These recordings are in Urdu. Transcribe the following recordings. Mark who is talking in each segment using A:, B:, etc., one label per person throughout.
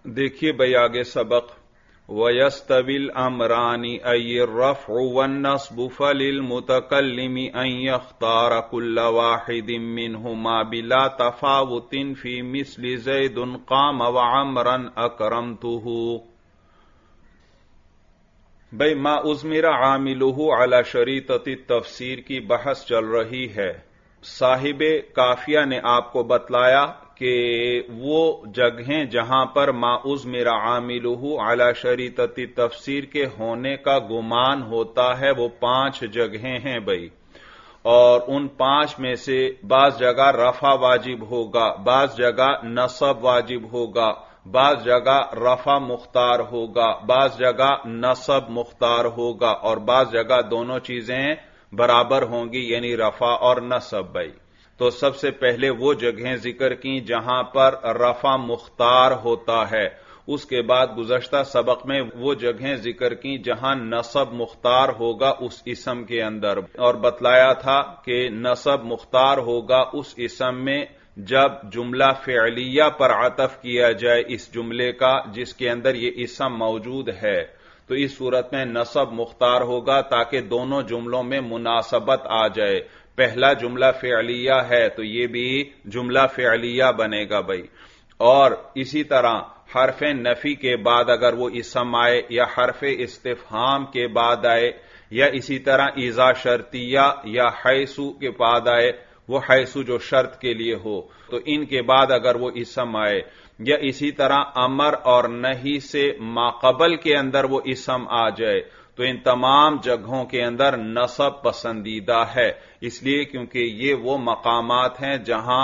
A: دیکھیے بھائی آگے سبق وَيَسْتَوِي الْأَمْرَانِ أَيِ الرَّفْعُ وَالنَّصْبُ فَلِلْمُتَكَلِّمِ أَن يَخْتَارَ كُلَّ وَاحِدٍ مِّنْهُمَا بِلَا تَفَاوُتٍ فِي مِثْلِ زَيْدٌ قَامَ وَعَمْرًا أَكْرَمْتُهُ۔ بھائی ما اُزْمِرَ عَامِلُهُ عَلَى شَرِيطَةِ التفسیر کی بحث چل رہی ہے۔ صاحب کافیہ نے آپ کو بتلایا کہ وہ جگہیں جہاں پر ما اُزْمِرَ عَامِلُهُ عَلَى شَرِيطَةِ التفسیر کے ہونے کا گمان ہوتا ہے وہ 5 جگہیں ہیں بھائی، اور ان 5 میں سے بعض جگہ رفع واجب ہوگا، بعض جگہ نصب واجب ہوگا، بعض جگہ رفع مختار ہوگا، بعض جگہ نصب مختار ہوگا، اور بعض جگہ دونوں چیزیں برابر ہوں گی یعنی رفع اور نصب بھائی۔ تو سب سے پہلے وہ جگہیں ذکر کی جہاں پر رفع مختار ہوتا ہے، اس کے بعد گزشتہ سبق میں وہ جگہیں ذکر کی جہاں نصب مختار ہوگا اس اسم کے اندر، اور بتلایا تھا کہ نصب مختار ہوگا اس اسم میں جب جملہ فعلیہ پر عطف کیا جائے اس جملے کا جس کے اندر یہ اسم موجود ہے، تو اس صورت میں نصب مختار ہوگا تاکہ دونوں جملوں میں مناسبت آ جائے۔ پہلا جملہ فعلیہ ہے تو یہ بھی جملہ فعلیہ بنے گا بھائی، اور اسی طرح حرف نفی کے بعد اگر وہ اسم آئے یا حرف استفہام کے بعد آئے یا اسی طرح اذا شرطیہ یا حیثو کے بعد آئے، وہ حیثو جو شرط کے لیے ہو تو ان کے بعد اگر وہ اسم آئے، یا اسی طرح امر اور نہی سے ماقبل کے اندر وہ اسم آ جائے، تو ان تمام جگہوں کے اندر نصب پسندیدہ ہے، اس لیے کیونکہ یہ وہ مقامات ہیں جہاں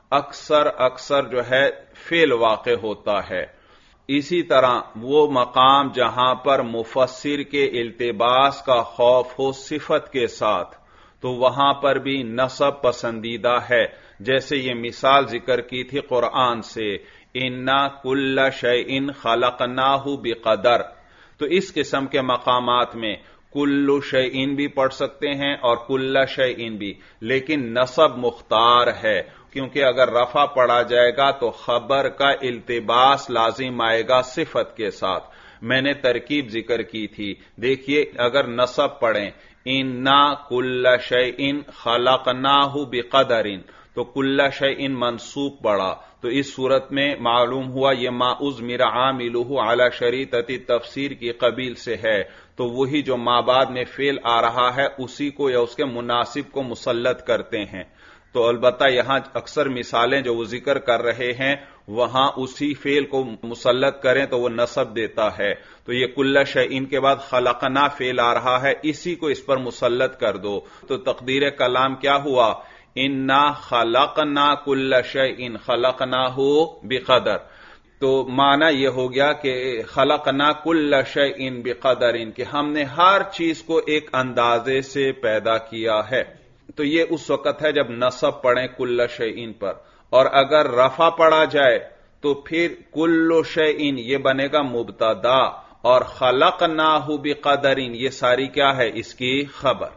A: اکثر جو ہے فعل واقع ہوتا ہے۔ اسی طرح وہ مقام جہاں پر مفسر کے التباس کا خوف ہو صفت کے ساتھ تو وہاں پر بھی نصب پسندیدہ ہے، جیسے یہ مثال ذکر کی تھی قرآن سے اِنَّا كُلَّ شَيْءٍ خَلَقْنَاهُ بِقَدَرٍ، تو اس قسم کے مقامات میں کل شیئن بھی پڑھ سکتے ہیں اور کل شیئن بھی، لیکن نصب مختار ہے کیونکہ اگر رفع پڑھا جائے گا تو خبر کا التباس لازم آئے گا صفت کے ساتھ۔ میں نے ترکیب ذکر کی تھی، دیکھیے اگر نصب پڑھیں اِنَّا كُلَّ شَيْءٍ خَلَقْنَاهُ بِقَدَرٍ تو کل شیئن منصوب پڑا، تو اس صورت میں معلوم ہوا یہ ما اُزْمِرَ عَامِلُهُ عَلَى شَرِيطَةِ التفسیر کی قبیل سے ہے، تو وہی جو ما بعد میں فعل آ رہا ہے اسی کو یا اس کے مناسب کو مسلط کرتے ہیں۔ تو البتہ یہاں اکثر مثالیں جو وہ ذکر کر رہے ہیں وہاں اسی فعل کو مسلط کریں تو وہ نصب دیتا ہے، تو یہ کل شیئن کے بعد خلقنا فعل آ رہا ہے، اسی کو اس پر مسلط کر دو، تو تقدیر کلام کیا ہوا اِنَّا خَلَقْنَا كُلَّ شَيْءٍ خَلَقْنَاهُ بِقَدَرٍ، تو معنی یہ ہو گیا کہ خلقنا كُلَّ شَيْءٍ بِقَدَرٍ کہ ہم نے ہر چیز کو ایک اندازے سے پیدا کیا ہے۔ تو یہ اس وقت ہے جب نصب پڑھیں کل شیئن پر، اور اگر رفع پڑھا جائے تو پھر کل شیئن یہ بنے گا مبتدا، اور خلقناہ بقدر یہ ساری کیا ہے اس کی خبر۔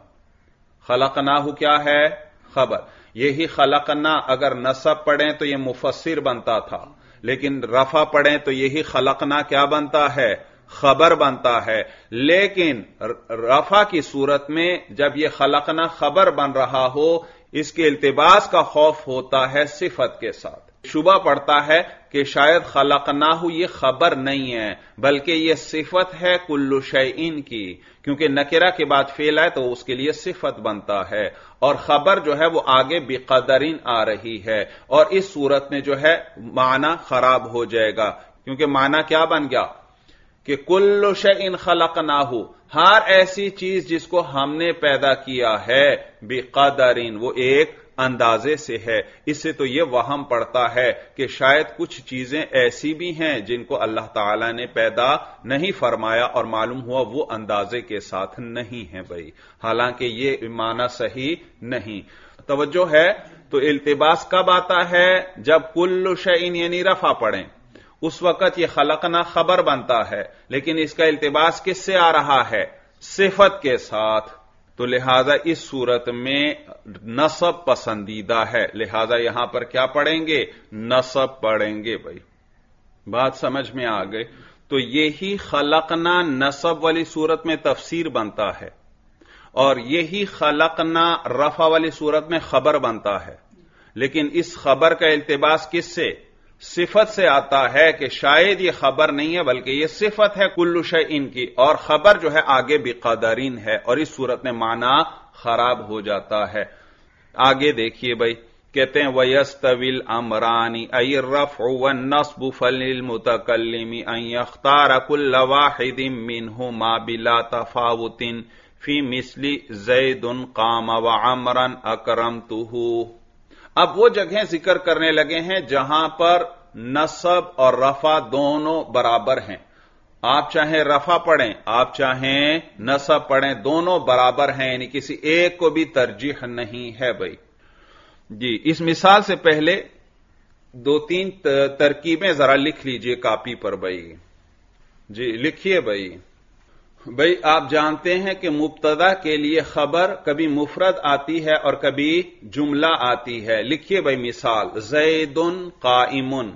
A: خلقناہ کیا ہے خبر، یہی خلقنا اگر نصب پڑھیں تو یہ مفسر بنتا تھا، لیکن رفع پڑھیں تو یہی خلقنا کیا بنتا ہے خبر بنتا ہے، لیکن رفع کی صورت میں جب یہ خلقنا خبر بن رہا ہو اس کے التباس کا خوف ہوتا ہے صفت کے ساتھ، شبہ پڑتا ہے کہ شاید خلقناہ یہ خبر نہیں ہے بلکہ یہ صفت ہے کل شیئن کی، کیونکہ نکرہ کے بعد فعل ہے تو اس کے لیے صفت بنتا ہے، اور خبر جو ہے وہ آگے بقدرین آ رہی ہے، اور اس صورت میں جو ہے معنی خراب ہو جائے گا، کیونکہ معنی کیا بن گیا کہ کل شیئن خلقناہ ہر ایسی چیز جس کو ہم نے پیدا کیا ہے بقدرین وہ ایک اندازے سے ہے۔ اس سے تو یہ وہم پڑتا ہے کہ شاید کچھ چیزیں ایسی بھی ہیں جن کو اللہ تعالی نے پیدا نہیں فرمایا اور معلوم ہوا وہ اندازے کے ساتھ نہیں ہے بھائی، حالانکہ یہ معنی صحیح نہیں۔ توجہ ہے، تو التباس کب آتا ہے جب کل شیئن یعنی رفع پڑھیں، اس وقت یہ خلقنا خبر بنتا ہے، لیکن اس کا التباس کس سے آ رہا ہے صفت کے ساتھ، تو لہذا اس صورت میں نصب پسندیدہ ہے، لہذا یہاں پر کیا پڑھیں گے نصب پڑھیں گے بھائی۔ بات سمجھ میں آ گئی؟ تو یہی خلقنا نصب والی صورت میں تفسیر بنتا ہے، اور یہی خلقنا رفع والی صورت میں خبر بنتا ہے، لیکن اس خبر کا التباس کس سے؟ صفت سے آتا ہے کہ شاید یہ خبر نہیں ہے بلکہ یہ صفت ہے کل شیء کی، اور خبر جو ہے آگے بقدرین ہے، اور اس صورت میں معنی خراب ہو جاتا ہے۔ آگے دیکھیے بھائی، کہتے ہیں وَيَسْتَوِي الْأَمْرَانِ أَيِ الرَّفْعُ وَالنَّصْبُ فَلِلْمُتَكَلِّمِ أَن يَخْتَارَ كُلَّ وَاحِدٍ مِّنْهُمَا بِلَا تَفَاوُتٍ فِي مِثْلِ زَيْدٌ قَامَ وَعَمْرًا أَكْرَمْتُهُ۔ اب وہ جگہیں ذکر کرنے لگے ہیں جہاں پر نصب اور رفع دونوں برابر ہیں۔ آپ چاہیں رفع پڑھیں، آپ چاہیں نصب پڑھیں، دونوں برابر ہیں، یعنی کسی ایک کو بھی ترجیح نہیں ہے بھائی۔ جی، اس مثال سے پہلے دو تین ترکیبیں ذرا لکھ لیجئے کاپی پر بھائی۔ جی لکھیے بھائی۔ بھائی آپ جانتے ہیں کہ مبتدا کے لیے خبر کبھی مفرد آتی ہے اور کبھی جملہ آتی ہے۔ لکھیے بھائی مثال، زیدن قائمن،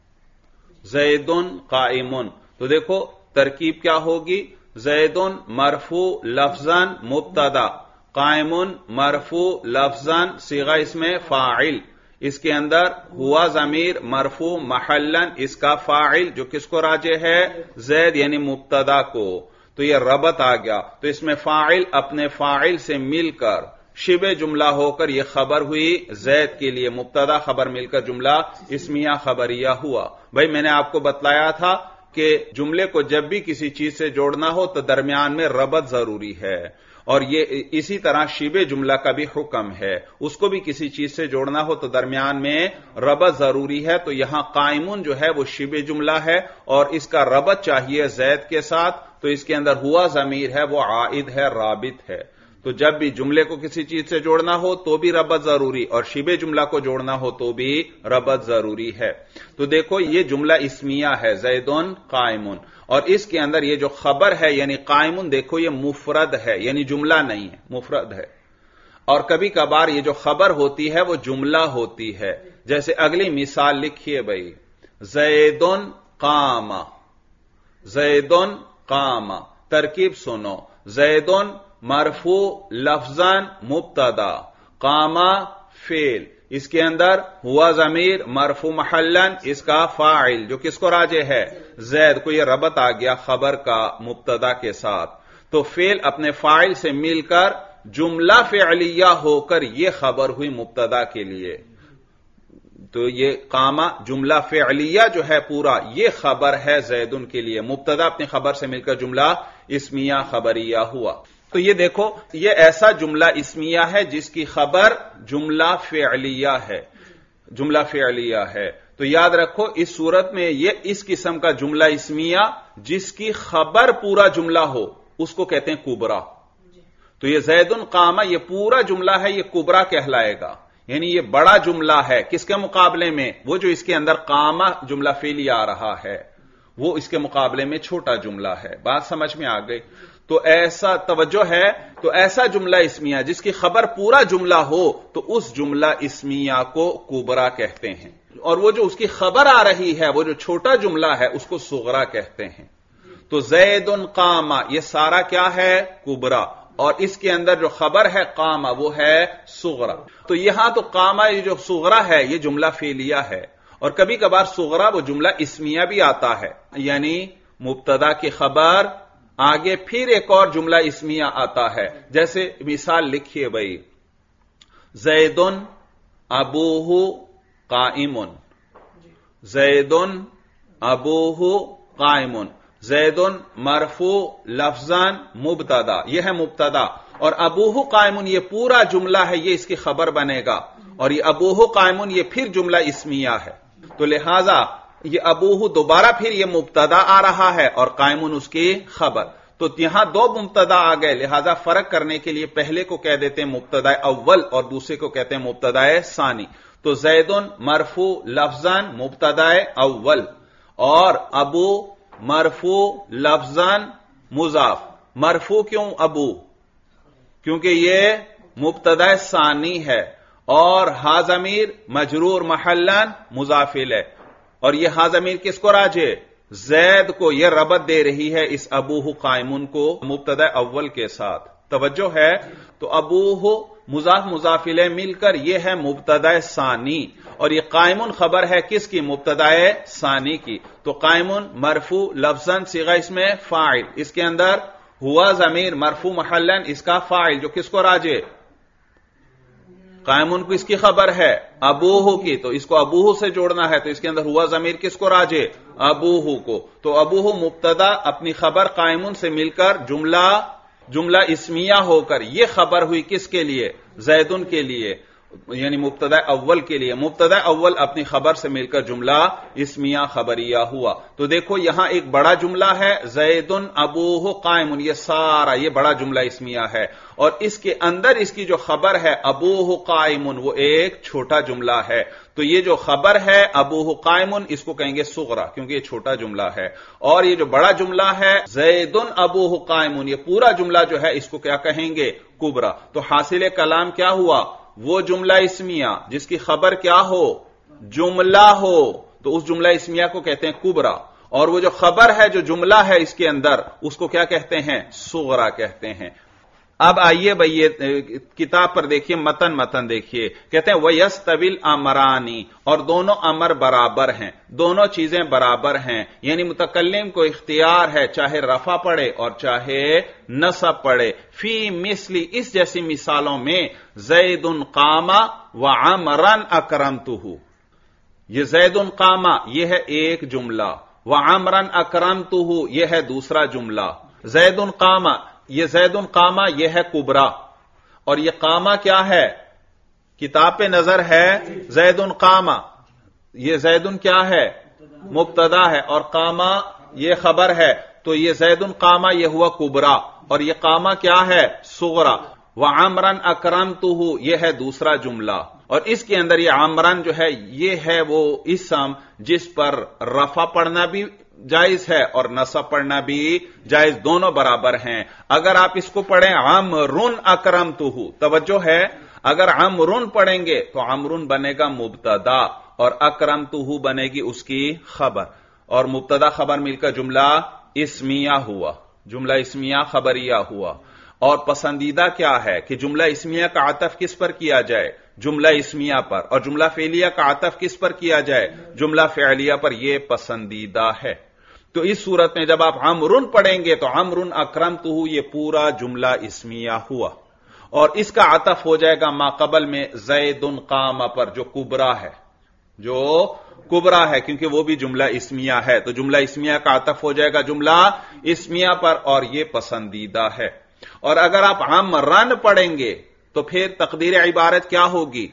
A: زیدن قائمن، تو دیکھو ترکیب کیا ہوگی؟ زیدن مرفوع لفظاً مبتدا، قائمن مرفوع لفظاً صیغہ اس میں فاعل، اس کے اندر ہوا ضمیر مرفوع محلاً اس کا فاعل جو کس کو راجع ہے؟ زید یعنی مبتدا کو، تو یہ ربط آ گیا، تو اس میں فاعل اپنے فاعل سے مل کر شبہ جملہ ہو کر یہ خبر ہوئی زید کے لیے، مبتدا خبر مل کر جملہ اسمیہ خبریہ ہوا۔ بھائی میں نے آپ کو بتلایا تھا کہ جملے کو جب بھی کسی چیز سے جوڑنا ہو تو درمیان میں ربط ضروری ہے، اور یہ اسی طرح شبہ جملہ کا بھی حکم ہے، اس کو بھی کسی چیز سے جوڑنا ہو تو درمیان میں ربط ضروری ہے۔ تو یہاں قائمون جو ہے وہ شبہ جملہ ہے اور اس کا ربط چاہیے زید کے ساتھ، تو اس کے اندر ہوا ضمیر ہے وہ عائد ہے، رابط ہے۔ تو جب بھی جملے کو کسی چیز سے جوڑنا ہو تو بھی ربط ضروری، اور شبہ جملہ کو جوڑنا ہو تو بھی ربط ضروری ہے۔ تو دیکھو یہ جملہ اسمیہ ہے زیدن قائمون، اور اس کے اندر یہ جو خبر ہے یعنی قائمون، دیکھو یہ مفرد ہے، یعنی جملہ نہیں ہے، مفرد ہے، اور کبھی کبھار یہ جو خبر ہوتی ہے وہ جملہ ہوتی ہے۔ جیسے اگلی مثال لکھیے بھائی، زیدن قام، زیدن قام، ترکیب سنو، زیدن مرفوع لفظاً مبتدا، قام فعل، اس کے اندر ہوا ضمیر مرفوع محلاً اس کا فاعل جو کس کو راجع ہے؟ زید کو، یہ ربط آ گیا خبر کا مبتدا کے ساتھ، تو فعل اپنے فاعل سے مل کر جملہ فعلیہ ہو کر یہ خبر ہوئی مبتدا کے لیے۔ تو یہ قامہ جملہ فعلیہ جو ہے پورا یہ خبر ہے زیدن کے لیے، مبتدا اپنی خبر سے مل کر جملہ اسمیہ خبریہ ہوا۔ تو یہ دیکھو یہ ایسا جملہ اسمیہ ہے جس کی خبر جملہ فعلیہ ہے، جملہ فعلیہ ہے۔ تو یاد رکھو اس صورت میں یہ اس قسم کا جملہ اسمیہ جس کی خبر پورا جملہ ہو اس کو کہتے ہیں کبرا۔ تو یہ زیدن قامہ یہ پورا جملہ ہے، یہ کبرا کہلائے گا، یعنی یہ بڑا جملہ ہے کس کے مقابلے میں؟ وہ جو اس کے اندر قامہ جملہ فعلی آ رہا ہے وہ اس کے مقابلے میں چھوٹا جملہ ہے۔ بات سمجھ میں آ گئی؟ تو ایسا توجہ ہے، تو ایسا جملہ اسمیہ جس کی خبر پورا جملہ ہو تو اس جملہ اسمیہ کو کبرا کہتے ہیں، اور وہ جو اس کی خبر آ رہی ہے وہ جو چھوٹا جملہ ہے اس کو صغرا کہتے ہیں۔ تو زیدن قام یہ سارا کیا ہے؟ کبرا، اور اس کے اندر جو خبر ہے قامہ وہ ہے صغرا۔ تو یہاں تو قامہ یہ جو صغرا ہے یہ جملہ فعلیہ ہے، اور کبھی کبھار صغرا وہ جملہ اسمیہ بھی آتا ہے، یعنی مبتدا کی خبر آگے پھر ایک اور جملہ اسمیہ آتا ہے۔ جیسے مثال لکھیے بھائی، زیدن ابوہ قائمن، زیدن ابوہ قائمن، زیدن مرفوع لفظاً مبتدا، یہ ہے مبتدا، اور ابوہ قائمن یہ پورا جملہ ہے، یہ اس کی خبر بنے گا، اور یہ ابوہ قائمن یہ پھر جملہ اسمیہ ہے۔ تو لہذا یہ ابوہ دوبارہ پھر یہ مبتدا آ رہا ہے اور قائمن اس کی خبر، تو یہاں دو مبتدا آ گئے، لہذا فرق کرنے کے لیے پہلے کو کہہ دیتے ہیں مبتدا اول اور دوسرے کو کہتے ہیں مبتدا ثانی۔ تو زیدن مرفوع لفظاً مبتدا اول، اور ابو مرفوع لفظاً مضاف۔ مرفوع کیوں ابو؟ کیونکہ یہ مبتدا ثانی ہے، اور ہا ضمیر مجرور محلاً مضاف ہے، اور یہ ہا ضمیر کس کو راجع؟ زید کو. یہ ربط دے رہی ہے اس ابوہ قائمن کو مبتدا اول کے ساتھ. توجہ ہے؟ تو ابوہ مضاف مضاف الیہ مل کر یہ ہے مبتدا ثانی، اور یہ قائمن خبر ہے کس کی؟ مبتدا ثانی کی. تو قائمن مرفوع لفظاً صیغہ اس میں فاعل، اس کے اندر ہوا ضمیر مرفوع محلاً اس کا فاعل جو کس کو راجع؟ قائمن کو اس کی خبر ہے ابوہ کی، تو اس کو ابوہ سے جوڑنا ہے، تو اس کے اندر ہوا ضمیر کس کو راجع؟ ابوہ کو. تو ابوہ مبتدا اپنی خبر قائمن سے مل کر جملہ اسمیہ ہو کر یہ خبر ہوئی کس کے لیے؟ زیدن کے لیے، یعنی مبتدا اول کے لیے. مبتدا اول اپنی خبر سے مل کر جملہ اسمیہ خبریہ ہوا. تو دیکھو یہاں ایک بڑا جملہ ہے زیدن ابوہ قائمن، یہ سارا یہ بڑا جملہ اسمیہ ہے، اور اس کے اندر اس کی جو خبر ہے ابوہ قائمن وہ ایک چھوٹا جملہ ہے. تو یہ جو خبر ہے ابوہ قائمن اس کو کہیں گے صغرا، کیونکہ یہ چھوٹا جملہ ہے. اور یہ جو بڑا جملہ ہے زیدن ابوہ قائمن، یہ پورا جملہ جو ہے اس کو کیا کہیں گے؟ کبرا. تو حاصل کلام کیا ہوا؟ وہ جملہ اسمیہ جس کی خبر کیا ہو؟ جملہ ہو، تو اس جملہ اسمیہ کو کہتے ہیں کبرا. اور وہ جو خبر ہے جو جملہ ہے اس کے اندر اس کو کیا کہتے ہیں؟ صغرا کہتے ہیں. اب آئیے بھئی کتاب پر دیکھیے، متن دیکھیے. کہتے ہیں وَيَسْتَوِي الْأَمْرَانِ، اور دونوں امر برابر ہیں، دونوں چیزیں برابر ہیں. یعنی متکلم کو اختیار ہے چاہے رفع پڑھے اور چاہے نصب پڑھے. فی مثلی، اس جیسی مثالوں میں زید قام وعمرا اکرمتہ. یہ زید قام یہ ہے ایک جملہ، وعمرا اکرمتہ یہ ہے دوسرا جملہ. زید قام، یہ زید قامہ یہ ہے کبرا، اور یہ قامہ کیا ہے؟ کتاب پہ نظر ہے زید قامہ، یہ زید کیا ہے؟ مبتدا ہے، اور قامہ یہ خبر ہے. تو یہ زید قامہ یہ ہوا کبرا، اور یہ قامہ کیا ہے؟ صغرا. وعمرن اکرمتہ یہ ہے دوسرا جملہ، اور اس کے اندر یہ عمرن جو ہے یہ ہے وہ اسم جس پر رفع پڑھنا بھی جائز ہے اور نصب پڑھنا بھی جائز، دونوں برابر ہیں. اگر آپ اس کو پڑھیں عمرن اکرمتہ، توجہ ہے، اگر عمرن پڑھیں گے تو عمرن بنے گا مبتدا اور اکرمتہ بنے گی اس کی خبر، اور مبتدا خبر مل کر جملہ اسمیہ ہوا، جملہ اسمیہ خبریہ ہوا. اور پسندیدہ کیا ہے کہ جملہ اسمیہ کا عطف کس پر کیا جائے؟ جملہ اسمیہ پر، اور جملہ فعلیہ کا عطف کس پر کیا جائے؟ جملہ فعلیہ پر. یہ پسندیدہ ہے. تو اس صورت میں جب آپ عمرن پڑھیں گے تو عمرن اکرمتہ یہ پورا جملہ اسمیہ ہوا، اور اس کا عطف ہو جائے گا ما قبل میں زید قام پر جو کبرا ہے، جو کبرا ہے، کیونکہ وہ بھی جملہ اسمیہ ہے. تو جملہ اسمیہ کا عطف ہو جائے گا جملہ اسمیہ پر، اور یہ پسندیدہ ہے. اور اگر آپ عمرن پڑھیں گے تو پھر تقدیر عبارت کیا ہوگی؟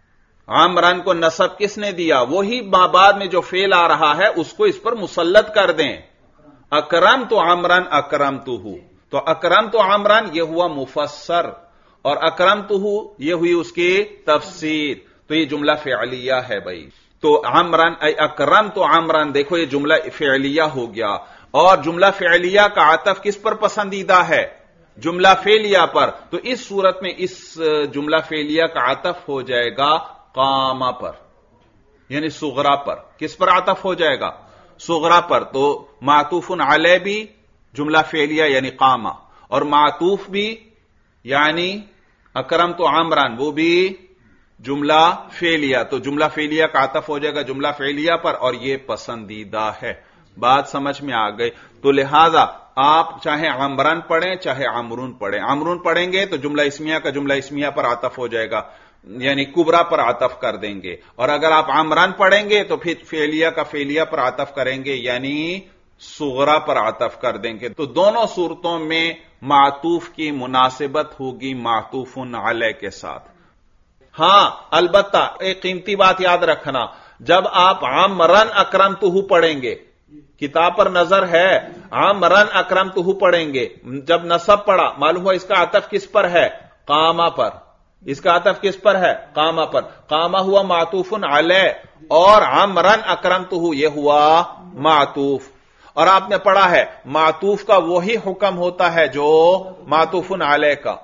A: عمرن کو نصب کس نے دیا؟ وہی بعد میں جو فعل آ رہا ہے اس کو اس پر مسلط کر دیں. اکرمت عمرن اکرمتہ، تو اکرمت عمرن یہ ہوا مفسر، اور اکرمتہ یہ ہوئی اس کی تفسیر. تو یہ جملہ فعلیہ ہے بھائی. تو عمرن ای اکرمت عمرن، دیکھو یہ جملہ فعلیہ ہو گیا. اور جملہ فعلیہ کا عطف کس پر پسندیدہ ہے؟ جملہ فعلیہ پر. تو اس صورت میں اس جملہ فعلیہ کا عطف ہو جائے گا قامہ پر، یعنی صغرا پر. کس پر عطف ہو جائے گا؟ صغرا پر. تو معطوف علیہ بھی جملہ فعلیہ یعنی قامہ، اور معطوف بھی یعنی اکرمت عمران وہ بھی جملہ فعلیہ. تو جملہ فعلیہ کا عطف ہو جائے گا جملہ فعلیہ پر، اور یہ پسندیدہ ہے. بات سمجھ میں آ گئی؟ تو لہذا آپ چاہے عمران پڑھیں چاہے عمرون پڑھیں، عمرون پڑھیں گے تو جملہ اسمیہ کا جملہ اسمیہ پر عطف ہو جائے گا، یعنی کبرا پر عطف کر دیں گے. اور اگر آپ عمران پڑھیں گے تو پھر فعلیہ کا فعلیہ پر عطف کریں گے، یعنی صغرا پر عطف کر دیں گے. تو دونوں صورتوں میں معطوف کی مناسبت ہوگی معطوف علیہ کے ساتھ. ہاں البتہ ایک قیمتی بات یاد رکھنا، جب آپ عمران اکرمتہ پڑھیں گے، کتاب پر نظر ہے عمران اکرمتہ پڑھیں گے، جب نصب پڑھا معلوم ہوا اس کا عطف کس پر ہے؟ قامہ پر. اس کا عطف کس پر ہے؟ قامہ پر. قامہ ہوا معطوف علیہ، اور عمران اکرمتہ یہ ہوا معطوف. اور آپ نے پڑھا ہے معطوف کا وہی حکم ہوتا ہے جو معطوف علیہ کا،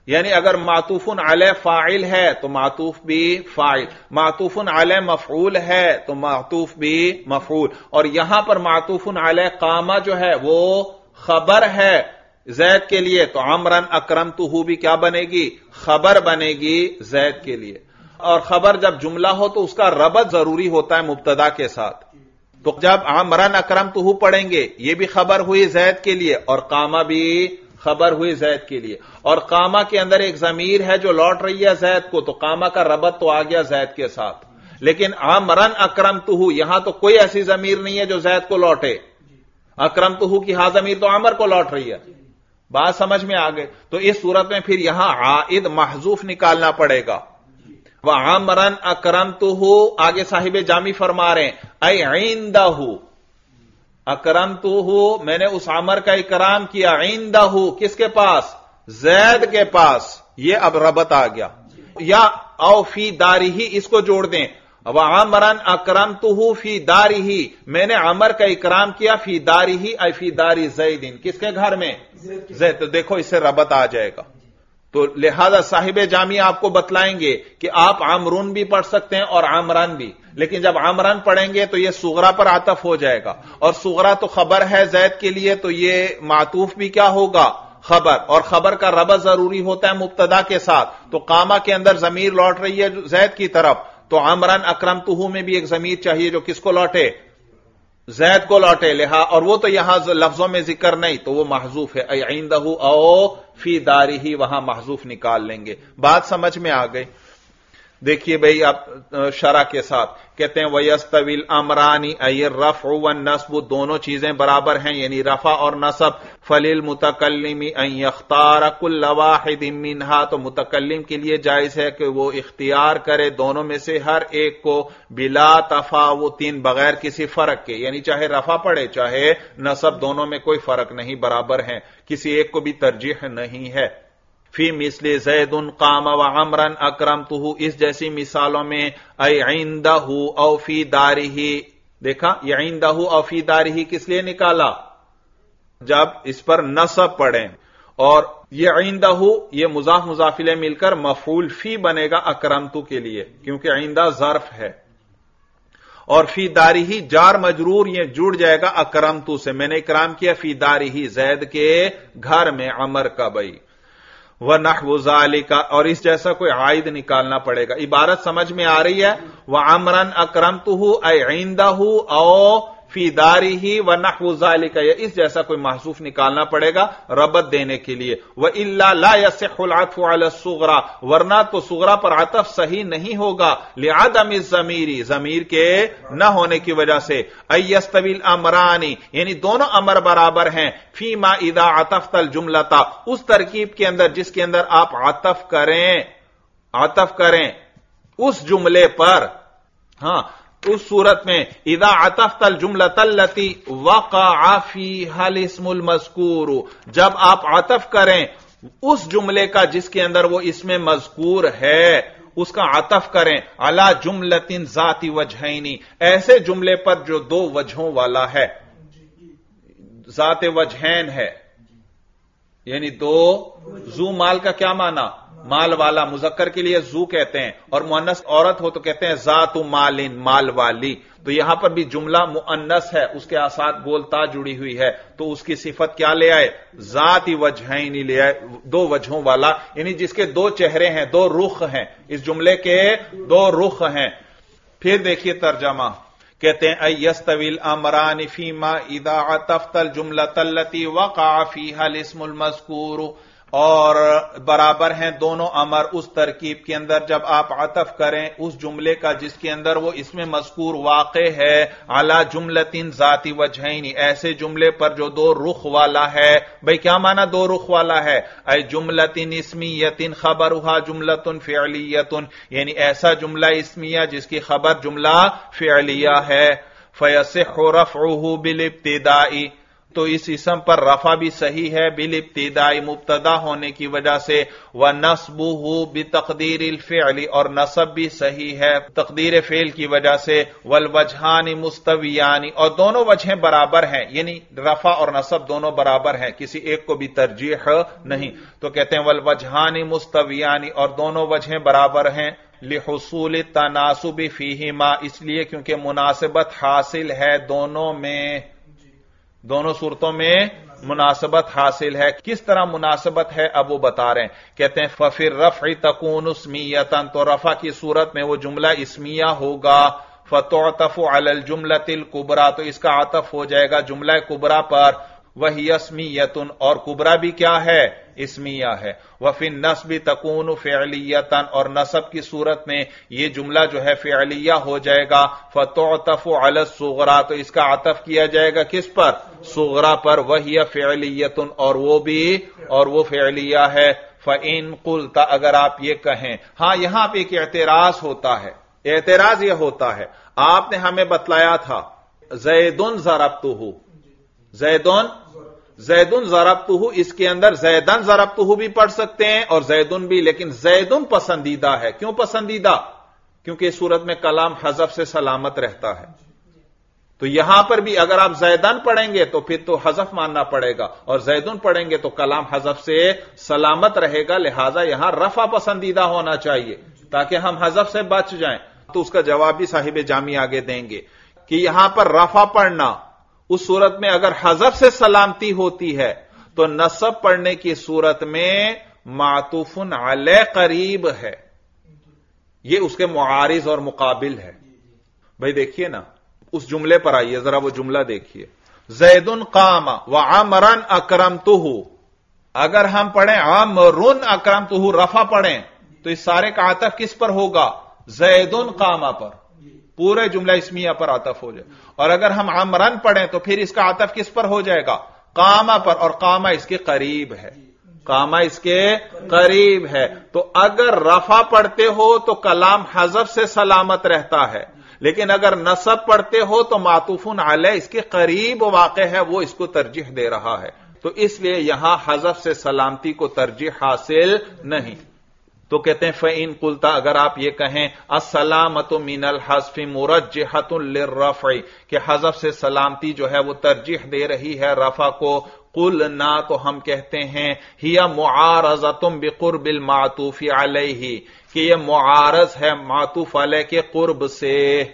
A: یعنی اگر معطوف علیہ فاعل ہے تو معطوف بھی فاعل، معطوف علیہ مفعول ہے تو معطوف بھی مفعول، اور یہاں پر معطوف علیہ قامہ جو ہے وہ خبر ہے زید کے لیے، تو عمرن اکرمتہ بھی کیا بنے گی؟ خبر بنے گی زید کے لیے۔ اور خبر جب جملہ ہو تو اس کا ربط ضروری ہوتا ہے مبتدا کے ساتھ، تو جب عمرن اکرمتہ پڑھیں گے یہ بھی خبر ہوئی زید کے لیے اور قامہ بھی خبر ہوئی زید کے لیے، اور قامہ کے اندر ایک ضمیر ہے جو لوٹ رہی ہے زید کو، تو قامہ کا ربط تو آ گیا زید کے ساتھ، لیکن عمرن اکرمتہ یہاں تو کوئی ایسی ضمیر نہیں ہے جو زید کو لوٹے، اکرمتہ کی ہاں ضمیر تو عمر کو لوٹ رہی ہے۔ بات سمجھ میں آ گئے؟ تو اس صورت میں پھر یہاں عائد محذوف نکالنا پڑے گا۔ وَعَمْرًا أَكْرَمْتُهُ آگے صاحب جامی فرما رہے ہیں اے عِندَهُ، اکرمتہ میں نے اس عمر کا اکرام کیا، عندہ کس کے پاس؟ زید کے پاس، یہ اب ربط آ گیا۔ یا او فی دارہ اس کو جوڑ دیں، وعمرا اکرمتہ فی دارہ میں نے عمر کا اکرام کیا فی دارہ ای فی دار زید، کس کے گھر میں؟ زید۔ تو دیکھو اس سے ربط آ جائے گا، تو لہذا صاحب جامی آپ کو بتلائیں گے کہ آپ عمرون بھی پڑھ سکتے ہیں اور عمران بھی، لیکن جب عمران پڑھیں گے تو یہ صغرا پر عطف ہو جائے گا، اور صغرا تو خبر ہے زید کے لیے، تو یہ معطوف بھی کیا ہوگا؟ خبر، اور خبر کا ربط ضروری ہوتا ہے مبتدا کے ساتھ، تو قامہ کے اندر ضمیر لوٹ رہی ہے زید کی طرف، تو عمران اکرمتہ میں بھی ایک ضمیر چاہیے جو کس کو لوٹے؟ زید کو لوٹے، اور وہ تو یہاں لفظوں میں ذکر نہیں، تو وہ محذوف ہے، اے عندہ او فی دارہ، وہاں محذوف نکال لیں گے۔ بات سمجھ میں آ گئی؟ دیکھیے بھئی اب شرح کے ساتھ کہتے ہیں وَيَسْتَوِي الْأَمْرَانِ أَيِ الرَّفْعُ وَالنَّصْبُ، دونوں چیزیں برابر ہیں یعنی رفع اور نصب۔ فَلِلْمُتَكَلِّمِ أَن يَخْتَارَ كُلَّ وَاحِدٍ مِّنْهَا، تو متکلم کے لیے جائز ہے کہ وہ اختیار کرے دونوں میں سے ہر ایک کو، بلا تفاوت، بغیر کسی فرق کے، یعنی چاہے رفع پڑھے چاہے نصب، دونوں میں کوئی فرق نہیں، برابر ہیں، کسی ایک کو بھی ترجیح نہیں ہے۔ فی مثل زید قام وعمرا اکرمتہ، اس جیسی مثالوں میں اے عندہ او فی دارہ، دیکھا یہ عندہ او فی دارہ کس لیے نکالا؟ جب اس پر نصب پڑھیں، اور یہ عندہ یہ مضاف مضاف الیہ مل کر مفعول فی بنے گا اکرمتہ کے لیے، کیونکہ عندہ ظرف ہے، اور فی دارہ جار مجرور یہ جڑ جائے گا اکرمتہ سے، میں نے اکرام کیا فی دارہ زید کے گھر میں عمر کا بھائی۔ وَنَحْوُ ذَلِكَ، اور اس جیسا کوئی عائد نکالنا پڑے گا۔ عبارت سمجھ میں آ رہی ہے؟ وَعَمْرًا أَكْرَمْتُهُ أَيْ عِنْدَهُ أَوْ فِي دَارِهِ وَنَحْوُ ذَلِكَ، یا اس جیسا کوئی محذوف نکالنا پڑے گا ربط دینے کے لیے۔ وَإِلَّا لَا يَصِحُّ الْعَطْفُ عَلَى الصُّغْرَى، ورنہ تو صغرا پر عطف صحیح نہیں ہوگا، لِعَدَمِ الضَّمِيرِ، ضمیر کے نہ ہونے کی وجہ سے۔ أَن يَسْتَوِي الْأَمْرَانِ، یعنی دونوں امر برابر ہیں، فِيمَا إِذَا عَطَفْتَ الْجُمْلَةَ، اس ترکیب کے اندر جس کے اندر آپ عطف کریں اس جملے پر، ہاں اس صورت میں اذا عطفت الجملۃ التي وقع فيها الاسم المذکور، جب آپ عطف کریں اس جملے کا جس کے اندر وہ اسم مذکور ہے، اس کا عطف کریں علی جملۃ ذات وجہین، ایسے جملے پر جو دو وجہوں والا ہے، ذات وجہین ہے، یعنی دو، ذو مال کا کیا معنی؟ مال والا، مذکر کے لیے ذو کہتے ہیں، اور مؤنث عورت ہو تو کہتے ہیں ذات مال، مال والی۔ تو یہاں پر بھی جملہ مؤنث ہے، اس کے ساتھ گولتا جڑی ہوئی ہے، تو اس کی صفت کیا لے آئے؟ ذات وجہین لے آئے، دو وجہوں والا، یعنی جس کے دو چہرے ہیں، دو رخ ہیں، اس جملے کے دو رخ ہیں۔ پھر دیکھیے ترجمہ، کہتے ہیں اَن يَسْتَوِي الْأَمْرَانِ فِيمَا إِذَا عَطَفْتَ الْجُمْلَةَ الَّتِي وَقَعَ فِيهَا الْاسْمُ الْمَذْكُورُ، اور برابر ہیں دونوں امر اس ترکیب کے اندر جب آپ عطف کریں اس جملے کا جس کے اندر وہ اسم مذکور واقع ہے، علی جملۃ ذات وجہین، ایسے جملے پر جو دو رخ والا ہے۔ بھئی کیا معنی دو رخ والا ہے؟ اے جملۃ اسمیۃ خبرها جملۃ فعلیۃ، یعنی ایسا جملہ اسمیہ جس کی خبر جملہ فعلیہ ہے۔ فیصح رفعه بالابتداء، تو اس اسم پر رفع بھی صحیح ہے बिल इब्तिदाई मुब्तदा होने की वजह से, व नस्बुहु बितक़दीर الفعل, और नसब भी सही है तकदीर फेल की वजह से, वल वजहानी मुस्तवियानी, और दोनों वजहें बराबर हैं, यानी रफा और नसब दोनों बराबर हैं, किसी एक को भी तरजीह नहीं। तो कहते हैं वल वजहानी मुस्तवियानी, और दोनों वजहें बराबर हैं, लिहुसूल तनासुब फीहिमा, इसलिए क्योंकि मुनासिबत हासिल है दोनों में, दोनों सूरतों में मुनासबत हासिल है। किस तरह मुनासबत है अब वो बता रहे हैं, कहते हैं फफिर रफ़ तकून इस्मियतन, तो रफा की सूरत में वो जुमला इस्मिया होगा, फतुअतफ़ु अलल जुमलतिल कुबरा, तो इसका आतफ हो जाएगा जुमला कुबरा पर, वही इस्मियतुन, और कुबरा भी क्या है, इस्मिया है। वफिन नस्बी तकून फ़िअलियतन, और नसब की सूरत में ये जुमला जो है फ़िअलिया हो जाएगा, फतुअतफ़ु अला सुग़रा, तो इसका आतफ किया जाएगा किस पर, सुग़रा पर, वही फ़िअलियतुन, और वो फ़िअलिया है। फ़इन क़ुल्ता, अगर आप ये कहें, हां यहां पे एक एतराज होता है, एतराज यह होता है, आपने हमें बतलाया था ज़ैदुन ज़रबतुहु, ज़ैदुन ज़रबतुहु, इसके अंदर ज़ैदन ज़रबतुहु भी पढ़ सकते हैं और ज़ैदुन भी, लेकिन ज़ैदुन पसंदीदा है। क्यों पसंदीदा, क्योंकि इस सूरत में कलाम हज़फ से सलामत रहता है। तो यहां पर भी अगर आप ज़ैदन पढ़ेंगे तो फिर तो हज़फ मानना पड़ेगा, और ज़ैदुन पढ़ेंगे तो कलाम हज़फ से सलामत रहेगा, लिहाजा यहां रफ़ा पसंदीदा होना चाहिए ताकि हम हज़फ से बच जाएं। तो उसका जवाब भी साहिब जामी आगे देंगे कि यहां पर रफ़ा पढ़ना उस सूरत में अगर हज़फ से सलामती होती है तो नसब पढ़ने की सूरत में मातूफुन अलैह करीब है, यह उसके मुआरिज और मुकाबिल है। भाई देखिए ना, उस जुमले पर आइए जरा, वो जुमला देखिए, ज़ैदुन कामा व अमरन अकरमतुहु, अगर हम पढ़ें अमरुन अकरमतुहु रफा पढ़ें तो इस सारे का आतफ किस पर होगा, ज़ैदुन कामा पर, पूरे जुमला इस्मिया पर आतफ हो जाए। और अगर हम अमरन पढ़ें तो फिर इसका आतफ किस पर हो जाएगा, कामा पर, और कामा इसके करीब है, कामा इसके करीब है। तो अगर रफा पढ़ते हो तो कलाम हज़फ से सलामत रहता है, लेकिन अगर नसब पढ़ते हो तो मातूफुन अलैह इसके करीब वाक़े है, वो इसको तरजीह दे रहा है। तो इसलिए यहां हज़फ से सलामती को तरजीह हासिल नहीं। तो कहते हैं फ़इन क़ुल्ता, अगर आप ये कहें अस्सलामतु मिनल हज़्फ़ि मुरज्जिहतुन लिर्रफ़इ, कि हज़फ से सलामती जो है वो तरजीह दे रही है रफ़ा को, क़ुलना, तो हम कहते हैं हिया मुआरज़तुन बिक़ुर्बिल मातूफ़ि अलैहि, कि ये मुआरज़ है मातूफ़ अलैह के क़ुर्ब से।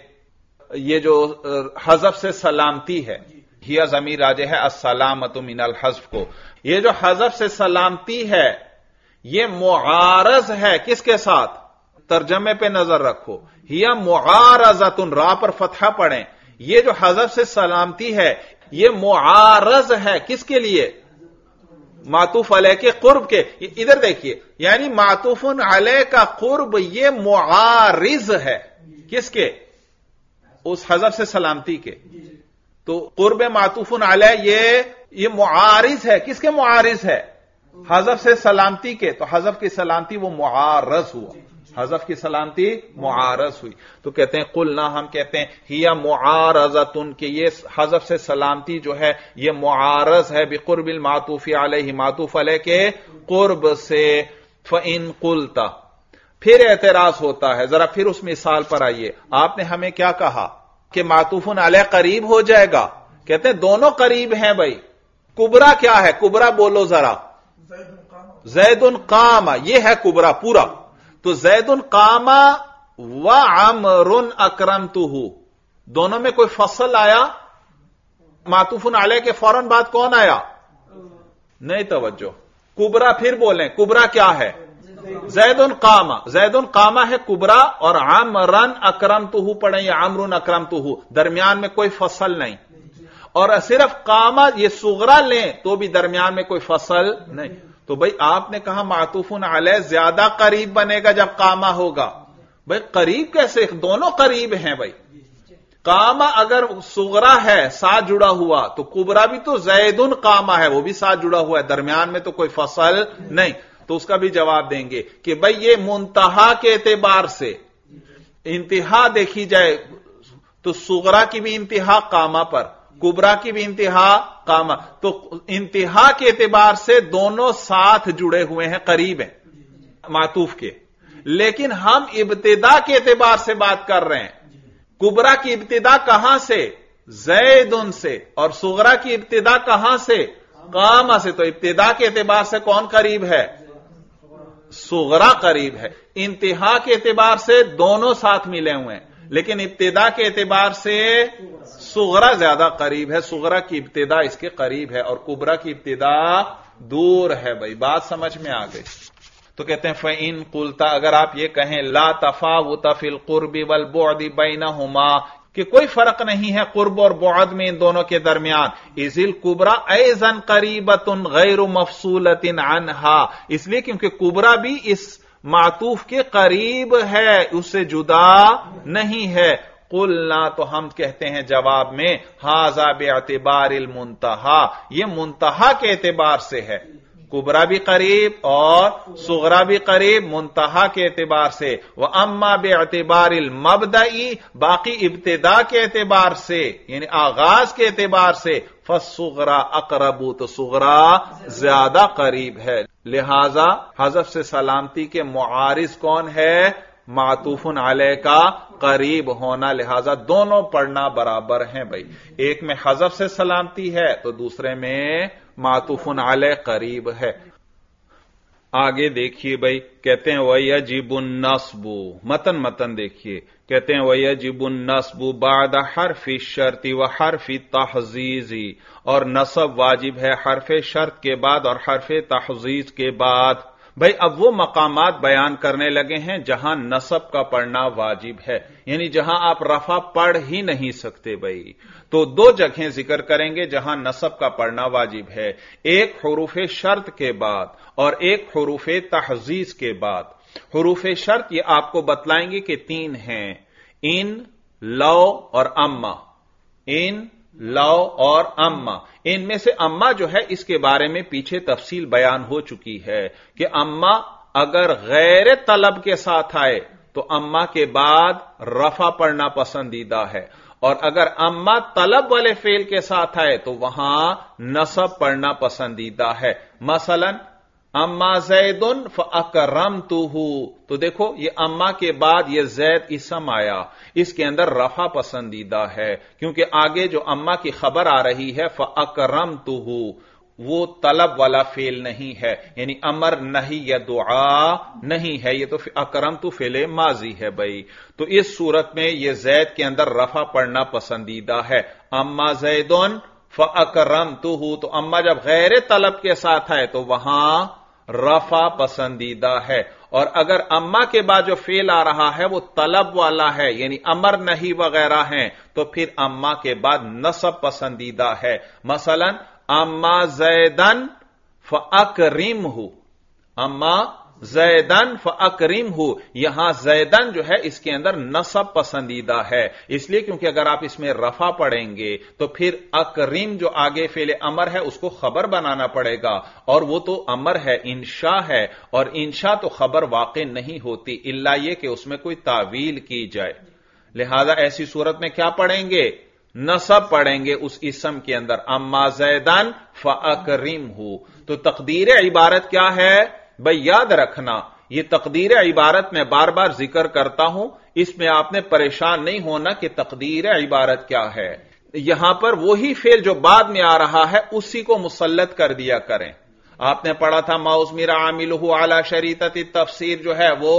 A: ये जो हज़फ से सलामती है, हिया ज़मीर राजे है अस्सलामतु मिनल हज़्फ़ को, ये जो हज़फ से सलामती है ये मुआरज़ है किसके साथ, तर्जमे पे नजर रखो, हिया मुआरज़तुन, रा पर फतहा पढ़ें, ये जो हज़फ से सलामती है ये मुआरज़ है किसके लिए, मातूफ अलैह के कुर्ब के। इधर देखिए, यानी मातूफुन अलैह का कुर्ब ये मुआरिज है किसके, उस हज़फ से सलामती के। तो कुर्ब मातूफुन अलैह ये मुआरिज है, किसके मुआरिज है, हज़फ से सलामती के। तो हज़फ की सलामती वो मुआरज़ हुआ, हज़फ की सलामती मुआरज़ हुई। तो कहते हैं कुलना, हम कहते हैं हिया मुआरज़तुन, कि ये हज़फ से सलामती जो है ये मुआरज़ है बिक़ुर्बिल मातूफ़ि अलैहि, मातूफ़ अलैह के कुर्ब से। फ़इन कुलता, फिर एतराज होता है, जरा फिर उस मिसाल पर आइए, आपने हमें क्या कहा कि मातूफ़ुन अलैह करीब हो जाएगा, कहते हैं दोनों करीब हैं भाई। कुबरा क्या है, कुबरा बोलो जरा, ज़ैदुन कामा, ये है कुबरा पूरा। तो ज़ैदुन कामा व अमरुन अकरमतुहु, दोनों में कोई फसल आया, मातूफुन अलैह के फौरन बाद कौन आया, नहीं तवज्जो, कुबरा फिर बोलें, कुबरा क्या है, ज़ैदुन कामा, ज़ैदुन कामा है कुबरा, और अमरन अकरमतुहु पढ़ें या अमरुन अकरमतुहु, दरमियान में कोई फसल नहीं। और सिर्फ कामा ये सुगरा लें तो भी दरमियान में कोई फसल नहीं। तो भाई आपने कहा मातूफुन अलैह ज्यादा करीब बनेगा जब कामा होगा, भाई करीब कैसे, दोनों करीब हैं भाई। कामा अगर सुगरा है साथ जुड़ा हुआ, तो कुबरा भी तो ज़ैदुन कामा है, वो भी साथ जुड़ा हुआ है, दरमियान में तो कोई फसल नहीं। तो उसका भी जवाब देंगे कि भाई ये मुंतहा के एतबार से इंतहा देखी जाए तो सुगरा की भी इंतहा कामा पर कुबरा की भी इंतहा, कामा, तो इंतहा के एतबार से दोनों साथ जुड़े हुए हैं, करीब हैं मातूफ के। लेकिन हम इब्तिदा के एतबार से बात कर रहे हैं। कुबरा की इब्तिदा कहां से? ज़ैदुन से। और सुगरा की इब्तिदा कहां से? कामा से। तो इब्तिदा के एतबार से कौन करीब है? सुगरा करीब है। इंतहा के एतबार से दोनों साथ मिले हुए हैं, लेकिन इब्तिदा के एतबार से सुगरा ज्यादा करीब है। सुगरा की इब्तिदा इसके करीब है और कुबरा की इब्तिदा दूर है। भाई बात समझ में आ गई? तो कहते हैं फ़इन कुलता, अगर आप ये कहें ला तफावुत फिल कुर्बी वल बुअदी बैनहुमा, कि कोई फर्क नहीं है कुर्ब और बुअद में इन दोनों के दरमियान, इज़िल कुबरा ऐज़न करीबतुन गैरु मफसूलतिन अन्हा, इसलिए क्योंकि कुबरा भी इस मातूफ के करीब है, उससे जुदा नहीं है। कुलना, तो हम कहते हैं जवाब में हाजा बिअतिबारिल मुंतहा, यह मुंतहा के एतबार से है। कुबरा भी करीब और सुगरा भी करीब, मुंतहा के एतबार से। व अम्मा बिअतिबारिल मबदई, बाकी इब्तिदा के एतबार से यानी आगाज के एतबार से, फसुगरा अकरबू, तो सुगरा ज्यादा करीब है। लिहाजा हज़फ से सलामती के मुआरिज कौन है? मातूफुन अलैह का करीब होना। लिहाजा दोनों पढ़ना बराबर हैं भाई, एक में हज़फ से सलामती है तो दूसरे में मातूफुन अलैह करीब है। आगे देखिए भाई, कहते हैं वयजिबुन नस्बु, मतन देखिए, कहते हैं वयजिबुन नस्बु बाद हर्फि शर्ती व हर्फि तहजीजी, और नस्ब वाजिब है हर्फे शर्त के बाद और हर्फे तहजीज के बाद। भाई अब वो मकामात बयान करने लगे हैं जहां नस्ब का पढ़ना वाजिब है, यानी जहां आप रफा पढ़ ही नहीं सकते। भाई तो दो जगहें जिक्र करेंगे जहां नस्ब का पढ़ना वाजिब है, एक हुरूफे शर्त के बाद और एक हुरूफे तहजीज के बाद। हुरूफे शर्त ये आपको बतलाएंगे कि 3 हैं, इन, लौ और अम्मा। इन, लौ और अम्मा। इनमें से अम्मा जो है इसके बारे में पीछे तफसील बयान हो चुकी है कि अम्मा अगर गैर तलब के साथ आए तो अम्मा के बाद रफा पढ़ना पसंदीदा है, और अगर अम्मा तलब वाले फेल के साथ आए तो वहां नसब पढ़ना पसंदीदा है। मसलन अम्मा ज़ैदुन फ़अकरमतुहु, तो देखो ये अम्मा के बाद ये ज़ैद इसम आया, इसके अंदर रफा पसंदीदा है क्योंकि आगे जो अम्मा की खबर आ रही है फ़अकरमतुहु, वो तलब वाला फेल नहीं है, यानी अमर नहीं या दुआ नहीं है, ये तो अकरमतु फेले माजी है। भाई तो इस सूरत में ये ज़ैद के अंदर रफा पढ़ना पसंदीदा है। अम्मा ज़ैदुन फ़अकरमतुहु, तो अम्मा जब गैर तलब के साथ है तो वहां रफा पसंदीदा है, और अगर अम्मा के बाद जो फेल आ रहा है वो तलब वाला है यानी अमर नहीं वगैरह है, तो फिर अम्मा के बाद नसब पसंदीदा है। मसलन अम्मा ज़ैदन फ़अकरिमहु, अम्मा ज़ैदन फ़अकरिमहु, यहां ज़ैदन जो है इसके अंदर नसब पसंदीदा है, इसलिए क्योंकि अगर आप इसमें रफा पढ़ेंगे तो फिर अकरिम जो आगे फेले अमर है उसको खबर बनाना पड़ेगा, और वो तो अमर है, इंशा है, और इंशा तो खबर वाक़ई नहीं होती इल्ला ये कि उसमें कोई तावील की जाए। लिहाजा ऐसी सूरत में क्या पढ़ेंगे? नसब पढ़ेंगे उस इसम के अंदर, अम्मा ज़ैदन फ़अकरिमहु। तो तकदीर इबारत क्या है? भाई याद रखना, यह तकदीर इबारत में बार बार जिक्र करता हूं, इसमें आपने परेशान नहीं होना कि तकदीर इबारत क्या है। यहां पर वही फेल जो बाद में आ रहा है उसी को मुसल्लत कर दिया करें। आपने पढ़ा था माउज़मिर आमिलुहु अला शरीतति तफसीर जो है वो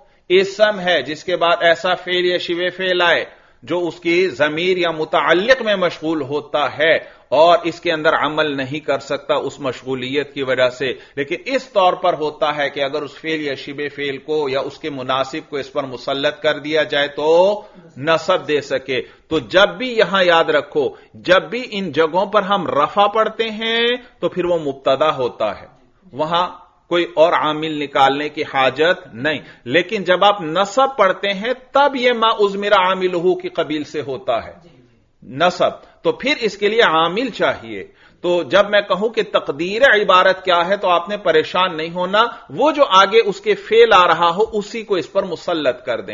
A: इसम है जिसके बाद ऐसा फेल या शिवे फेल आए जो उसकी जमीर या मुताल्लिक में मशगूल होता है और इसके अंदर अमल नहीं कर सकता उस मशगूलियत की वजह से, लेकिन इस तौर पर होता है कि अगर उस फेल या शिबे फेल को या उसके मुनासिब को इस पर मुसल्लत कर दिया जाए तो नसब दे सके। तो जब भी यहां याद रखो, जब भी इन जगहों पर हम रफा पढ़ते हैं तो फिर वो मुब्तदा होता है, वहां कोई और आमिल निकालने की हाजत नहीं। लेकिन जब आप नसब पढ़ते हैं तब यह मा उज़मिरा आमिलुहु की कबील से होता है नसब, तो फिर इसके लिए आमिल चाहिए। तो जब मैं कहूं कि तकदीर इबारत क्या है तो आपने परेशान नहीं होना, वो जो आगे उसके फेल आ रहा हो उसी को इस पर मुसल्लत कर दें।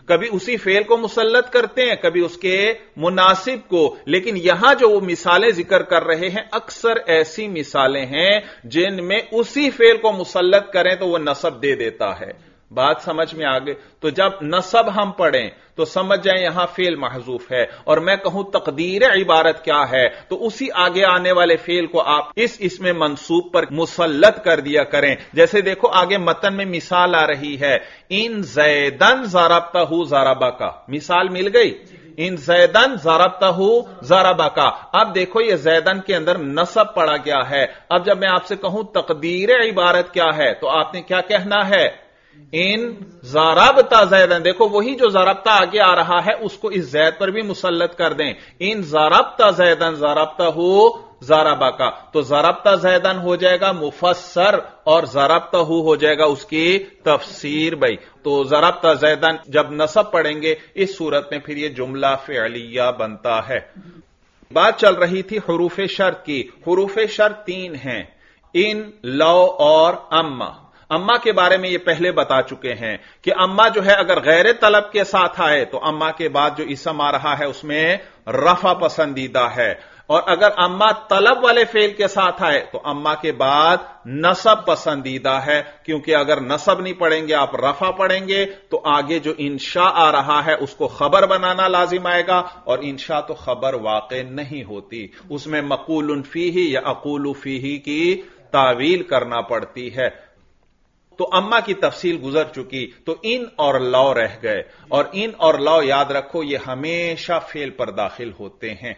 A: कभी उसी फेल को मुसल्लत करते हैं, कभी उसके मुनासिब को। लेकिन यहां जो वो मिसालें जिक्र कर रहे हैं अक्सर ऐसी मिसालें हैं जिनमें उसी फेल को मुसल्लत करें तो वो नसब दे देता है। बात समझ में आ गई? तो जब नसब हम पढ़ें तो समझ जाएं यहां फेल महजूफ है, और मैं कहूं तकदीर इबारत क्या है, तो उसी आगे आने वाले फेल को आप इसमें मंसूब पर मुसल्लत कर दिया करें। जैसे देखो आगे मतन में मिसाल आ रही है, इन ज़ैदन ज़रबतहु ज़रबका, मिसाल मिल गई। इन ज़ैदन ज़रबतहु ज़रबका। अब देखो ये ज़ैदन के अंदर नसब पड़ा गया है। अब जब मैं आपसे कहूं तकदीर इबारत क्या है, तो आपने क्या कहना है? इन ज़रबता ज़ैदन। देखो वही जो ज़रबता आगे आ रहा है उसको इस ज़ैद पर भी मुसल्लत कर दें। इन ज़रबता ज़ैदन ज़रबतहु ज़रबका, तो ज़रबता ज़ैदन हो जाएगा मुफस्सर और ज़रबतहु हो जाएगा उसकी तफसीर। भाई तो ज़रबता ज़ैदन जब नसब पढ़ेंगे इस सूरत में फिर यह जुमला फ़िअलिया बनता है। बात चल रही थी हुरूफ़े शर्त की। हुरूफ़े शर्त 3 हैं, इन, लौ और अम्मा। अम्मा के बारे में ये पहले बता चुके हैं कि अम्मा जो है अगर गैर तलब के साथ आए तो अम्मा के बाद जो इसम आ रहा है उसमें रफा पसंदीदा है, और अगर अम्मा तलब वाले फेल के साथ आए तो अम्मा के बाद नसब पसंदीदा है, क्योंकि अगर नसब नहीं पढ़ेंगे आप रफा पढ़ेंगे तो आगे जो इंशा आ रहा है उसको खबर बनाना लाजिम आएगा, और इंशा तो खबर वाक़े नहीं होती, उसमें मक़ूलुन फीही या अक़ूलु फीही की तावील करना पड़ती है। तो अम्मा की तफसील गुजर चुकी, तो इन और लौ रह गए, और इन और लौ याद रखो ये हमेशा फेल पर दाखिल होते हैं।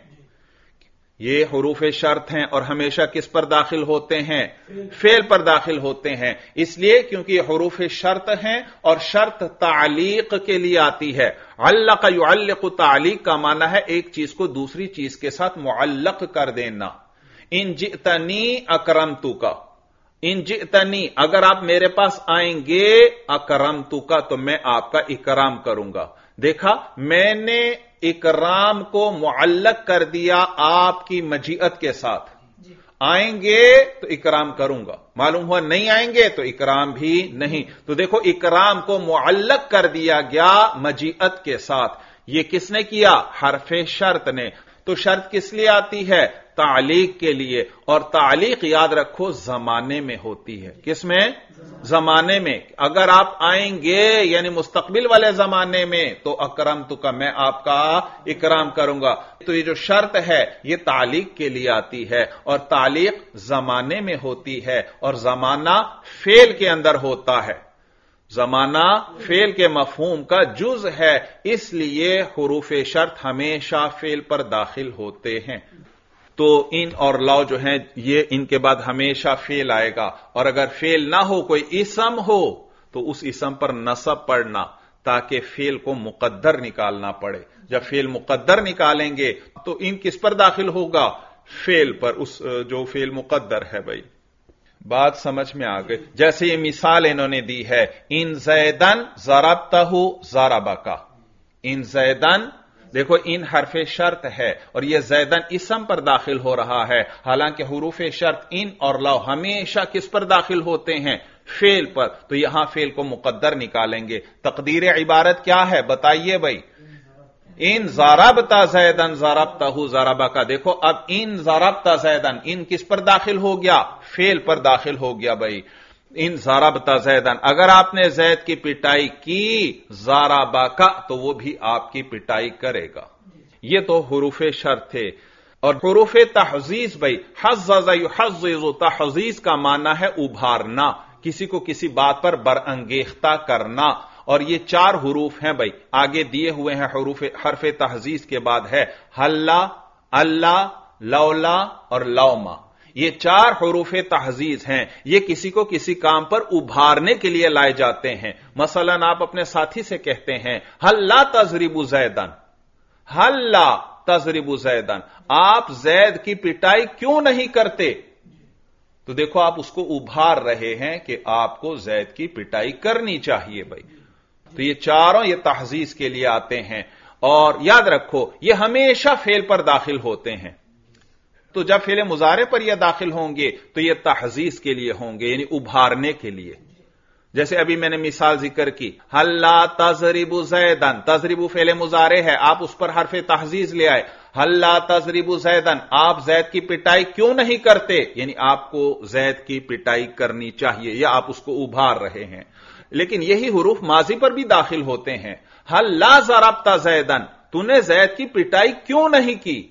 A: ये हुरूफ़े शर्त हैं और हमेशा किस पर दाखिल होते हैं? फेल पर दाखिल होते हैं। इसलिए क्योंकि ये हुरूफ़े शर्त हैं और शर्त तालीक के लिए आती है। अल्लक़ युअल्लिक़ु, तालीक का माना है एक चीज को दूसरी चीज के साथ मुअल्लक़ कर देना। इन जितनी अकरमतुका, इन जितनी, अगर आप मेरे पास आएंगे, अकरमतुका, तो मैं आपका इकराम करूंगा। देखा, मैंने इकराम को मुअल्लक कर दिया आपकी मजीअत के साथ। आएंगे तो इकराम करूंगा, मालूम हुआ नहीं आएंगे तो इकराम भी नहीं। तो देखो इकराम को मुअल्लक कर दिया गया मजीअत के साथ। यह किसने किया? हरफे शर्त ने। तो शर्त किस लिए आती है? तालीक के लिए। और तालीक याद रखो जमाने में होती है। किस में? जमाने में। अगर आप आएंगे यानी मुस्तकबिल वाले जमाने में तो अकरम तो का, मैं आपका इकराम करूंगा। तो ये जो शर्त है ये तालीक के लिए आती है, और तालीक जमाने में होती है, और जमाना फेल के अंदर होता है। जमाना फेल के मफहूम का जुज है, इसलिए हुरूफ़े शर्त हमेशा फेल पर दाखिल होते हैं। तो इन और लौ जो हैं ये इनके बाद हमेशा फेल आएगा, और अगर फेल ना हो, कोई इसम हो, तो उस इसम पर नसब पढ़ना ताकि फेल को मुकद्दर निकालना पड़े। जब फेल मुकद्दर निकालेंगे तो इन किस पर दाखिल होगा? फेल पर, उस जो फेल मुकद्दर है। भाई बात समझ में आ गई? जैसे ये मिसाल इन्होंने दी है, इन ज़ैदन ज़रबतहु ज़रबका। इन ज़ैदन, देखो इन हरफे शर्त है और यह ज़ैदन इसम पर दाखिल हो रहा है। हालांकि हुरूफ़े शर्त इन और लौ हमेशा किस पर दाखिल होते हैं? फेल पर। तो यहां फेल को मुकद्दर निकालेंगे। तकदीर इबारत क्या है बताइए भाई? इन ज़रबता ज़ैदन ज़रबतहु ज़रबका। देखो अब इन ज़रबता ज़ैदन, इन किस पर दाखिल हो गया? फेल पर दाखिल हो गया। भाई इन ज़रबता ज़ैदन, अगर आपने ज़ैद की पिटाई की, ज़रबका, तो वो भी आपकी पिटाई करेगा। ये तो हुरूफ़े शर्त थे। और हुरूफ़े तहज़ीज़, भाई हज़्ज़ज़ युहज़्ज़िज़ु, तहज़ीज़ का माना है उभारना, किसी को किसी बात पर बरअंगेख्ता करना। और ये 4 हुरूफ हैं भाई, आगे दिए हुए हैं। हुरूफ़े हरफ़े तहज़ीज़ के बाद है हल्ला, अल्लाह, लौला और लौमा। ये 4 हुरूफ़े तहज़ीज़ हैं। ये किसी को किसी काम पर उभारने के लिए लाए जाते हैं। मसलन आप अपने साथी से कहते हैं हल्ला तज़रिबु ज़ैदन, हल्ला तज़रिबु ज़ैदन, आप ज़ैद की पिटाई क्यों नहीं करते? तो देखो आप उसको उभार रहे हैं कि आपको ज़ैद की पिटाई करनी चाहिए। भाई तो ये चारों ये तहज़ीज़ के लिए आते हैं। और याद रखो ये हमेशा फेल पर दाखिल होते हैं। तो जब फेल मुजारे पर यह दाखिल होंगे तो यह तहज़ीज़ के लिए होंगे, यानी उभारने के लिए। جیسے ابھی میں نے مثال ذکر کی، ہل لا تضرب زیدن، تضرب فعل مضارع ہے، آپ اس پر حرف تحزیز لے آئے، ہل لا تضرب زیدن، آپ زید کی پٹائی کیوں نہیں کرتے، یعنی آپ کو زید کی پٹائی کرنی چاہیے یا آپ اس کو ابھار رہے ہیں۔ لیکن یہی حروف ماضی پر بھی داخل ہوتے ہیں، ہل لا ضربت زیدن، تو نے زید کی پٹائی کیوں نہیں کی۔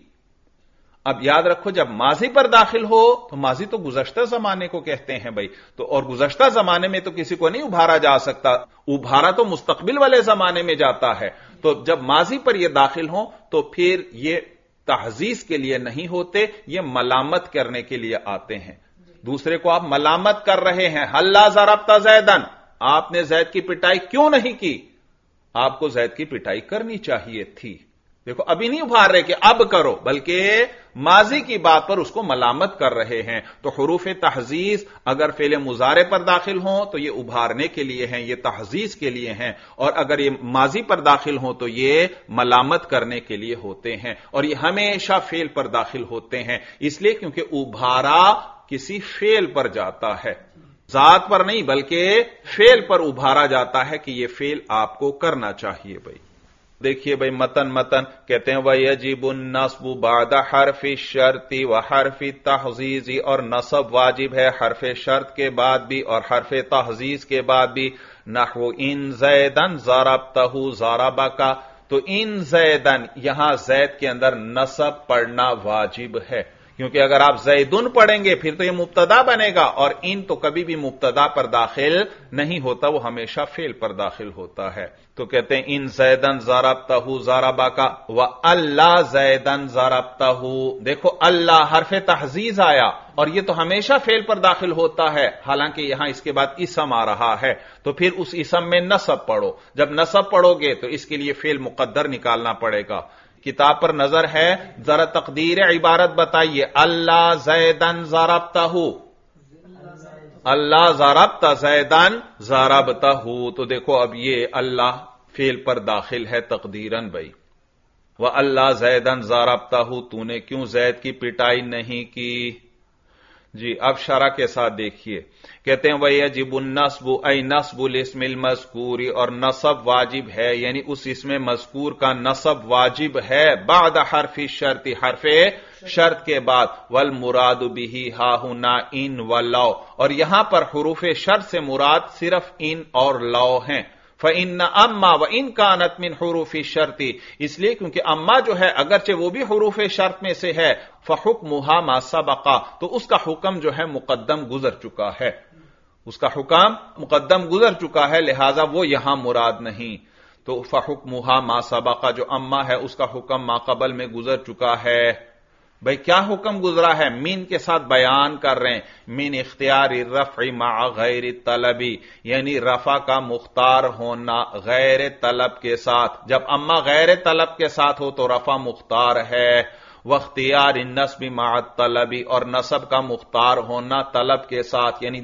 A: اب یاد رکھو جب ماضی پر داخل ہو تو ماضی تو گزشتہ زمانے کو کہتے ہیں بھائی، تو اور گزشتہ زمانے میں تو کسی کو نہیں ابھارا جا سکتا، ابھارا تو مستقبل والے زمانے میں جاتا ہے۔ تو جب ماضی پر یہ داخل ہوں تو پھر یہ تحزیز کے لیے نہیں ہوتے، یہ ملامت کرنے کے لیے آتے ہیں۔ دوسرے کو آپ ملامت کر رہے ہیں، ہل لا ضربت زیدن، آپ نے زید کی پٹائی کیوں نہیں کی، آپ کو زید کی پٹائی کرنی چاہیے تھی۔ دیکھو ابھی نہیں ابھار رہے کہ اب کرو، بلکہ ماضی کی بات پر اس کو ملامت کر رہے ہیں۔ تو حروف تحزیز اگر فعل مضارع پر داخل ہوں تو یہ ابھارنے کے لیے ہیں، یہ تحزیز کے لیے ہیں، اور اگر یہ ماضی پر داخل ہوں تو یہ ملامت کرنے کے لیے ہوتے ہیں، اور یہ ہمیشہ فعل پر داخل ہوتے ہیں، اس لیے کیونکہ ابھارا کسی فعل پر جاتا ہے، ذات پر نہیں بلکہ فعل پر ابھارا جاتا ہے کہ یہ فعل آپ کو کرنا چاہیے بھائی۔ دیکھیے بھائی متن کہتے ہیں وَيَجِبُ النَّصْبُ بَعْدَ حَرْفِ الشَّرْطِ وَحَرْفِ التَّحْزِيزِ، اور نصب واجب ہے حرف شرط کے بعد بھی اور حرف تحزیز کے بعد بھی۔ نحو ان زیدن ضربتہ ضربک، تو ان زیدن یہاں زید کے اندر نصب پڑھنا واجب ہے، کیونکہ اگر آپ زیدن پڑھیں گے پھر تو یہ مبتدا بنے گا، اور ان تو کبھی بھی مبتدا پر داخل نہیں ہوتا، وہ ہمیشہ فعل پر داخل ہوتا ہے۔ تو کہتے ہیں ان زیدن ضربتہ ضربک وَأَلَّا زیدن ضربتہ، دیکھو اللہ حرف تحزیز آیا اور یہ تو ہمیشہ فعل پر داخل ہوتا ہے، حالانکہ یہاں اس کے بعد اسم آ رہا ہے، تو پھر اس اسم میں نصب پڑھو، جب نصب پڑھو گے تو اس کے لیے فعل مقدر نکالنا پڑے گا۔ کتاب پر نظر ہے، ذرا تقدیر عبارت بتائیے، اللہ زیدن ضربتہ، اللہ ضربت زیدن ضربتہ، تو دیکھو اب یہ اللہ فعل پر داخل ہے تقدیرن بھائی۔ وَأَلَّا زیدن ضربتہ، تو نے کیوں زید کی پٹائی نہیں کی۔ جی اب شرح کے ساتھ دیکھیے، کہتے ہیں وَيَجِبُ النَّصْبُ أَيْ نَصْبُ الْإِسْمِ الْمَذْكُورِ، اور نصب واجب ہے یعنی اس اسم مذکور کا نصب واجب ہے، بعد حرف الشرط، حرف شرط کے بعد، والمراد به ہا ہنا ان ولو، اور یہاں پر حروف شرط سے مراد صرف ان اور لو ہیں۔ فَإِنَّ أَمَّا وَإِنْ كَانَتْ مِنْ حُرُوفِ الشَّرْطِ، اس لیے کیونکہ اما جو ہے اگرچہ وہ بھی حروف شرط میں سے ہے، فَحُكْمُهَا مَا سَبَقَ، تو اس کا حکم جو ہے مقدم گزر چکا ہے، اس کا حکم مقدم گزر چکا ہے، لہذا وہ یہاں مراد نہیں۔ تو فَحُكْمُهَا مَا سَبَقَ، جو اما ہے اس کا حکم ما قبل میں گزر چکا ہے۔ بھئی کیا حکم گزرا ہے؟ من کے ساتھ بیان کر رہے ہیں، من اختیار الرفع مع غیر الطلب، یعنی رفع کا مختار ہونا غیر طلب کے ساتھ، جب اما غیر طلب کے ساتھ ہو تو رفع مختار ہے۔ واختیار النصب مع الطلب، اور نصب کا مختار ہونا طلب کے ساتھ، یعنی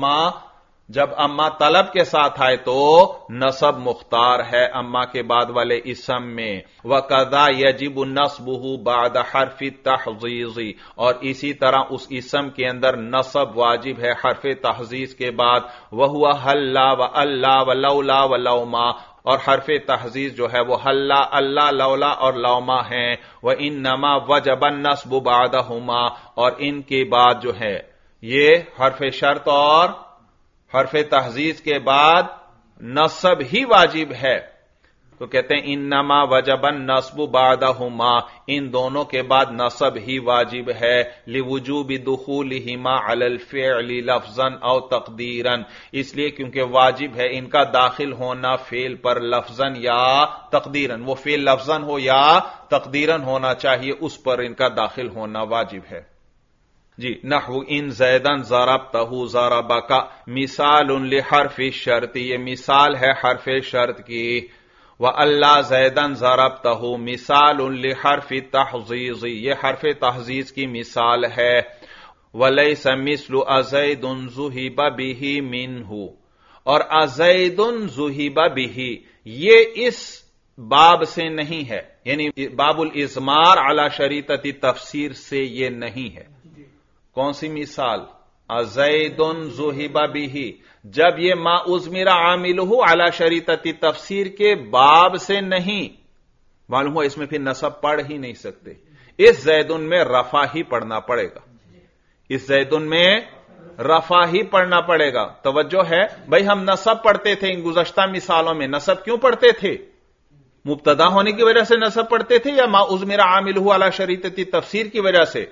A: جب اما طلب کے ساتھ آئے تو نصب مختار ہے اما کے بعد والے اسم میں۔ وَقَذَا يَجِبُ نَصْبُهُ بَعْدَ حَرْفِ التَّحْزِيزِ، اور اسی طرح اس اسم کے اندر نصب واجب ہے حرف تحزیز کے بعد۔ وَهُوَ هَلَّا وَأَلَّا وَلَوْلَا وَلَوْمَا، اور حرف تحزیز جو ہے وہ ہلا، اللہ، لولا اور لوما ہیں۔ وَإِنَّمَا وَجَبَ النَّصْبُ بَعْدَهُمَا، اور ان کے بعد جو ہے یہ حرف شرط اور حرف تحزیز کے بعد نصب ہی واجب ہے۔ تو کہتے ہیں انما وجب النصب بعدہما، ان دونوں کے بعد نصب ہی واجب ہے، لوجوب دخولہما علی الفعل لفظا او تقدیرا، اس لیے کیونکہ واجب ہے ان کا داخل ہونا فعل پر لفظا یا تقدیرا، وہ فعل لفظا ہو یا تقدیرا ہونا چاہیے، اس پر ان کا داخل ہونا واجب ہے۔ جی نحو ان زیدن ضربتہ ضربک، مثال لحرف الشرط، یہ مثال ہے حرف شرط کی۔ وَأَلَّا زیدن ضربتہ مثال لحرف التحزیز، یہ حرف تحزیز کی مثال ہے۔ وَلَيْسَ مِثْلُ أَزَيْدٌ ذُهِبَ بِهِ مِنْهُ، اور أَزَيْدٌ ذُهِبَ بِهِ یہ اس باب سے نہیں ہے، یعنی باب الازمار علی شریطۃ التفسیر سے یہ نہیں ہے۔ کون سی مثال؟ अज़ैदुन ज़ुहिबा बिही, जब ये मा उज़मिरा आमिलुहु अला शरीतति तफसीर के बाब से नहीं, मालूम हुआ इसमें फिर नसब पढ़ ही नहीं सकते, इस ज़ैदुन में रफा ही पढ़ना पड़ेगा, इस ज़ैदुन में रफा ही पढ़ना पड़ेगा। तवज्जो है भाई, हम नसब पढ़ते थे इन गुज़श्ता मिसालों में, नसब क्यों पढ़ते थे? मुब्तदा होने की वजह से नसब पढ़ते थे या मा उज़मिरा आमिलुहु अला शरीतति तफसीर की वजह से?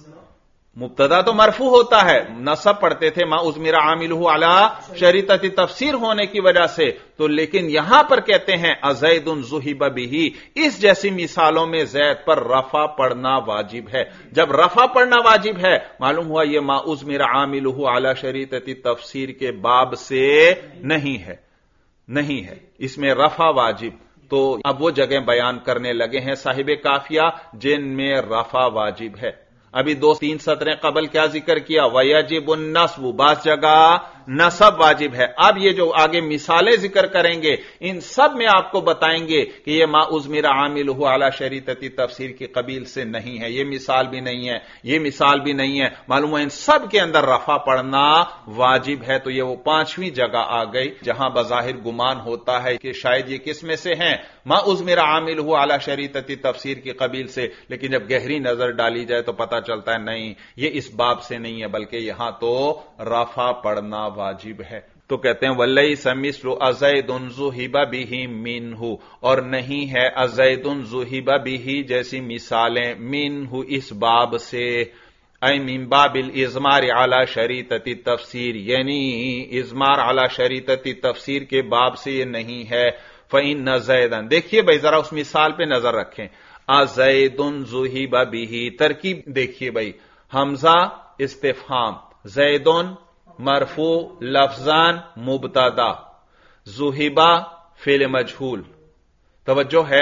A: मुब्तदा तो मरफू होता है, नसब पढ़ते थे मा उज़मिरा आमिलुहु अला शरीतति तफसीर होने की वजह से। तो लेकिन यहां पर कहते हैं अज़ैदुन ज़ुहिबा बिही, इस जैसी मिसालों में ज़ैद पर रफा पढ़ना वाजिब है। जब रफा पढ़ना वाजिब है, मालूम हुआ यह मा उज़मिरा आमिलुहु अला शरीतति तफसीर के बाब से नहीं है, नहीं है, इसमें रफा वाजिब। तो अब वो जगह बयान करने लगे हैं साहिब काफिया जिनमें रफा वाजिब है। अभी 2-3 सतरें कबल क्या जिक्र किया? वयजिबुन नस्ब, बास जगह नसब वाजिब है। अब ये जो आगे मिसालें जिक्र करेंगे, इन सब में आपको बताएंगे कि ये मा उज़मिरा आमिलुहु अला शरीतति तफसीर की कबील से नहीं है, ये मिसाल भी नहीं है, ये मिसाल भी नहीं है। मालूम है इन सब के अंदर रफा पढ़ना वाजिब है। तो ये वो 5वीं जगह आ गई जहां बज़ाहिर गुमान होता है कि शायद ये किस में से हैं, मा उज़मिरा आमिलुहु अला शरीतति तफसीर की कबील से, लेकिन जब गहरी नजर डाली जाए तो पता चलता है नहीं, ये इस बाब से नहीं है, बल्कि यहां तो रफा पढ़ना वाजिब है। तो कहते हैं वलैसा मिस्लु अज़ैदुन ज़ुहिबा बिही मिन्हु, और नहीं है अज़ैदुन ज़ुहिबा बिही जैसी मिसालें मिन्हु इस बाब से, ऐ मिन बाबिल इज़मार अला शरीतति तफसीर, यानी इज़मार अला शरीतति तफसीर के बाब से ये नहीं है। फ़इन्न ज़ैदन, देखिए भाई जरा उस मिसाल पे नजर रखें, अज़ैदुन ज़ुहिबा बिही, तरकीब देखिए भाई, हमजा इस्तिफ़हाम, ज़ैदुन मरफू लफ्जान मुब्तदा, ज़ुहिबा फ़िल मजहूल। तवज्जो है?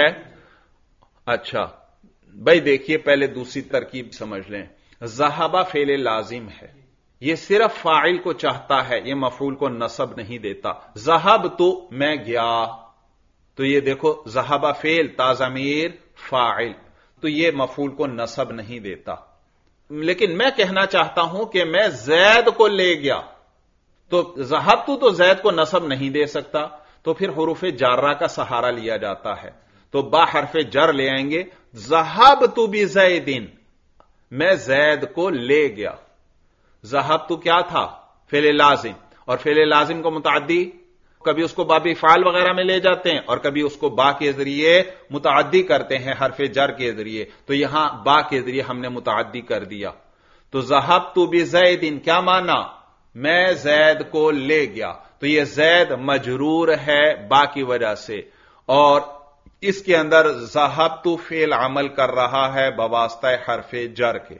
A: अच्छा भाई देखिए पहले दूसरी तरकीब समझ लें। ज़हबा फ़िल लाजिम है, ये सिर्फ फाइल को चाहता है, ये मफूल को नसब नहीं देता। ज़हब तो मैं गया, तो ये देखो ज़हबा फ़िल ताज़मीर फाइल, तो ये मफूल को नसब नहीं देता। लेकिन मैं कहना चाहता हूं कि मैं ज़ैद को ले गया, तो ज़हबतु तो ज़ैद को नसब नहीं दे सकता, तो फिर हुरूफ़े जारा का सहारा लिया जाता है। तो बा हरफ़े जर ले आएंगे, ज़हबतु बि ज़ैदिन, मैं ज़ैद को ले गया। ज़हबतु क्या था? फ़िल लाज़िम, और फ़िल लाज़िम को मुतअद्दी कभी उसको बाबी फ़ाल वगैरह में ले जाते हैं और कभी उसको बा के जरिए मुतअद्दी करते हैं हरफ़े जर के जरिए। तो यहां बा के जरिए हमने मुतअद्दी कर दिया। तो ज़हबतु बि ज़ैदिन क्या माना? मैं ज़ैद को ले गया। तो यह ज़ैद मजरूर है बा की वजह से, और इसके अंदर ज़हबतु फ़ेल अमल कर रहा है बवास्ता हरफ़े जर के।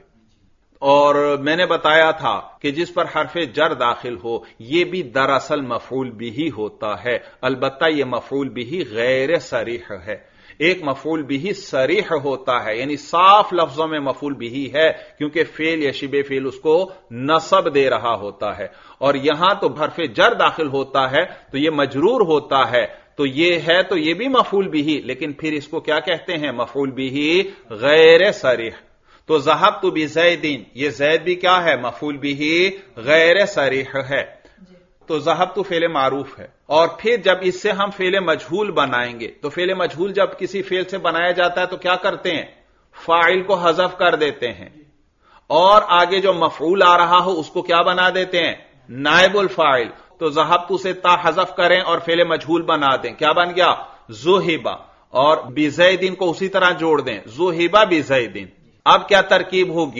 A: और मैंने बताया था कि जिस पर हरफ़े जर दाखिल हो यह भी दरअसल मफूल बिही होता है, अलबत्ता यह मफूल बिही गैर सरीह है। एक मफूल बिही सरीह होता है, यानी साफ लफ्जों में मफूल बिही है, क्योंकि फेल या शिबे फेल उसको नसब दे रहा होता है। और यहां तो हरफ़े जर दाखिल होता है तो यह मजरूर होता है, तो यह है तो यह भी मफूल बिही, लेकिन फिर इसको क्या कहते हैं? मफूल बिही गैर सरीह। तो ज़हबतु बि ज़ैदिन, ये ज़ैद भी क्या है? मफूल बिही गैर सरीह है। तो ज़हबतु फ़ेल मारूफ है, और फिर जब इससे हम फ़ेल मजहूल बनाएंगे, तो फ़ेल मजहूल जब किसी फ़ेल से बनाया जाता है तो क्या करते हैं? फ़ाइल को हज़फ कर देते हैं, और आगे जो मफ़ऊल आ रहा हो उसको क्या बना देते हैं? नाइबुल फ़ाइल। तो ज़हबतु से ता हज़फ करें और फ़ेल मजहूल बना दें, क्या बन गया? ज़ुहिबा। और बि ज़ैदिन को उसी तरह जोड़ दें, ज़ुहिबा बि ज़ैदिन। अब क्या तरकीब होगी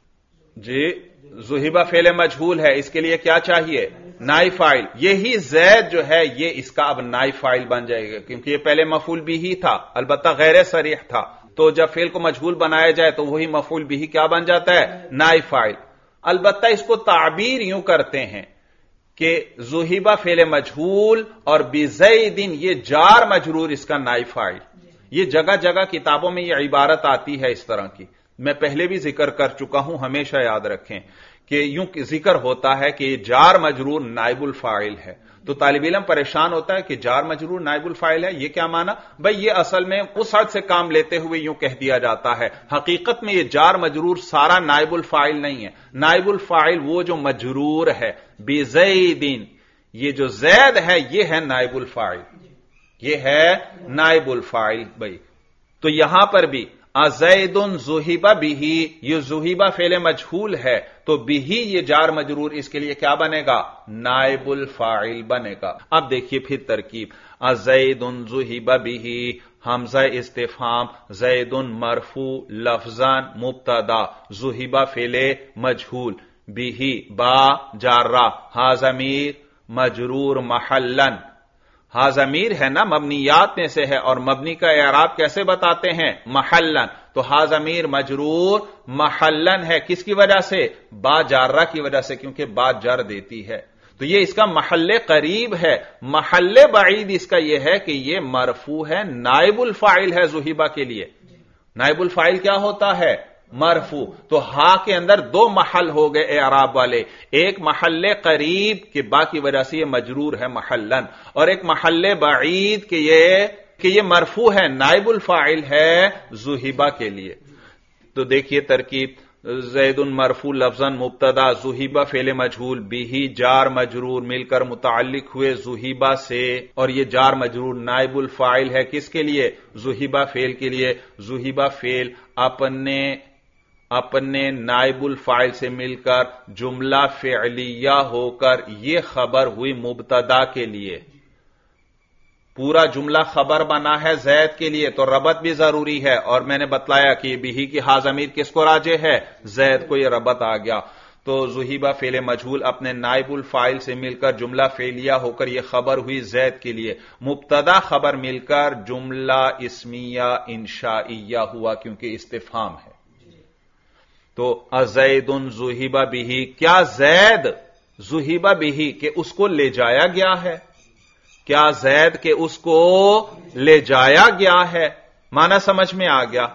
A: जी? ज़ुहिबा फ़ेल मजहूल है, इसके लिए क्या चाहिए? नाइब फाइल। यही ज़ैद जो है ये इसका अब नाइब फाइल बन जाएगा, क्योंकि ये पहले मफूल बिही था, अलबत्ता गैर सरीह था। तो जब फेल को मजहूल बनाया जाए तो वही मफूल बिही क्या बन जाता है? नाइब फाइल। अलबत्ता इसको ताबीर यूं करते हैं कि ज़ुहिबा फ़ेल मजहूल और बिज़ैदिन ये जार मजरूर इसका नाइब फाइल। ये जगह जगह किताबों में ये इबारत आती है इस तरह की। میں پہلے بھی ذکر کر چکا ہوں، ہمیشہ یاد رکھیں کہ یوں ذکر ہوتا ہے کہ جار مجرور نائب الفاعل ہے، تو طالب علم پریشان ہوتا ہے کہ جار مجرور نائب الفاعل ہے، یہ کیا معنی؟ بھئی یہ اصل میں اس حد سے کام لیتے ہوئے یوں کہہ دیا جاتا ہے، حقیقت میں یہ جار مجرور سارا نائب الفاعل نہیں ہے، نائب الفاعل وہ جو مجرور ہے بزیدین، یہ جو زید ہے یہ ہے نائب الفاعل، یہ ہے نائب الفاعل بھئی۔ تو یہاں پر بھی ازید ذہب بہ، یہ ذہب فعل مجہول ہے تو بہ یہ جار مجرور اس کے لیے کیا بنے گا؟ نائب الفاعل بنے گا۔ اب دیکھیے پھر ترکیب، ازید ذہب بہ، حمزہ استفہام، زید مرفوع لفظاً مبتدا، ذہب فعل مجہول، بہ با جارہ، ہا ضمیر مجرور محلاً، ہا ضمیر ہے نا مبنیات میں سے ہے، اور مبنی کا اعراب کیسے بتاتے ہیں؟ محلاً، تو ہا ضمیر مجرور محلاً ہے، کس کی وجہ سے؟ با جارہ کی وجہ سے، کیونکہ با جر دیتی ہے، تو یہ اس کا محل قریب ہے۔ محل بعید اس کا یہ ہے کہ یہ مرفوع ہے، نائب الفاعل ہے ذہبہ کے لیے۔ نائب الفاعل کیا ہوتا ہے؟ مرفوع۔ تو ہا کے اندر دو محل ہو گئے اعراب والے، ایک محل قریب کہ با کی وجہ سے یہ مجرور ہے محلاً، اور ایک محل بعید کہ یہ مرفوع ہے، نائب الفاعل ہے ذہبہ کے لیے۔ تو دیکھیے ترکیب، زید مرفوع لفظاً مبتدا، ذہبہ فعل مجہول، بہ جار مجرور، مل کر متعلق ہوئے ذہبہ سے، اور یہ جار مجرور نائب الفاعل ہے کس کے لیے؟ ذہبہ فعل کے لیے۔ ذہبہ فعل اپنے نائب الفاعل سے مل کر جملہ فعلیہ ہو کر یہ خبر ہوئی مبتدا کے لیے، پورا جملہ خبر بنا ہے زید کے لیے، تو ربط بھی ضروری ہے، اور میں نے بتلایا کہ بہ کی ہا ضمیر کس کو راجع ہے؟ زید کو، یہ ربط آ گیا۔ تو ذہبہ فعل مجہول اپنے نائب الفاعل سے مل کر جملہ فعلیہ ہو کر یہ خبر ہوئی زید کے لیے، مبتدا خبر مل کر جملہ اسمیہ انشائیہ ہوا کیونکہ استفہام ہے۔ تو ازید ذہب بہ، کیا زید ذہب بہ کہ اس کو لے جایا گیا ہے؟ کیا زید کے اس کو لے جایا گیا ہے؟ معنی سمجھ میں آ گیا۔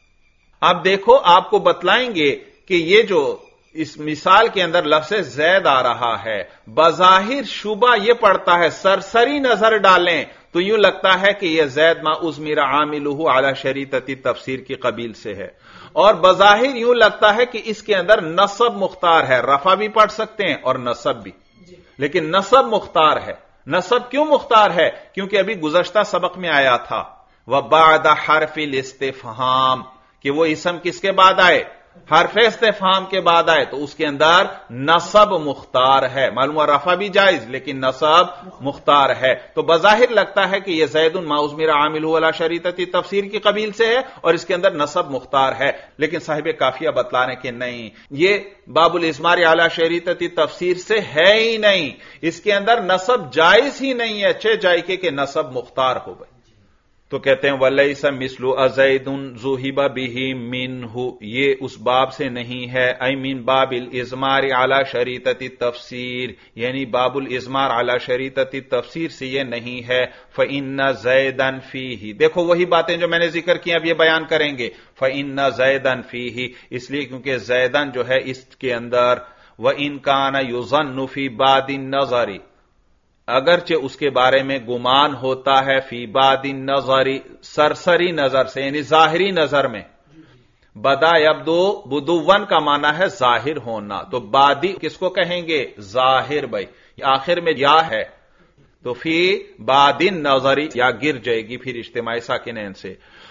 A: اب دیکھو آپ کو بتلائیں گے کہ یہ جو اس مثال کے اندر لفظ زید آ رہا ہے، بظاہر شبہ یہ پڑتا ہے، سرسری نظر ڈالیں تو یوں لگتا ہے کہ یہ زید ما اضمر عاملہ علی شریطۃ تفسیر کی قبیل سے ہے، اور بظاہر یوں لگتا ہے کہ اس کے اندر نصب مختار ہے، رفع بھی پڑھ سکتے ہیں اور نصب بھی، لیکن نصب مختار ہے۔ نصب کیوں مختار ہے؟ کیونکہ ابھی گزشتہ سبق میں آیا تھا وَبَعْدَ حرف الاستفہام، کہ وہ اسم کس کے بعد آئے؟ حرف استفہام کے بعد آئے، تو اس کے اندر نصب مختار ہے۔ معلوم رفع بھی جائز لیکن نصب مختار ہے، تو بظاہر لگتا ہے کہ یہ زید ما اضمر عاملہ علی شریطۃ تفسیر کی قبیل سے ہے اور اس کے اندر نصب مختار ہے، لیکن صاحب کافیہ بتلانے کہ نہیں، یہ باب الاضمار علی شریطۃ تفسیر سے ہے ہی نہیں، اس کے اندر نصب جائز ہی نہیں ہے، چہ جائے کہ نصب مختار ہو گئے۔ تو کہتے ہیں وَلَيْسَ مِثْلُ أَزَيْدٌ ذُهِبَ بِهِ مِنْهُ، یہ اس باب سے نہیں ہے، ای من باب الاضمار علی شریطۃ التفسیر، یعنی باب الاضمار علی شریطۃ التفسیر سے یہ نہیں ہے۔ فَإِنَّ زَيْدًا فِيهِ، دیکھو وہی باتیں جو میں نے ذکر کی اب یہ بیان کریں گے، فَإِنَّ زَيْدًا فِيهِ، اس لیے کیونکہ زیدن جو ہے اس کے اندر وَإِن كَانَ يُظَنُّ فِي بَعْضِ النَّظَرِ، اگرچہ اس کے بارے میں گمان ہوتا ہے فی بعض النظر، سرسری نظر سے یعنی ظاہری نظر میں، بدا یبدو بدون کا معنی ہے ظاہر ہونا، تو بادی کس کو کہیں گے؟ ظاہر بھائی، آخر میں یا ہے تو فی بعض النظر یا گر جائے گی پھر اجتماعی ساکنین سے۔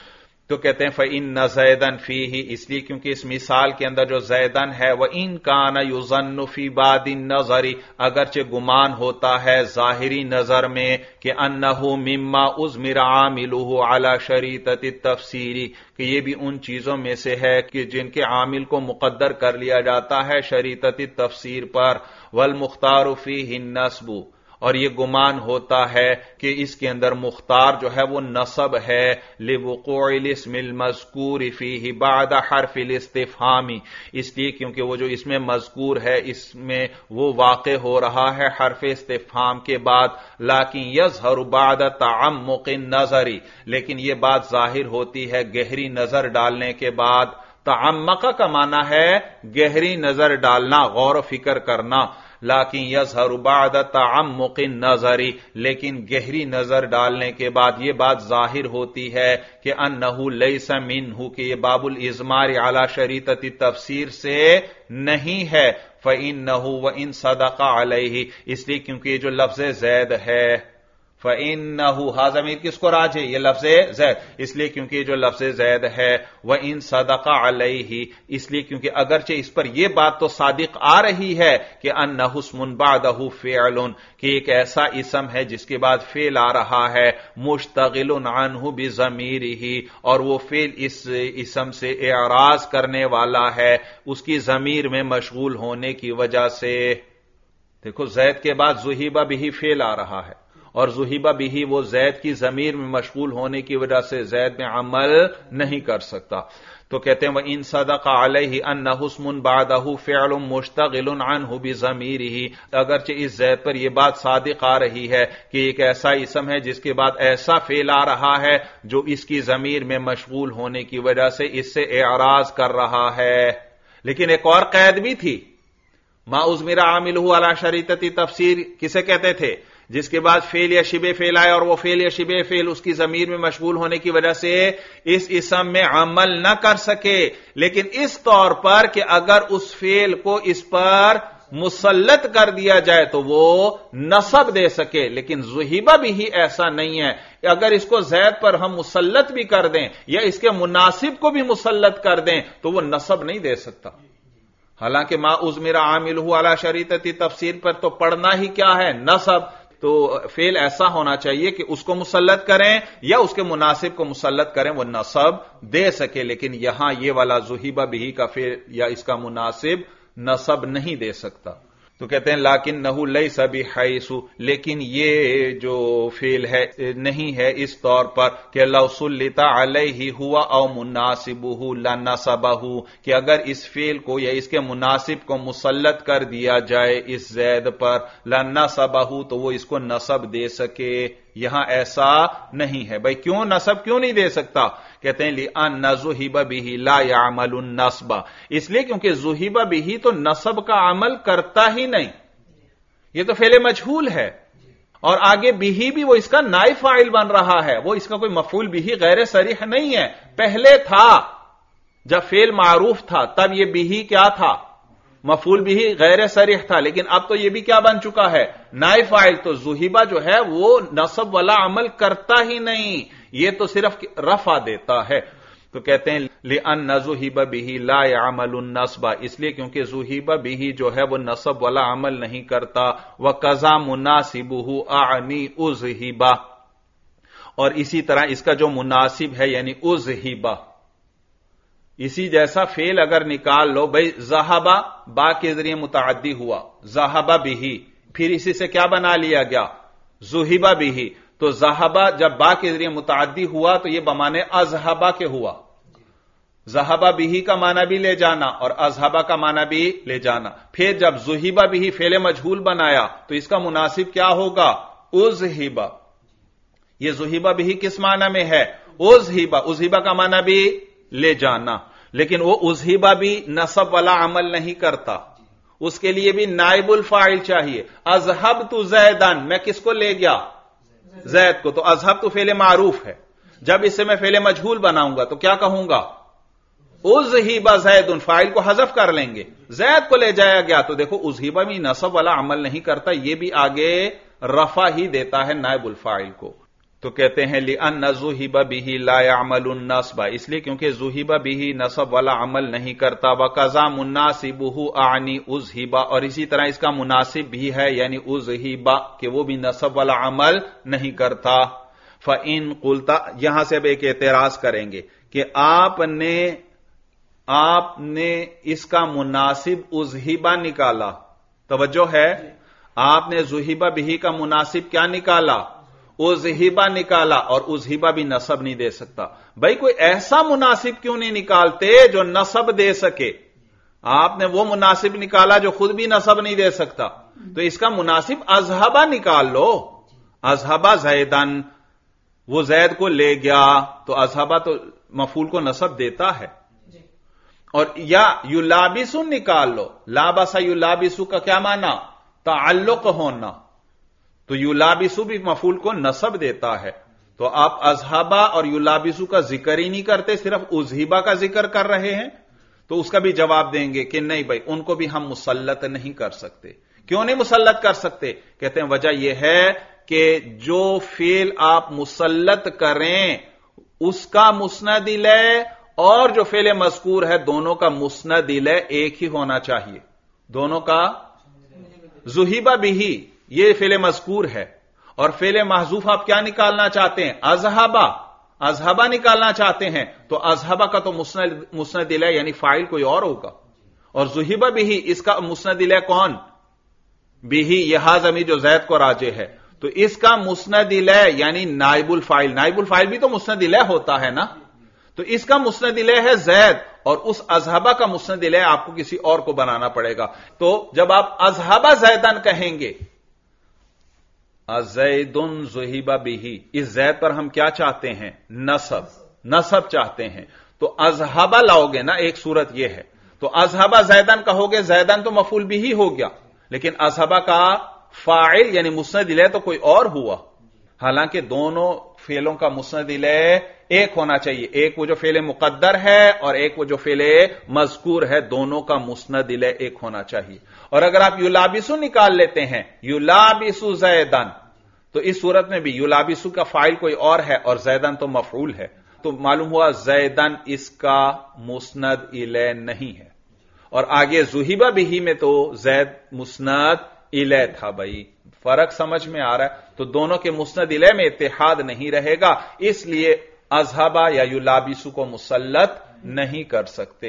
A: تو کہتے ہیں فَإِنَّ زَيْدًا فِيهِ، اس لیے کیونکہ اس مثال کے اندر جو زیدن ہے وَإِن كَانَ يُظَنُّ فِي بَعْضِ النَّظَرِ، اگرچہ گمان ہوتا ہے ظاہری نظر میں کہ أَنَّهُ مِمَّا أُضْمِرَ عَامِلُهُ عَلَى شَرِيطَةِ التَّفْسِيرِ، کہ یہ بھی ان چیزوں میں سے ہے کہ جن کے عامل کو مقدر کر لیا جاتا ہے شریطۃ التفسیر پر، وَالْمُخْتَارُ فِيهِ النَّصْبُ، اور یہ گمان ہوتا ہے کہ اس کے اندر مختار جو ہے وہ نصب ہے، لِوُقُوعِ الاسم المذکور فیہ بعد حرف الاستفہام، اس لیے کیونکہ وہ جو اس میں مذکور ہے اس میں وہ واقع ہو رہا ہے حرف استفہام کے بعد، لیکن یظہر بعد تعمق النظر، لیکن یہ بات ظاہر ہوتی ہے گہری نظر ڈالنے کے بعد، تعمق کا معنی ہے گہری نظر ڈالنا، غور و فکر کرنا، لیکن یظہر بعد تعمق النظر، لیکن گہری نظر ڈالنے کے بعد یہ بات ظاہر ہوتی ہے کہ انہ لیس منہ، کہ یہ باب الاضمار علی شریطۃ التفسیر سے نہیں ہے، فإنہ وإن صدق علیہ، اس لیے کیونکہ یہ جو لفظ زید ہے، فإنہ، ہا ضمیر کس کو راجع ہے؟ یہ لفظ زید، اس لیے کیونکہ جو لفظ زید ہے، وإن صدق علیہ، اس لیے کیونکہ اگرچہ اس پر یہ بات تو صادق آ رہی ہے کہ انہ اسم بعدہ فعل، کہ ایک ایسا اسم ہے جس کے بعد فعل آ رہا ہے، مشتغل عنہ بضمیرہ، اور وہ فعل اس اسم سے اعراض کرنے والا ہے اس کی ضمیر میں مشغول ہونے کی وجہ سے۔ دیکھو زید کے بعد ذہب بہ فعل آ رہا ہے، اور ذہب بہ وہ زید کی ضمیر میں مشغول ہونے کی وجہ سے زید میں عمل نہیں کر سکتا۔ تو کہتے ہیں وَإِن صَدَقَ عَلَيْهِ أَنَّهُ اسْمٌ بَعْدَهُ فِعْلٌ مُشْتَغِلٌ عَنْهُ بِضَمِيرِهِ، اگرچہ اس زید پر یہ بات صادق آ رہی ہے کہ ایک ایسا اسم ہے جس کے بعد ایسا فعل آ رہا ہے جو اس کی ضمیر میں مشغول ہونے کی وجہ سے اس سے اعراض کر رہا ہے۔ لیکن ایک اور قید بھی تھی، ما اضمر عاملہ علی شریطۃ تفسیر کسے کہتے تھے؟ جس کے بعد فعل یا شبہ فعل آئے اور وہ فعل یا شبہ فعل اس کی ضمیر میں مشغول ہونے کی وجہ سے اس اسم میں عمل نہ کر سکے، لیکن اس طور پر کہ اگر اس فعل کو اس پر مسلط کر دیا جائے تو وہ نصب دے سکے۔ لیکن ذہب بھی ایسا نہیں ہے، اگر اس کو زید پر ہم مسلط بھی کر دیں یا اس کے مناسب کو بھی مسلط کر دیں تو وہ نصب نہیں دے سکتا۔ حالانکہ ما اضمر عاملہ علی شریطۃ تفسیر پر تو پڑھنا ہی کیا ہے؟ نصب۔ تو فعل ایسا ہونا چاہیے کہ اس کو مسلط کریں یا اس کے مناسب کو مسلط کریں وہ نصب دے سکے، لیکن یہاں یہ والا ذہب بہ کا فعل یا اس کا مناسب نصب نہیں دے سکتا۔ تو کہتے ہیں لیکنہ لیس بحیث، لیکن یہ جو فعل ہے نہیں ہے اس طور پر کہ لو سلط علیہ ہوا او مناسبہ لنصبہ، کہ اگر اس فعل کو یا اس کے مناسب کو مسلط کر دیا جائے اس زید پر لنصبہ تو وہ اس کو نصب دے سکے۔ یہاں ایسا نہیں ہے۔ بھائی کیوں نصب کیوں نہیں دے سکتا؟ کہتے ہیں لأن ذہب بہ لا يعمل النصب، اس لیے کیونکہ ذہب بہ تو نصب کا عمل کرتا ہی نہیں، یہ تو فعل مجہول ہے، اور آگے بہ بھی وہ اس کا نائب فاعل بن رہا ہے، وہ اس کا کوئی مفعول بہ غیر صریح نہیں ہے۔ پہلے تھا جب فعل معروف تھا تب یہ بہ کیا تھا؟ مفعول بھی غیر صریح تھا، لیکن اب تو یہ بھی کیا بن چکا ہے؟ نائب فاعل۔ تو ذہب جو ہے وہ نصب والا عمل کرتا ہی نہیں، یہ تو صرف رفع دیتا ہے۔ تو کہتے ہیں لأن ذہب بہ لا يعمل النصب، اس لیے کیونکہ ذہب بہ جو ہے وہ نصب والا عمل نہیں کرتا۔ وَقَضَى مُنَاسِبُهُ أَعْنِي أُذْهِبَ، اور اسی طرح اس کا جو مناسب ہے یعنی اذہب، اسی جیسا فعل اگر نکال لو، بھئی ذہب با کے ذریعے متعدی ہوا، ذہب بہ، پھر اسی سے کیا بنا لیا گیا؟ ذہب بہ۔ تو ذہب جب با کے ذریعے متعدی ہوا تو یہ بمانے اذہب کے ہوا، ذہب بہ کا معنی بھی لے جانا اور اذہب کا معنی بھی لے جانا۔ پھر جب ذہب بہ فعل مجہول بنایا تو اس کا مناسب کیا ہوگا؟ اذہب۔ یہ ذہب بہ کس معنی میں ہے؟ اذہب، اذہب کا معنی بھی لے جانا، لیکن وہ اذہب بھی نصب والا عمل نہیں کرتا، اس کے لیے بھی نائب الفاعل چاہیے۔ اذہبت زیدن، میں کس کو لے گیا؟ زید کو۔ تو اذہب تو فعل معروف ہے، جب اسے میں فعل مجہول بناؤں گا تو کیا کہوں گا؟ اذہب زید، فاعل کو حذف کر لیں گے، زید کو لے جایا گیا تو دیکھو اذہب بھی نصب والا عمل نہیں کرتا، یہ بھی آگے رفع ہی دیتا ہے نائب الفاعل کو۔ تو کہتے ہیں لأن ذہب بہ لا يعمل النصب، اس لیے کیونکہ ذہب بہ نصب والا عمل نہیں کرتا۔ وَقَضَى مُنَاسِبُهُ أَعْنِي أُذْهِبَ، اور اسی طرح اس کا مناسب بھی ہے یعنی اذہب کہ وہ بھی نصب والا عمل نہیں کرتا۔ فَإِن قُلْتَ، یہاں سے اب ایک اعتراض کریں گے کہ آپ نے اس کا مناسب اذہب نکالا، توجہ ہے، آپ نے ذہب بہ کا مناسب کیا نکالا؟ اذہب نکالا، اور اذہب بھی نصب نہیں دے سکتا۔ بھائی کوئی ایسا مناسب کیوں نہیں نکالتے جو نصب دے سکے؟ آپ نے وہ مناسب نکالا جو خود بھی نصب نہیں دے سکتا، تو اس کا مناسب اذہب نکال لو۔ اذہب زیدن، وہ زید کو لے گیا، تو اذہب تو مفعول کو نصب دیتا ہے۔ और या युलाबिसु निकाल लो, लाबसा युलाबिसु का क्या माना? ताल्लुक होना। तो युलाबिसु भी मफूल को नसब देता है। तो आप अजहबा और युलाबिसु का जिक्र ही नहीं करते, सिर्फ उजहिबा का जिक्र कर रहे हैं। तो उसका भी जवाब देंगे कि नहीं भाई, उनको भी हम मुसल्लत नहीं कर सकते। क्यों नहीं मुसल्लत कर सकते? कहते हैं वजह यह है कि जो फेल आप मुसल्लत करें उसका मुस्नद इलैह और जो फेल मज़कूर है दोनों का मुस्नद इलैह एक ही होना चाहिए। दोनों का ज़ुहिबा बिही ये फेल मज़कूर है, और फेल महजूफ आप क्या निकालना चाहते हैं? अज़हबा, अज़हबा निकालना चाहते हैं। तो अज़हबा का तो मुस्नद इलैह यानी फाइल कोई और होगा, और ज़ुहिबा बिही इसका मुस्नद इलैह कौन? बिही, यह ज़मीर जो ज़ैद को राजे है। तो इसका मुस्नद इलैह यानी नाइबुल फाइल, नाइबुल फाइल भी तो मुस्नद इलैह होता है ना। तो इसका मुस्नद इलैह है ज़ैद, और उस अज़हबा का मुस्नद इलैह आपको किसी और को बनाना पड़ेगा। तो जब आप अज़हबा ज़ैदन कहेंगे, अज़ैदुन ज़ुहिबा बिही, इस ज़ैद पर हम क्या चाहते हैं? नसब, नसब चाहते हैं। तो अज़हबा लाओगे ना, एक सूरत यह है। तो अज़हबा ज़ैदन कहोगे, ज़ैदन तो मफूल बिही हो गया, लेकिन अज़हबा का फाइल यानी मुस्नद इलैह तो कोई और हुआ। हालांकि दोनों फेलों का मुस्नद इलैह एक होना चाहिए, एक वो जो फेले मुकद्दर है और एक वो जो फेले मज़कूर है, दोनों का मुस्नद इलैह एक होना चाहिए। और अगर आप युलाबिसु निकाल लेते हैं, युलाबिसु ज़ैदन, तो इस सूरत में भी युलाबिसु का फाइल कोई और है और ज़ैदन तो मफऊल है। तो मालूम हुआ ज़ैदन इसका मुस्नद इलैह नहीं है। और आगे ज़ुहिबा बिही में तो ज़ैद मुस्नद इलैह था। भाई फर्क समझ में आ रहा है? तो दोनों के मुस्नद इलैह में इत्तेहाद नहीं रहेगा, इसलिए अज़हबा या युलाबिसु को मुसल्लत नहीं कर सकते।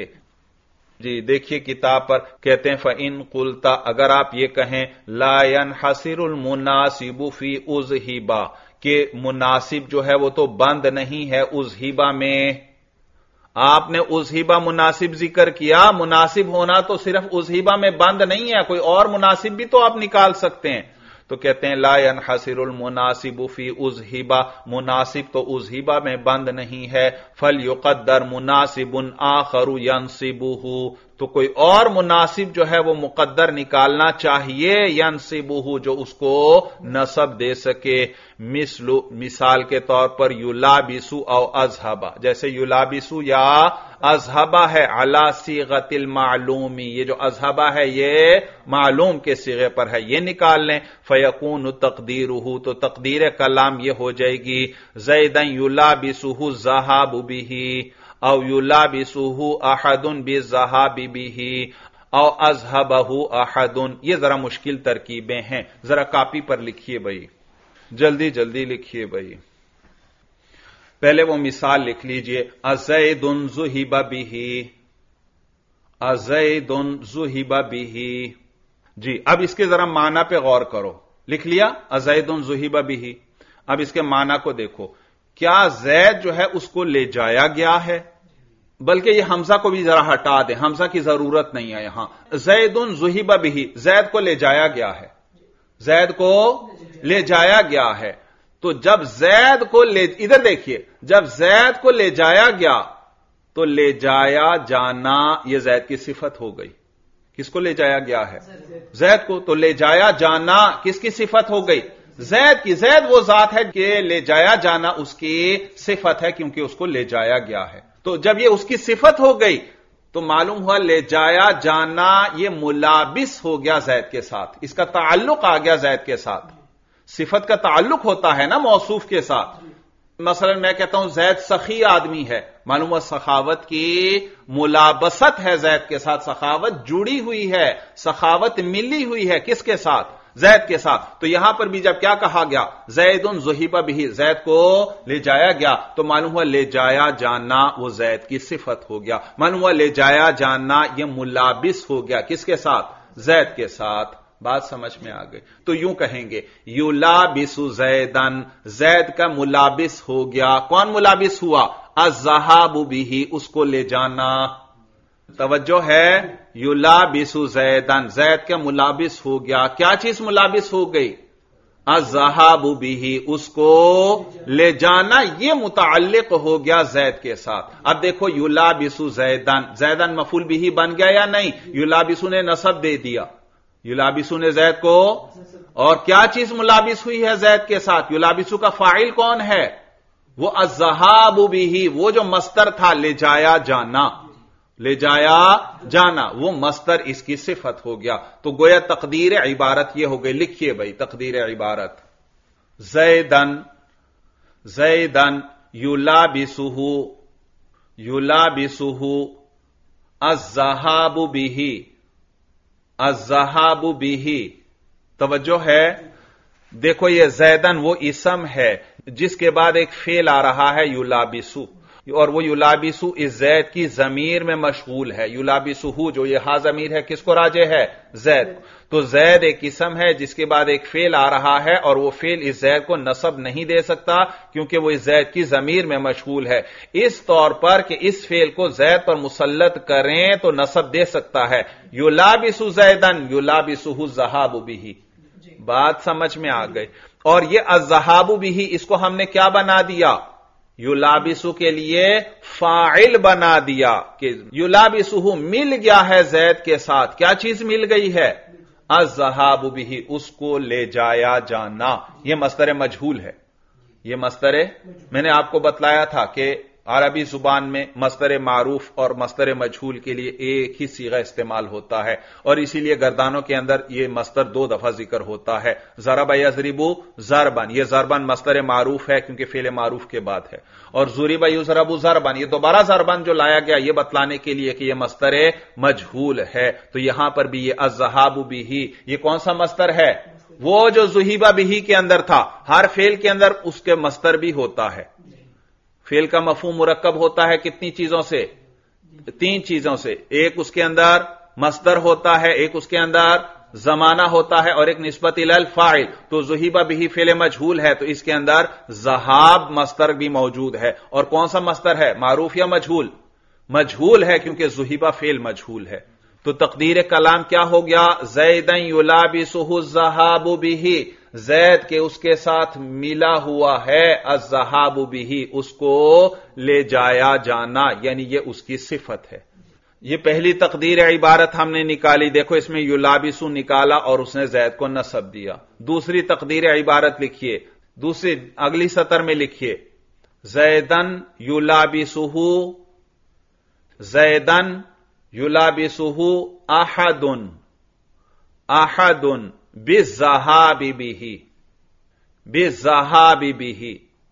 A: जी देखिए किताब पर कहते हैं फ़इन कुल्ता, अगर आप ये कहें ला यनहसिरुल मुनासिबु फी उज़हिबा, कि मुनासिब जो है वो तो बंद नहीं है उज़हिबा में। आपने उज़हिबा मुनासिब जिक्र किया, मुनासिब होना तो सिर्फ उज़हिबा में बंद नहीं है, कोई और मुनासिब भी तो आप निकाल सकते हैं। तो कहते हैं ला यनहसिरुल मुनासिबु फी उज़हिबा, मुनासिब तो उज़हिबा में बंद नहीं है। फल युक़द्दर मुनासिबुन आखरु यनसिबुहु, तो कोई और मुनासिब जो है वो मुक़द्दर निकालना चाहिए, यनसिबुहु जो उसको नसब दे सके। मिसाल के तौर पर युलाबिसु औ अज़हबा, जैसे युलाबिसु या अज़हबा है अला सीगतिल मालूमी, ये जो अज़हबा है ये मालूम के सीगे पर है, ये निकाल लें। फयकून तक़दीरुहु, तो तक़दीर कलाम ये हो जाएगी ज़ैदन युलाबिसुहु ज़हाबु बिही औ युलाबिसुहु अहदुन बिज़हाबि बिही औ अज़हबहु अहदुन। ये जरा मुश्किल तरकीबें हैं, जरा कॉपी पर लिखिए भाई, जल्दी जल्दी लिखिए भाई। पहले वो मिसाल लिख लीजिए, अज़ैदुन ज़ुहिबा बिही, अज़ैदुन ज़ुहिबा बिही। जी अब इसके जरा माना पे गौर करो। लिख लिया अज़ैदुन ज़ुहिबा बिही। अब इसके माना को देखो, क्या ज़ैद जो है उसको ले जाया गया है? बल्कि ये हमजा को भी जरा हटा दे, हमजा की जरूरत नहीं है यहां। ज़ैदुन ज़ुहिबा बिही, ज़ैद को ले जाया गया है, ज़ैद को ले जाया गया है। तो जब ज़ैद को ले, इधर देखिए, जब ज़ैद को ले जाया गया तो ले जाया जाना यह ज़ैद की सिफत हो गई। किसको ले जाया गया है? ज़ैद को। तो ले जाया जाना किसकी सिफत हो गई? ज़ैद की। ज़ैद वो जात है कि ले जाया जाना उसकी सिफत है, क्योंकि उसको ले जाया गया है। तो जब ये उसकी सिफत हो गई तो मालूम हुआ ले जाया जाना ये मुलाबिस हो गया ज़ैद के साथ, इसका ताल्लुक आ गया ज़ैद के साथ। सिफत का ताल्लुक होता है ना मौसूफ के साथ। मसलन मैं कहता हूं ज़ैद सखी आदमी है, मालूम हुआ सखावत की मुलाबसत है ज़ैद के साथ, सखावत जुड़ी हुई है, सखावत मिली हुई है किसके साथ? ज़ैद के साथ। तो यहां पर भी जब क्या कहा गया ज़ैदुन ज़ुहिबा बिही, ज़ैद को ले जाया गया, तो मालूम हुआ ले जाया जाना वो ज़ैद की सिफत हो गया। मालूम हुआ ले जाया जाना ये मुलाबिस हो गया किसके साथ? ज़ैद के साथ। बात समझ में आ गई? तो यूं कहेंगे युलाबिसु ज़ैदन, ज़ैद का मुलाबिस हो गया। कौन मुलाबिस हुआ? अज़्ज़हाबु बिही, उसको ले जाना। तवज्जो है, युलाबिसु ज़ैदन, ज़ैद का मुलाबिस हो गया। क्या चीज मुलाबिस हो गई? الذهاب به اس کو لے جانا یہ متعلق ہو گیا زید کے ساتھ. اب دیکھو یلابسو زیدن، زیدن مفعول به بن گیا یا نہیں؟ یلابسو نے نصب دے دیا، یلابسو نے زید کو، اور کیا چیز ملابس ہوئی ہے زید کے ساتھ؟ یلابسو کا فاعل کون ہے؟ وہ الذهاب به، وہ جو مصدر تھا لے جایا جانا، لے جایا جانا، وہ مصدر اس کی صفت ہو گیا. تو گویا تقدیر عبارت یہ ہو گئی. لکھیے بھائی تقدیر عبارت، زیدن زیدن یلابسہ یلابسہ الذهاب به الذهاب به. توجہ ہے، دیکھو یہ زیدن وہ اسم ہے جس کے بعد ایک فعل آ رہا ہے یلابسو، اور وہ یلابسو اس زید کی ضمیر میں مشغول ہے. یلابسو جو یہ ہا ضمیر ہے کس کو راجع ہے؟ زید. تو زید ایک اسم ہے جس کے بعد ایک فعل آ رہا ہے، اور وہ فعل اس زید کو نصب نہیں دے سکتا کیونکہ وہ اس زید کی ضمیر میں مشغول ہے. اس طور پر کہ اس فعل کو زید پر مسلط کریں تو نصب دے سکتا ہے. یلابسو زیدن یلابسہ الذهاب به. بات سمجھ میں آ گئی. اور یہ الذهاب به اس کو ہم نے کیا بنا دیا؟ یلابسو کے لیے فاعل بنا دیا کہ یلابسہ مل گیا ہے زید کے ساتھ. کیا چیز مل گئی ہے؟ الذهاب به، اس کو لے جایا جانا. یہ مصدر مجہول ہے. یہ مصدر، میں نے آپ کو بتلایا تھا کہ عربی زبان میں مصدر معروف اور مصدر مجہول کے لیے ایک ہی صیغہ استعمال ہوتا ہے، اور اسی لیے گردانوں کے اندر یہ مصدر 2 دفعہ ذکر ہوتا ہے. ضرب یضرب ضربن، یہ ضربن مصدر معروف ہے کیونکہ فعل معروف کے بعد ہے، اور ضرب یضرب ضربن یہ دوبارہ ضربن جو لایا گیا یہ بتلانے کے لیے کہ یہ مصدر مجہول ہے. تو یہاں پر بھی یہ الذهاب به یہ کون سا مصدر ہے؟ وہ جو ذهب به کے اندر تھا. ہر فعل کے اندر اس کے مصدر بھی ہوتا ہے. فعل کا مفہوم مرکب ہوتا ہے کتنی چیزوں سے؟ 3 چیزوں سے. ایک اس کے اندر مصدر ہوتا ہے، ایک اس کے اندر زمانہ ہوتا ہے، اور ایک نسبت الی الفاعل. تو ذهب به فعل مجہول ہے تو اس کے اندر ذهاب مصدر بھی موجود ہے. اور کون سا مصدر ہے؟ معروف یا مجہول؟ مجہول ہے کیونکہ ذهب فعل مجہول ہے. تو تقدیر کلام کیا ہو گیا؟ زیدن یلابسہ الذهاب به، زید کے اس کے ساتھ ملا ہوا ہے الذهاب به، اس کو لے جایا جانا، یعنی یہ اس کی صفت ہے. یہ پہلی تقدیر عبارت ہم نے نکالی. دیکھو اس میں یلابسو نکالا اور اس نے زید کو نصب دیا. دوسری تقدیر عبارت لکھیے، دوسری اگلی سطر میں لکھیے، زیدن یلابسہ زیدن یلابسہ احد احد بالذهاب به بالذهاب به.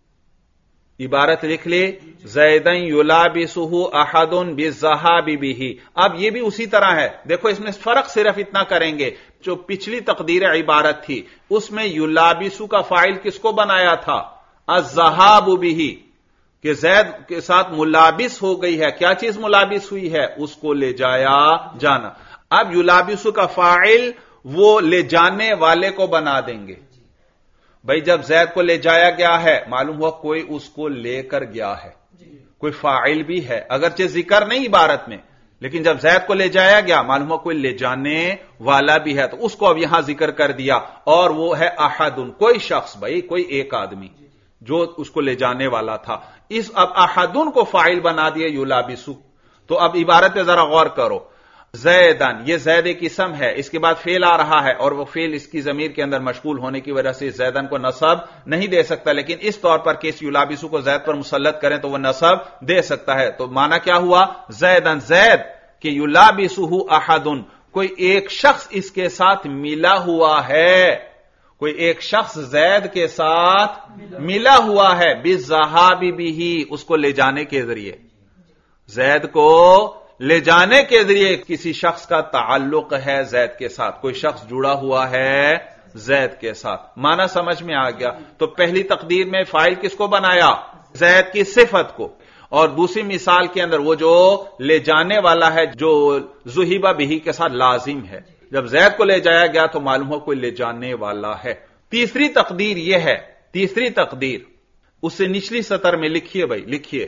A: عبارت لکھ لی، زیدن یلابسہ احد بالذهاب به. اب یہ بھی اسی طرح ہے. دیکھو اس میں فرق صرف اتنا کریں گے، جو پچھلی تقدیر عبارت تھی اس میں یلابسو کا فاعل کس کو بنایا تھا؟ الذهاب به، کہ زید کے ساتھ ملابس ہو گئی ہے. کیا چیز ملابس ہوئی ہے؟ اس کو لے جایا جانا. اب یلابسو کا فاعل وہ لے جانے والے کو بنا دیں گے. بھائی جب زید کو لے جایا گیا ہے معلوم ہوا کوئی اس کو لے کر گیا ہے، کوئی فاعل بھی ہے، اگرچہ ذکر نہیں عبارت میں، لیکن جب زید کو لے جایا گیا معلوم ہوا کوئی لے جانے والا بھی ہے، تو اس کو اب یہاں ذکر کر دیا. اور وہ ہے احد، کوئی شخص، بھائی کوئی ایک آدمی جو اس کو لے جانے والا تھا. اس اب احدن کو فاعل بنا دیا یلابسو. تو اب عبارت پہ ذرا غور کرو. زیدن یہ زید ایک اسم ہے، اس کے بعد فعل آ رہا ہے، اور وہ فعل اس کی ضمیر کے اندر مشغول ہونے کی وجہ سے زیدن کو نصب نہیں دے سکتا، لیکن اس طور پر کہ اس یلابسو کو زید پر مسلط کریں تو وہ نصب دے سکتا ہے. تو معنی کیا ہوا؟ زیدن زید کہ یلابسہ احد، کوئی ایک شخص اس کے ساتھ ملا ہوا ہے، کوئی ایک شخص زید کے ساتھ ملا ہوا ہے. بالذهاب به اس کو لے جانے کے ذریعے، زید کو لے جانے کے ذریعے کسی شخص کا تعلق ہے زید کے ساتھ، کوئی شخص جڑا ہوا ہے زید کے ساتھ. معنی سمجھ میں آ گیا. تو پہلی تقدیر میں فاعل کس کو بنایا؟ زید کی صفت کو. اور دوسری مثال کے اندر وہ جو لے جانے والا ہے جو ذهب به کے ساتھ لازم ہے، جب زید کو لے جایا گیا تو معلوم ہو کوئی لے جانے والا ہے. تیسری تقدیر یہ ہے، تیسری تقدیر اس سے نچلی سطر میں لکھیے بھائی، لکھیے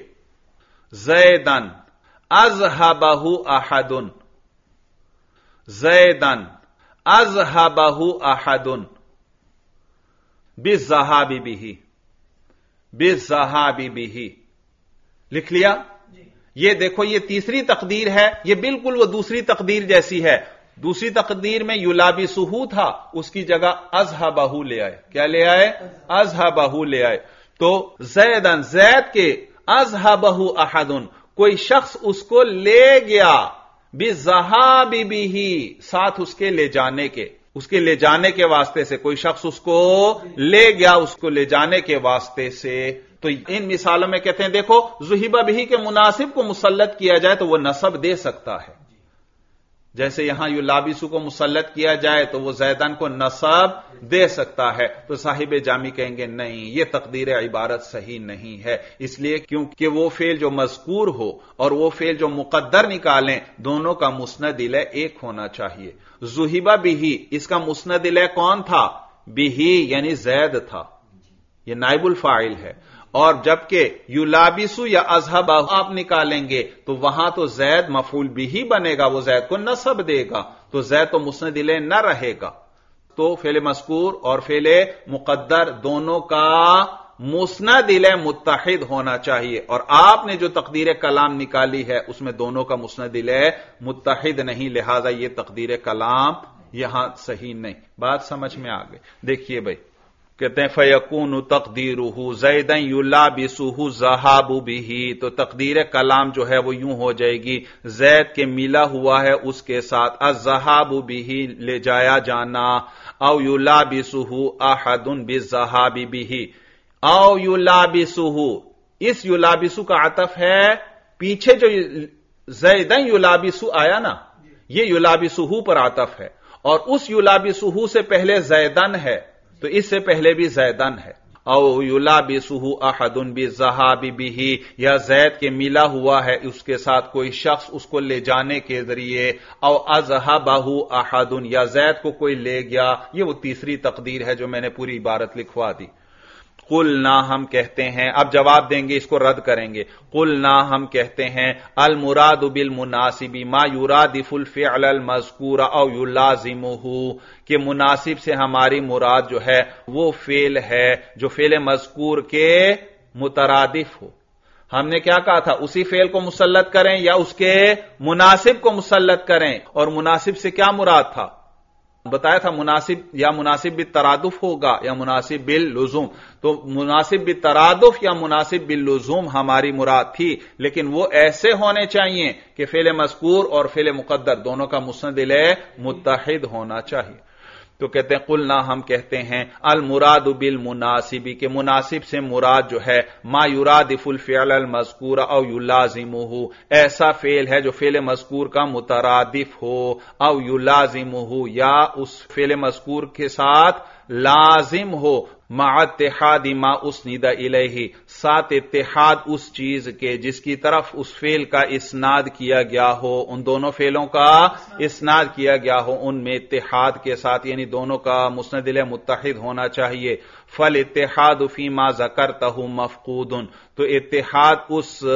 A: زیدن اذهبہ احد زیدن اذهبہ احد. बिज़्ज़हाबि बिही, बिज़्ज़हाबि बिही लिख लिया। ये देखो, ये तीसरी तकदीर है, ये बिल्कुल वो दूसरी तकदीर जैसी है। दूसरी तकदीर में युलाबिसुहु था, उसकी जगह अज़हबहु ले आए। क्या ले आए? अज़हबहु ले आए। तो ज़ैदन, ज़ैद के अज़हबहु अहदुन, कोई शख्स उसको ले गया, बिज़्ज़हाबि बिही, साथ उसके ले जाने के, उसके ले जाने के वास्ते से कोई शख्स उसको ले गया, उसको ले जाने के वास्ते से। तो इन मिसालों में कहते हैं देखो, ज़ुहिबा बिही के मुनासिब को मुसल्लत किया जाए तो वह नसब दे सकता है। जैसे यहां युलाबिसु को मुसल्लत किया जाए तो वो ज़ैदन को नसब दे सकता है। तो साहिब जामी कहेंगे नहीं, ये तकदीर इबारत सही नहीं है, इसलिए क्योंकि वो फेल जो मज़कूर हो और वो फेल जो मुक़द्दर निकालें, दोनों का मुस्नद इलैह एक होना चाहिए। ज़ुहिबा बिही, इसका मुस्नद इलैह कौन था? बिही यानी ज़ैद था, ये नाइबुल फाइल है। और जबकि युलाबिसु या अज़हब आप निकालेंगे तो वहां तो ज़ैद मफूल बिही बनेगा, वो ज़ैद को नसब देगा, तो ज़ैद तो मुस्नद इलैह न रहेगा। तो फेले मज़कूर और फेले मुक़द्दर दोनों का मुस्नद इलैह मुत्तहिद होना चाहिए। और आपने जो तकदीर कलाम निकाली है उसमें दोनों का मुस्नद इलैह मुत्तहिद नहीं, लिहाजा यह तकदीर कलाम यहां सही नहीं। बात समझ में आ गई? देखिए भाई, कहते हैं फयकूनु तकदीरुहु ज़ैदन युलाबिसुहु ज़हाबु बिही, तो तकदीर कलाम जो है वो यूं हो जाएगी, ज़ैद के मिला हुआ है उसके साथ, अज़हाबु बिही ले जाया जाना, औ युलाबिसुहु अहदुन बिज़हाबि बिही, औ युलाबिसुहु, इस युलाबिसु का अतफ है पीछे जो ज़ैदन युलाबिसु आया ना, ये युलाबिसुहु पर अतफ है, और उस युलाबिसुहु से पहले ज़ैदन है, तो इससे पहले भी ज़ैदन है। औ युलाबिसुहु अहदुन बिज़हाबि बिही, या ज़ैद के मिला हुआ है उसके साथ कोई शख्स उसको ले जाने के जरिए, औ अज़हबहु अहदुन, या ज़ैद को कोई ले गया। ये वो तीसरी तकदीर है जो मैंने पूरी इबारत लिखवा दी। कुलना, हम कहते हैं, अब जवाब देंगे, इसको रद्द करेंगे। कुलना, हम कहते हैं, अल मुरादु बिल मुनासिबी मा युरादिफुल फ़िअल अल मज़कूरा औ युलाज़िमुहु, कि मुनासिब से हमारी मुराद जो है वो फेल है जो फेल मज़कूर के मुतरादिफ हो। हमने क्या कहा था? उसी फेल को मुसल्लत करें या उसके मुनासिब को मुसल्लत करें। और मुनासिब से क्या मुराद था? बताया था मुनासिब या मुनासिब बिल तरादुफ होगा या मुनासिब बिल लुज़ूम। तो मुनासिब बिल तरादुफ या मुनासिब बिल लुज़ूम हमारी मुराद थी, लेकिन वो ऐसे होने चाहिए कि फेल मज़कूर और फेल मुक़द्दर दोनों का मुस्नद इलैह मुत्तहिद होना चाहिए। तो कहते हैं कुलना, हम कहते हैं, अल मुरादु बिल मुनासिबी, के मुनासिब से मुराद जो है मा युरादिफुल फ़िअल अल मज़कूरा औ युलाज़िमुहु, ऐसा फेल है जो फेल मज़कूर का मुतरादिफ हो, औ युलाज़िमुहु, या उस फेल मज़कूर के साथ लाजिम हो, मअ इत्तिहादि मा उसनिदा इलैहि, साथ इत्तिहाद उस चीज के जिसकी तरफ उस फेल का इस्नाद किया गया हो, उन दोनों फेलों का इस्नाद किया गया हो, उनमें इत्तिहाद के साथ, यानी दोनों का मुस्नद इलैह मुत्तहिद होना चाहिए। फल इत्तिहाद फीमा ज़करतहु मफ़क़ूदुन, तो इत्तिहाद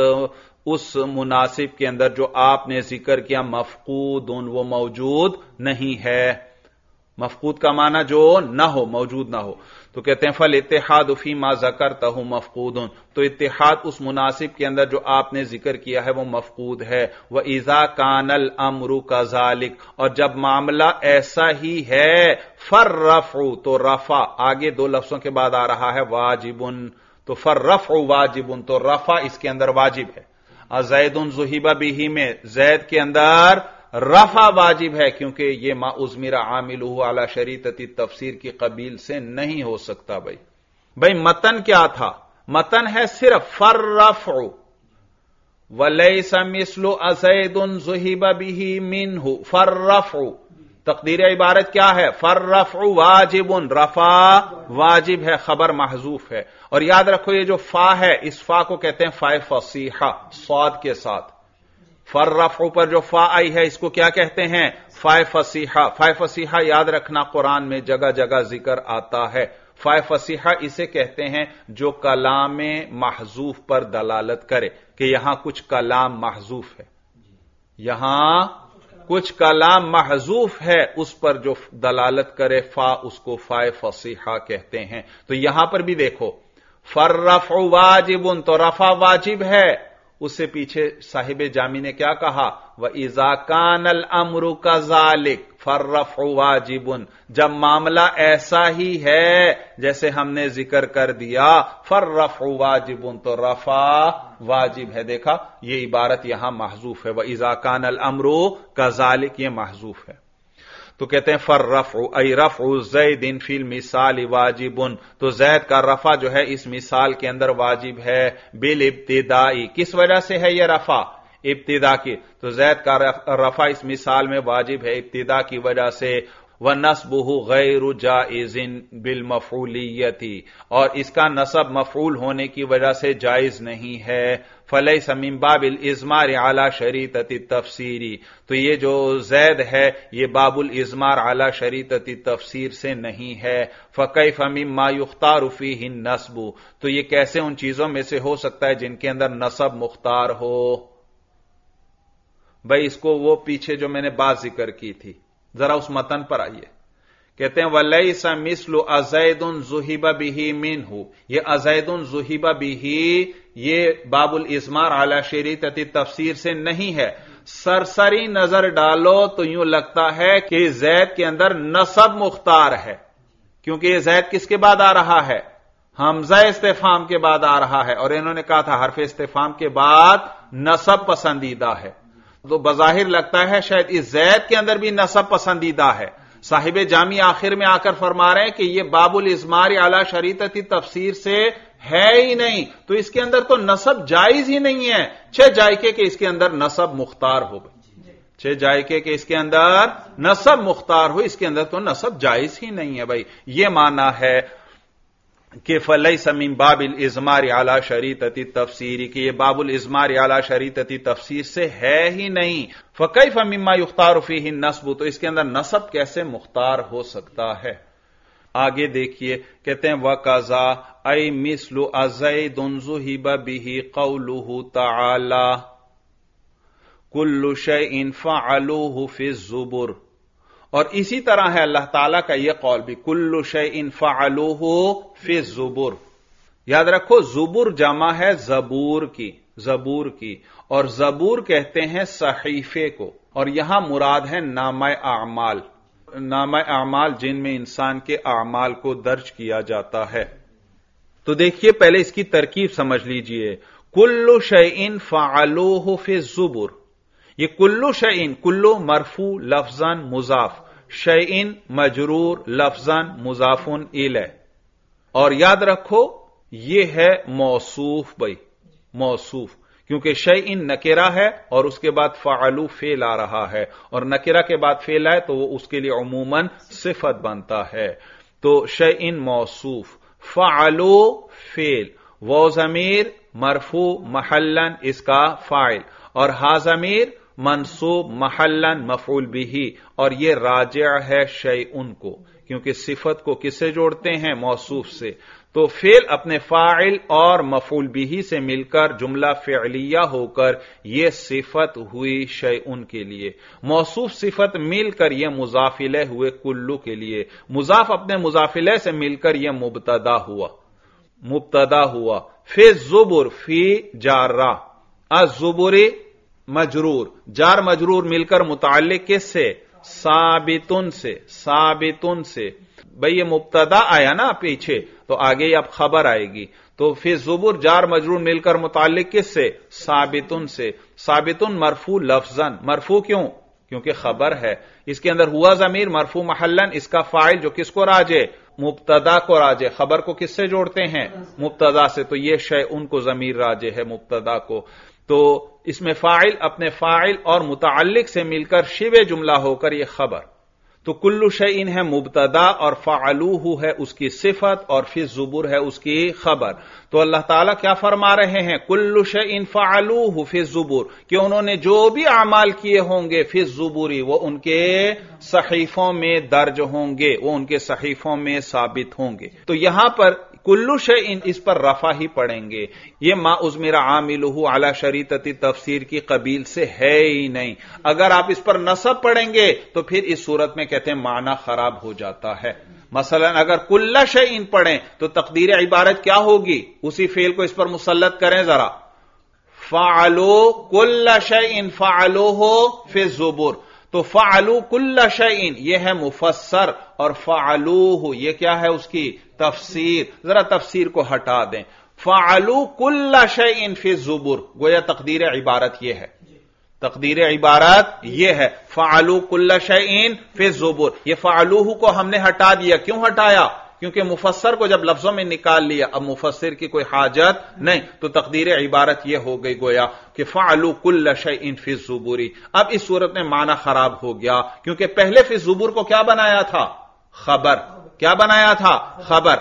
A: उस मुनासिब के अंदर जो आपने जिक्र किया, मफ़क़ूदुन, वो मौजूद नहीं है। मफ़क़ूद का माना जो ना हो, मौजूद ना हो। तो कहते हैं फल इत्तिहाद फीमा ज़करतहु मफ़क़ूदुन, तो इत्तिहाद उस मुनासिब के अंदर जो आपने जिक्र किया है वो मफ़क़ूद है। व इज़ा कानल अम्रु कज़ालिक, और जब मामला ऐसा ही है, फ़र्रफ़उ, तो रफ़ा, आगे दो लफ्ज़ों के बाद आ रहा है वाजिबुन, तो फ़र्रफ़उ वाजिबुन, तो रफ़ा इसके अंदर वाजिब है। ज़ैदुन ज़ुहिबा बिही में ज़ैद के अंदर रफा वाजिब है, क्योंकि ये मा उज़मिरा आमिलुहु अला शरीतति तफसीर की कबील से नहीं हो सकता। भाई मतन क्या था? मतन है सिर्फ फर्रफ़उ, वलैसा मिस्लु ज़ैदुन ज़ुहिबा बिही मिन्हु, फर्रफ़उ। तक़दीर इबारत क्या है? फर्रफ़उ वाजिबुन, रफा वाजिब है, खबर महजूफ है। और याद रखो, ये जो फा है, इस फा को कहते हैं फ़ाए फ़सीहा, स्वाद के साथ। फर्रफ़उ पर जो फा आई है इसको क्या कहते हैं? फ़ाए फ़सीहा। फ़ाए फ़सीहा याद रखना, कुरान में जगह जगह जिक्र आता है। फ़ाए फ़सीहा इसे कहते हैं जो कलाम महजूफ पर दलालत करे, कि यहां कुछ कलाम महजूफ है, यहां کچھ کلام محذوف ہے اس پر جو دلالت کرے فا، اس کو فائے فصیحہ کہتے ہیں. تو یہاں پر بھی دیکھو فالرفع واجب، تو رفع واجب ہے. اس سے پیچھے صاحب جامی نے کیا کہا؟ وَإِذَا كَانَ الْأَمْرُ كَذَلِكَ فَالرَّفْعُ وَاجِبٌ، جب معاملہ ایسا ہی ہے جیسے ہم نے ذکر کر دیا فَالرَّفْعُ وَاجِبٌ، تو رفع واجب ہے. دیکھا یہ عبارت یہاں محذوف ہے، وَإِذَا كَانَ الْأَمْرُ كَذَلِكَ یہ محذوف ہے. تو کہتے ہیں فالرفع ای رفع زید فی المثال واجب، تو زید کا رفع جو ہے اس مثال کے اندر واجب ہے. بالابتدائی، کس وجہ سے ہے یہ رفع؟ ابتدا کی. تو زید کا رفع اس مثال میں واجب ہے ابتدا کی وجہ سے. وَنَصْبُهُ غَيْرُ جَائِزٍ بِالْمَفْعُولِيَّةِ، اور اس کا نصب مفعول ہونے کی وجہ سے جائز نہیں ہے. فَلَيْسَ مِن بَابِ الْإِضْمَارِ عَلَى شَرِيطَةِ التَّفْسِيرِ، تو یہ جو زید ہے یہ باب الازمار علی شریطۃ التفسیر سے نہیں ہے. فَكَيْفَ مِمَّا يُخْتَارُ فِيهِ النَّصْبُ، تو یہ کیسے ان چیزوں میں سے ہو سکتا ہے جن کے اندر نصب مختار ہو؟ بھائی اس کو وہ پیچھے جو میں نے بات ذکر کی تھی ذرا اس متن پر آئیے. کہتے ہیں وَلَيْسَ مِثْلُ أَزَيْدٌ ذُهِبَ بِهِ مِنْهُ، یہ أَزَيْدٌ ذُهِبَ بِهِ یہ باب الازمار علی شریطۃ التفسیر سے نہیں ہے. سرسری نظر ڈالو تو یوں لگتا ہے کہ زید کے اندر نصب مختار ہے، کیونکہ یہ زید کس کے بعد آ رہا ہے؟ حمزہ استفہام کے بعد آ رہا ہے، اور انہوں نے کہا تھا حرف استفہام کے بعد نصب پسندیدہ ہے. تو بظاہر لگتا ہے شاید اس زید کے اندر بھی نصب پسندیدہ ہے. صاحب جامی آخر میں آ کر فرما رہے ہیں کہ یہ باب الازمار علی شریطۃ تفسیر سے ہے ہی نہیں، تو اس کے اندر تو نصب جائز ہی نہیں ہے. جائے کہ اس کے اندر نصب مختار ہو، جائے کہ اس کے اندر نصب مختار ہو، اس کے اندر تو نصب جائز ہی نہیں ہے. بھائی یہ معنی ہے کہ فلیس من باب الازمار علی شریطۃ التفسیر، کہ یہ باب الازمار علی شریطۃ تفسیر سے ہے ہی نہیں. فکیف مما یختار فیہ النصب، تو اس کے اندر نصب کیسے مختار ہو سکتا ہے؟ آگے دیکھیے کہتے ہیں وَقَضَا اَيْ مِثْلُ أَزَيْدٌ ذُهِبَ بِهِ قَوْلُهُ تَعَالَى كُلُّ شَيْءٍ فَعَلُوهُ فِي الزُّبُرِ، اور اسی طرح ہے اللہ تعالیٰ کا یہ قول بھی كُلُّ شَيْءٍ فَعَلُوهُ فِي الزُّبُرِ. یاد رکھو زبور جمع ہے زبور کی، اور زبور کہتے ہیں صحیفے کو، اور یہاں مراد ہے نامہ اعمال جن میں انسان کے اعمال کو درج کیا جاتا ہے. تو دیکھیے پہلے اس کی ترکیب سمجھ لیجئے. کل شیء فعلوہ فی الزبر، یہ کلو شیء، کلو مرفوع لفظاً مضاف، شیء مجرور لفظاً مضاف الیہ، اور یاد رکھو یہ ہے موصوف. بھائی موصوف کیونکہ شیء نکرہ ہے اور اس کے بعد فعلو فعل آ رہا ہے، اور نکرہ کے بعد فعل آئے تو وہ اس کے لیے عموماً صفت بنتا ہے. تو شیء موصوف، فعلو فعل، وہ ضمیر مرفوع محلاً اس کا فاعل، اور ہا ضمیر منصوب محلاً مفعول بہ، اور یہ راجع ہے شیء کو، کیونکہ صفت کو کس سے جوڑتے ہیں؟ موصوف سے. تو فعل اپنے فاعل اور مفعول بہ سے مل کر جملہ فعلیہ ہو کر یہ صفت ہوئی شیء کے لیے. موصوف صفت مل کر یہ مضاف الیہ ہوئے کلو کے لیے. مضاف اپنے مضاف الیہ سے مل کر یہ مبتدا ہوا. فی الزبر، فی جارہ، الزبر مجرور، جار مجرور مل کر متعلق کس سے؟ ثابتن سے. بھئی یہ مبتدا آیا نا پیچھے، تو آگے اب خبر آئے گی. تو فی الزبر جار مجرور مل کر متعلق کس سے؟ ثابتن سے. ثابتن مرفوع لفظاً، مرفوع کیوں؟ کیونکہ خبر ہے. اس کے اندر ہوا ضمیر مرفوع محلاً اس کا فاعل جو کس کو راجع؟ مبتدا کو راجع. خبر کو کس سے جوڑتے ہیں؟ مبتدا سے. تو یہ شیء کو ضمیر راجع ہے مبتدا کو. تو اس میں فاعل اپنے فاعل اور متعلق سے مل کر شبہ جملہ ہو کر یہ خبر. تو کلو شیء ہے مبتدا اور فعلوہ ہے اس کی صفت اور فی الزبر ہے اس کی خبر. تو اللہ تعالیٰ کیا فرما رہے ہیں؟ کلو شیء فعلوہ فی الزبر، کہ انہوں نے جو بھی اعمال کیے ہوں گے فی الزبر وہ ان کے صحیفوں میں درج ہوں گے، وہ ان کے صحیفوں میں ثابت ہوں گے. تو یہاں پر कुल्लु शैइन इस पर रफा ही पढ़ेंगे। ये मा उज़मिरा आमिलुहु अला शरीतति तफसीर की कबील से है ही नहीं। अगर आप इस पर नसब पढ़ेंगे तो फिर इस सूरत में कहते हैं माना खराब हो जाता है। मसलन अगर कुल्ला शैइन पढ़ें तो तकदीर इबारत क्या होगी? उसी फेल को इस पर मुसल्लत करें जरा, फ़अलू कुल्ला शैइन फ़अलूहु फ़ी ज़ुबुर। तो फ़अलू कुल्ला शैइन यह है मुफस्सर और फ़अलूहु यह क्या है? उसकी तफसीर। जरा तफसीर को हटा दें। फ़अलू कुल्ला शैइन फ़ी ज़ुबुर, गोया तकदीर इबारत यह है, तकदीर इबारत यह है फ़अलू कुल्ला शैइन फ़ी ज़ुबुर। यह फ़अलूहु को हमने हटा दिया। क्यों हटाया? क्योंकि मुफस्सर को जब लफ्जों में निकाल लिया, अब मुफस्सिर की कोई हाजत नहीं, तो तकदीर इबारत यह हो गई गोया कि फ़अलू कुल्ल शैइन फ़ी ज़ुबुरी। अब इस सूरत में माना खराब हो गया, क्योंकि पहले फ़ी ज़ुबुर को क्या बनाया था? खबर। क्या बनाया था? खबर।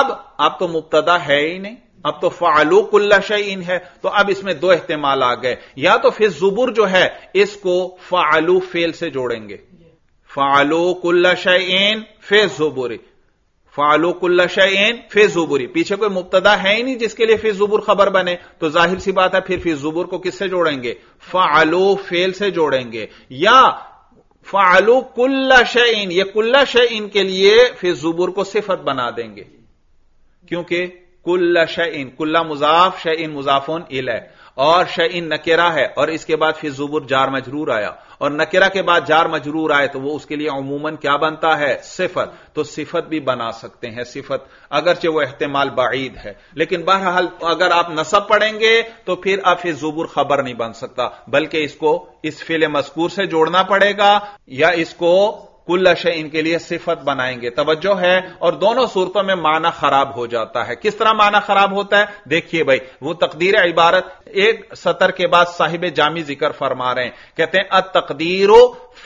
A: अब तो मुब्तदा है ही नहीं, अब तो फ़अलू कुल्ल शैइन है। तो अब इसमें दो एहतिमाल आ गए, या तो फ़ी ज़ुबुर जो है इसको फ़अलू फेल से जोड़ेंगे, फ़अलू कुल्ल शैइन फ़ी ज़ुबुरी, फ़अलू कुल्ल शैइन फ़ी ज़ुबुरी। पीछे कोई मुब्तदा है ही नहीं जिसके लिए फ़ी ज़ुबुर खबर बने, तो जाहिर सी बात है फिर फ़ी ज़ुबुर को किससे जोड़ेंगे? फ़अलू फेल से जोड़ेंगे। या फ़अलू कुल्ल शैइन, ये कुल्ल शैइन के लिए फ़ी ज़ुबुर को सिफत बना देंगे, क्योंकि कुल्ल शैइन, कुल्ला मुजाफ, शैइन मुजाफुन इलैह, और शैइन नकेरा है और इसके बाद फिर ज़ुबुर जार मजरूर आया, और नकेरा के बाद जार मजरूर आए तो वो उसके लिए उमूमन क्या बनता है? सिफत। तो सिफत भी बना सकते हैं, सिफत, अगरचे वो एहतिमाल बाईद है। लेकिन बहरहाल अगर आप नसब पढ़ेंगे तो फिर अब फिर ज़ुबुर खबर नहीं बन सकता, बल्कि इसको इस फ़िल मज़कूर से जोड़ना पड़ेगा या इसको कुल्ल शैइन के लिए सिफत बनाएंगे। तवज्जो है। और दोनों सूरतों में माना खराब हो जाता है। किस तरह माना खराब होता है? देखिए भाई, वो तकदीर इबारत एक सतर के बाद साहिब जामी जिक्र फरमा रहे हैं, कहते हैं अत तकदीरो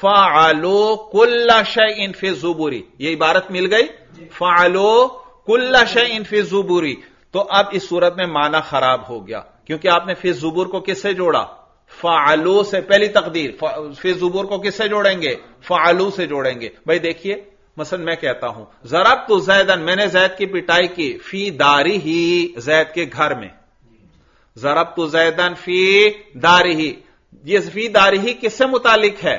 A: फ़अलू कुल्ल शैइन फ़ी ज़ुबुरी। ये इबारत मिल गई, फ़अलू कुल्ल शैइन फ़ी ज़ुबुरी। तो अब इस सूरत में माना खराब हो गया, क्योंकि आपने फ़ी ज़ुबुर को किससे जोड़ा? फ़अलू से। पहली तकदीर फ़ी ज़ुबुर को किससे जोड़ेंगे? फ़अलू से जोड़ेंगे। भाई देखिए, मसलन मैं कहता हूं ज़रबतु ज़ैदन, मैंने ज़ैद की पिटाई की, फ़ी दारिही, ज़ैद के घर में। ज़रबतु ज़ैदन फ़ी दारिही, ये फ़ी दारिही किससे मुतालिक है?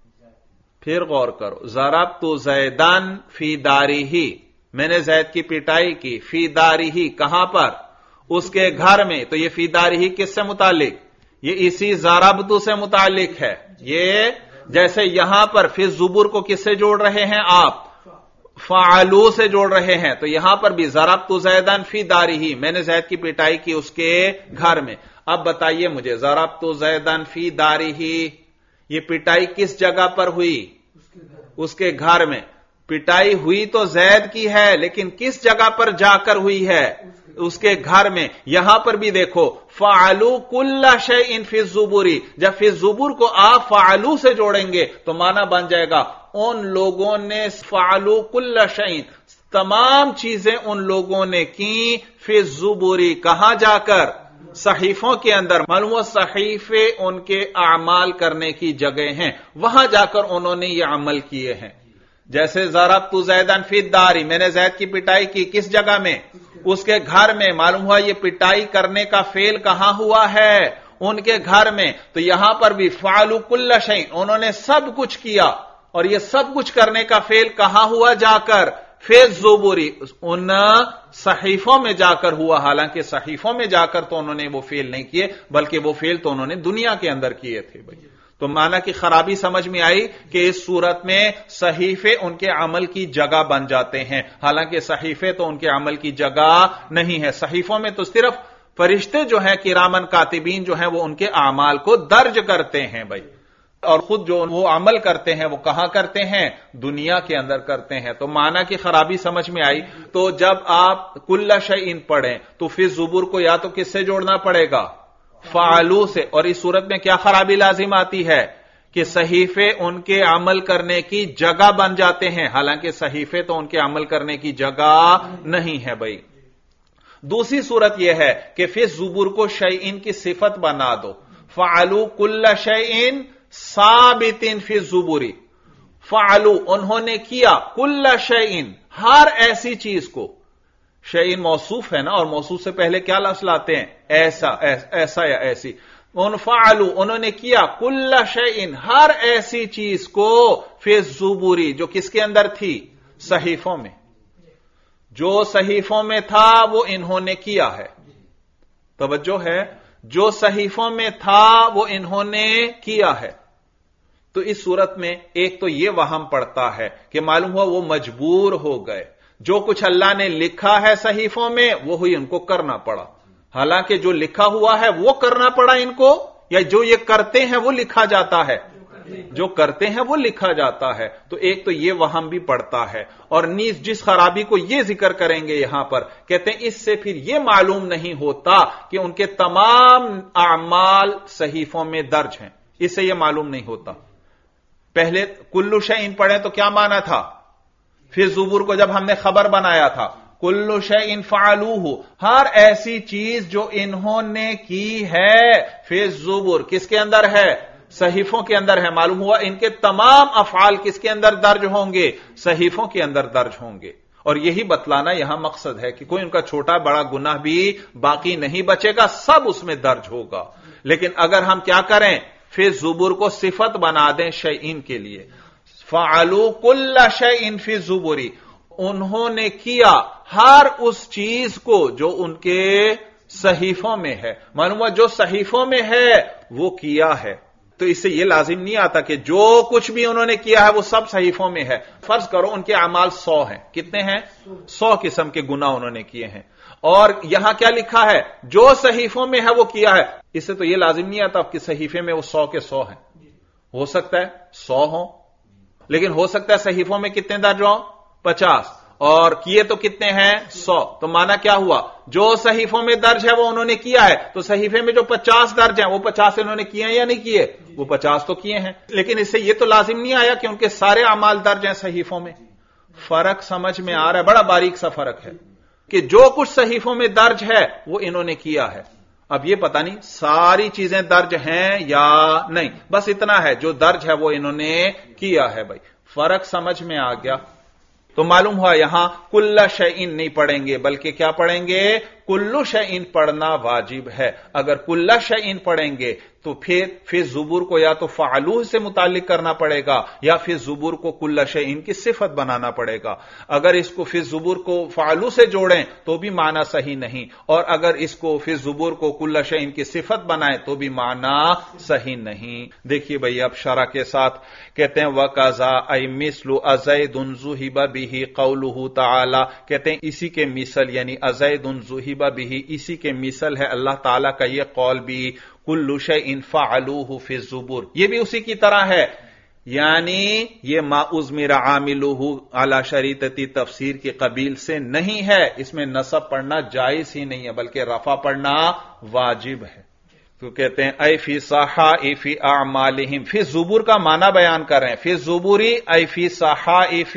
A: फिर गौर करो, ज़रबतु ज़ैदन फ़ी दारिही, मैंने ज़ैद की पिटाई की, फ़ी दारिही, कहां पर? उसके घर में। तो ये फ़ी दारिही किससे मुतालिक? ये इसी ज़रबतु से मुतालिक है। ये जैसे यहां पर फिर ज़ुबुर को किससे जोड़ रहे हैं आप? फ़अलू से जोड़ रहे हैं। तो यहां पर भी ज़रबतु ज़ैदन फ़ी दारिही, मैंने ज़ैद की पिटाई की उसके घर में। अब बताइए मुझे, ज़रबतु ज़ैदन फ़ी दारिही, ये पिटाई किस जगह पर हुई? उसके घर में। पिटाई हुई तो ज़ैद की है, लेकिन किस जगह पर जाकर हुई है? उसके घर में। यहां पर भी देखो, फ़अलू कुल्ल शैइन फ़ी ज़ुबुरी, जब फ़ी ज़ुबुर को आप फ़अलू से जोड़ेंगे तो माना बन जाएगा उन लोगों ने फ़अलू कुल्ल शैइन, तमाम चीजें उन लोगों ने की, फ़ी ज़ुबुरी, कहां जाकर? सहीफों के अंदर। मालूम हुआ सहीफे उनके अमाल करने की जगह हैं, वहां जाकर उन्होंने ये अमल किए हैं। जैसे ज़रबतु ज़ैदन फ़ी दारी, मैंने ज़ैद की पिटाई की, किस जगह में? उसके घर में। मालूम हुआ ये पिटाई करने का फेल कहां हुआ है? उनके घर में। तो यहां पर भी फ़अलू कुल्ल शैइन, उन्होंने सब कुछ किया, और ये सब कुछ करने का फेल कहां हुआ? जाकर फ़ी ज़ुबुरी, उन सहीफों में जाकर हुआ। हालांकि सहीफों में जाकर तो उन्होंने वो फेल नहीं किए, बल्कि वो फेल तो उन्होंने दुनिया के अंदर किए थे। भाई तो माना कि खराबी समझ में आई कि इस सूरत में सहीफे उनके अमल की जगह बन जाते हैं, हालांकि सहीफे तो उनके अमल की जगह नहीं है। सहीफों में तो सिर्फ फरिश्ते जो हैं, किरामन कातिबीन जो हैं, वो उनके अमाल को दर्ज करते हैं भाई, और खुद जो वो अमल करते हैं वो कहां करते हैं? दुनिया के अंदर करते हैं। तो माना कि खराबी समझ में आई। तो जब आप कुल्ल शैइन पढ़ें तो फिर ज़ुबुर को या तो किससे जोड़ना पड़ेगा? फ़अलू से। और इस सूरत में क्या खराबी लाजिम आती है कि सहीफे उनके अमल करने की जगह बन जाते हैं, हालांकि सहीफे तो उनके अमल करने की जगह नहीं है भाई। दूसरी सूरत यह है कि फिर ज़ुबुर को शैइन की सिफत बना दो, फ़अलू कुल्ल शैइन साबितिन फी ज़ुबुरी, फ़अलू उन्होंने किया, कुल्ल शैइन हर ऐसी चीज को, شیئن موصوف ہے نا، اور موصوف سے پہلے کیا لفظ لاتے ہیں؟ ایسا، ایسا یا ایسی. انفعلوا، انہوں نے کیا، کل شیئن، ہر ایسی چیز کو، فی الزبری، جو کس کے اندر تھی؟ صحیفوں میں. جو صحیفوں میں تھا وہ انہوں نے کیا ہے. توجہ ہے، جو صحیفوں میں تھا وہ انہوں نے کیا ہے. تو اس صورت میں ایک تو یہ وہم پڑتا ہے کہ معلوم ہوا وہ مجبور ہو گئے، جو کچھ اللہ نے لکھا ہے صحیفوں میں وہی ان کو کرنا پڑا. حالانکہ جو لکھا ہوا ہے وہ کرنا پڑا ان کو، یا جو یہ کرتے ہیں وہ لکھا جاتا ہے؟ جو کرتے ہیں وہ لکھا جاتا ہے. تو ایک تو یہ وہم بھی پڑتا ہے. اور نیز جس خرابی کو یہ ذکر کریں گے یہاں پر، کہتے ہیں اس سے پھر یہ معلوم نہیں ہوتا کہ ان کے تمام اعمال صحیفوں میں درج ہیں. اس سے یہ معلوم نہیں ہوتا. پہلے کلو شیئن پڑھیں تو کیا مانا تھا؟ پھر زبور کو جب ہم نے خبر بنایا تھا، کلو شیئن فعلوہ، ہر ایسی چیز جو انہوں نے کی ہے، فی الزبور، کس کے اندر ہے؟ صحیفوں کے اندر ہے. معلوم ہوا ان کے تمام افعال کس کے اندر درج ہوں گے؟ صحیفوں کے اندر درج ہوں گے. اور یہی بتلانا یہاں مقصد ہے کہ کوئی ان کا چھوٹا بڑا گناہ بھی باقی نہیں بچے گا، سب اس میں درج ہوگا. لیکن اگر ہم کیا کریں، پھر زبور کو صفت بنا دیں شیئن کے لیے، فعلوا کل شیئن فی الزبری، انہوں نے کیا ہر اس چیز کو جو ان کے صحیفوں میں ہے. معلوم ہوا جو صحیفوں میں ہے وہ کیا ہے. تو اس سے یہ لازم نہیں آتا کہ جو کچھ بھی انہوں نے کیا ہے وہ سب صحیفوں میں ہے. فرض کرو ان کے اعمال 100 ہیں. کتنے ہیں؟ 100 قسم کے گناہ انہوں نے کیے ہیں، اور یہاں کیا لکھا ہے؟ جو صحیفوں میں ہے وہ کیا ہے. اس سے تو یہ لازم نہیں آتا کہ صحیفے میں وہ 100 کے 100 ہیں. ہو سکتا ہے 100 ہوں، لیکن ہو سکتا ہے صحیفوں میں کتنے درج ہوں؟ 50. اور کیے تو کتنے ہیں؟ 100. تو مانا کیا ہوا؟ جو صحیفوں میں درج ہے وہ انہوں نے کیا ہے. تو صحیفے میں جو 50 درج ہیں وہ 50 انہوں نے کیے ہیں یا نہیں کیے؟ وہ 50 تو کیے ہیں. لیکن اس سے یہ تو لازم نہیں آیا کہ ان کے سارے اعمال درج ہیں صحیفوں میں. فرق سمجھ میں آ رہا ہے؟ بڑا باریک سا فرق ہے کہ جو کچھ صحیفوں میں درج ہے وہ انہوں نے کیا ہے. اب یہ پتہ نہیں ساری چیزیں درج ہیں یا نہیں، بس اتنا ہے جو درج ہے وہ انہوں نے کیا ہے. بھائی فرق سمجھ میں آ گیا؟ تو معلوم ہوا یہاں کل شیئن نہیں پڑھیں گے، بلکہ کیا پڑھیں گے؟ کل شیئن پڑھنا واجب ہے. اگر کل شیئن پڑھیں گے تو پھر زبور کو یا تو فعلوہ سے متعلق کرنا پڑے گا، یا پھر زبور کو کل شیئن کی صفت بنانا پڑے گا. اگر اس کو پھر زبور کو فعلوہ سے جوڑیں تو بھی معنی صحیح نہیں، اور اگر اس کو پھر زبور کو کل شیئن کی صفت بنائیں تو بھی معنی صحیح نہیں. دیکھیے بھائی اب شرح کے ساتھ کہتے ہیں وَقَذَا أَيْ مِثْلُ أَزَيْدٌ ذُهِبَ بِهِ قَوْلُهُ تَعَالَى، کہتے ہیں اسی کے مثل، یعنی أَزَيْدٌ ذُهِبَ بِهِ، اسی کے مثل ہے اللہ تعالیٰ کا یہ قول بھی کل شیء فعلوہ فی الزبور، یہ بھی اسی کی طرح ہے. یعنی یہ ما اضمر عاملہ علی شریطتی تفسیر کی قبیل سے نہیں ہے. اس میں نصب پڑھنا جائز ہی نہیں ہے، بلکہ رفع پڑھنا واجب ہے. تو کہتے ہیں اے فی صحائف اعمالہم، فی زبور کا معنی بیان کر رہے ہیں. فی زبوری اے فی صحائف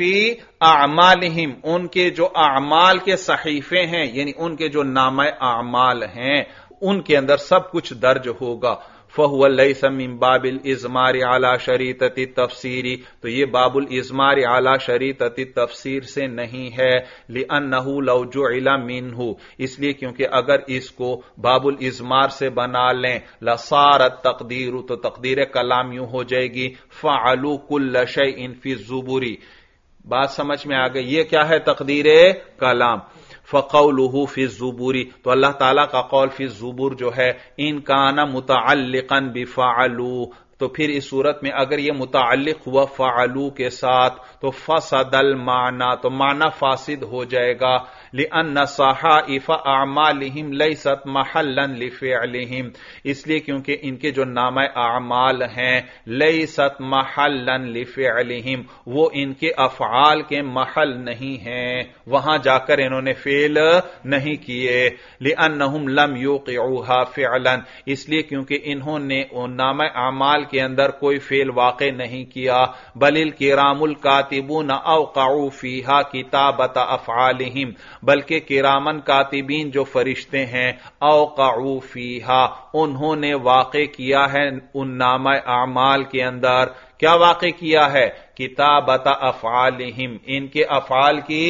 A: اعمالہم، ان کے جو اعمال کے صحیفے ہیں، یعنی ان کے جو نامہ اعمال ہیں ان کے اندر سب کچھ درج ہوگا. فَهُوَ لَيْسَ مِن بَابِ الْإِزْمَارِ عَلَى شَرِيطَةِ التَّفْسِيرِ، تو یہ باب الازمار علی شریطۃ التفسیر سے نہیں ہے. لِأَنَّهُ لَوْ جُعِلَ مِنْهُ، اس لیے کیونکہ اگر اس کو باب الازمار سے بنا لیں لَصَارَتْ تَقْدِيرُ، تو تقدیر کلام یوں ہو جائے گی فَعَلُوا كُلَّ شَيْءٍ فِي الزُّبُرِ. بات سمجھ میں آ گئی؟ یہ کیا ہے؟ تقدیر کلام. فَقَوْلُهُ فِي الزُّبُورِ، تو اللہ تعالیٰ کا قول فی الزبور جو ہے ان کان متعلقا بفعلوا، تو پھر اس صورت میں اگر یہ متعلق ہوا فعلوا کے ساتھ تو فسد المعنی، تو معنی فاسد ہو جائے گا. لِأَنَّ صَحَائِفَ أَعْمَالِهِمْ لَيْسَتْ مَحَلًّا لِفِعْلِهِمْ، اس لیے کیونکہ ان کے جو نامہ اعمال ہیں لَيْسَتْ مَحَلًّا لِفِعْلِهِمْ، وہ ان کے افعال کے محل نہیں ہیں، وہاں جا کر انہوں نے فعل نہیں کیے. لِأَنَّهُمْ لَمْ يُوقِعُوهَا فِعْلًا، اس لیے کیونکہ انہوں نے نامہ اعمال کے اندر کوئی فعل واقع نہیں کیا. بل الکرام الکاتبون اوقعوا فیہا کتابۃ افعالہم، بلکہ کرامن کاتبین جو فرشتے ہیں اوقعوا فیہا، انہوں نے واقع کیا ہے ان نامہ اعمال کے اندر. کیا واقع کیا ہے؟ کتابۃ افعالہم، ان کے افعال کی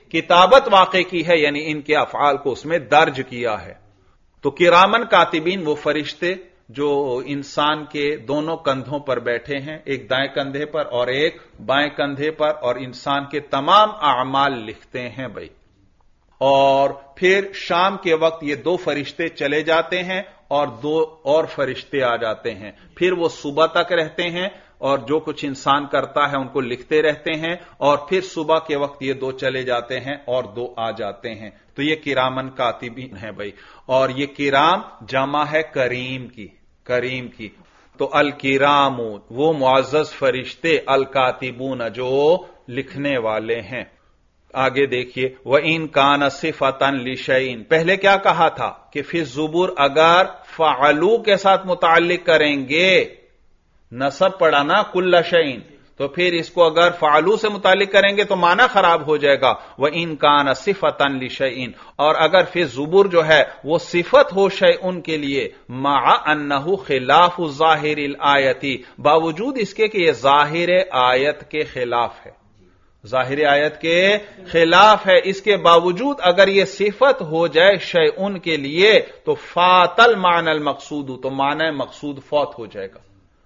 A: किताबत वाक़े की है, यानी इनके अफ़आल को उसमें दर्ज किया है। तो किरामन कातिबीन वो फरिश्ते जो इंसान के दोनों कंधों पर बैठे हैं, एक दाएं कंधे पर और एक बाएं कंधे पर, और इंसान के तमाम आमाल लिखते हैं भाई। और फिर शाम के वक्त ये दो फरिश्ते चले जाते हैं और दो और फरिश्ते आ जाते हैं। फिर वो सुबह तक रहते हैं और जो कुछ इंसान करता है उनको लिखते रहते हैं, और फिर सुबह के वक्त ये दो चले जाते हैं और दो आ जाते हैं। तो ये किरामन कातिबीन है भाई। और ये किराम जमा है करीम की। तो अल किराम वो मुअज़्ज़ज़ फरिश्ते, अल कातिबून जो लिखने वाले हैं। आगे देखिए, व इन कान सिफतन लिशैइन, पहले क्या कहा था कि फिर ज़ुबूर अगर फ़अलू के साथ मुताल्लिक करेंगे, नसब पढ़ा ना कुल्ल शैइन, तो फिर इसको अगर फ़अलू से मुताल्लिक करेंगे तो माना खराब हो जाएगा। व इन कान सिफतन लिशैइन, और अगर फिर ज़ुबूर जो है वो सिफत हो शैउन के लिए, मअ अन्नहु खिलाफु ज़ाहिरिल आयती, बावजूद इसके कि यह ज़ाहिर आयत के खिलाफ है, ज़ाहिर आयत के खिलाफ है, इसके बावजूद अगर यह सिफत हो जाए शैउन के लिए तो फातल मानल मकसूद, तो माना मकसूद फौत हो जाएगा।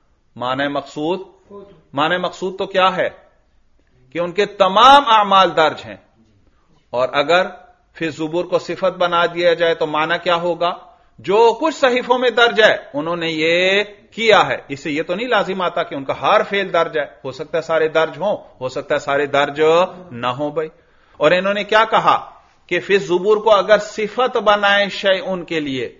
A: माना मकसूद तो क्या है कि उनके तमाम अमाल दर्ज हैं, और अगर फिर ज़ुबूर को सिफत बना दिया जाए तो माना क्या होगा, जो कुछ सहीफों में दर्ज है उन्होंने ये किया है। इससे यह तो नहीं लाजिम आता कि उनका हर फेल दर्ज है, हो सकता है सारे दर्ज हो सकता है सारे दर्ज ना हो भाई। और इन्होंने क्या कहा कि फिर ज़ुबूर को अगर सिफत बनाए शैउन के लिए,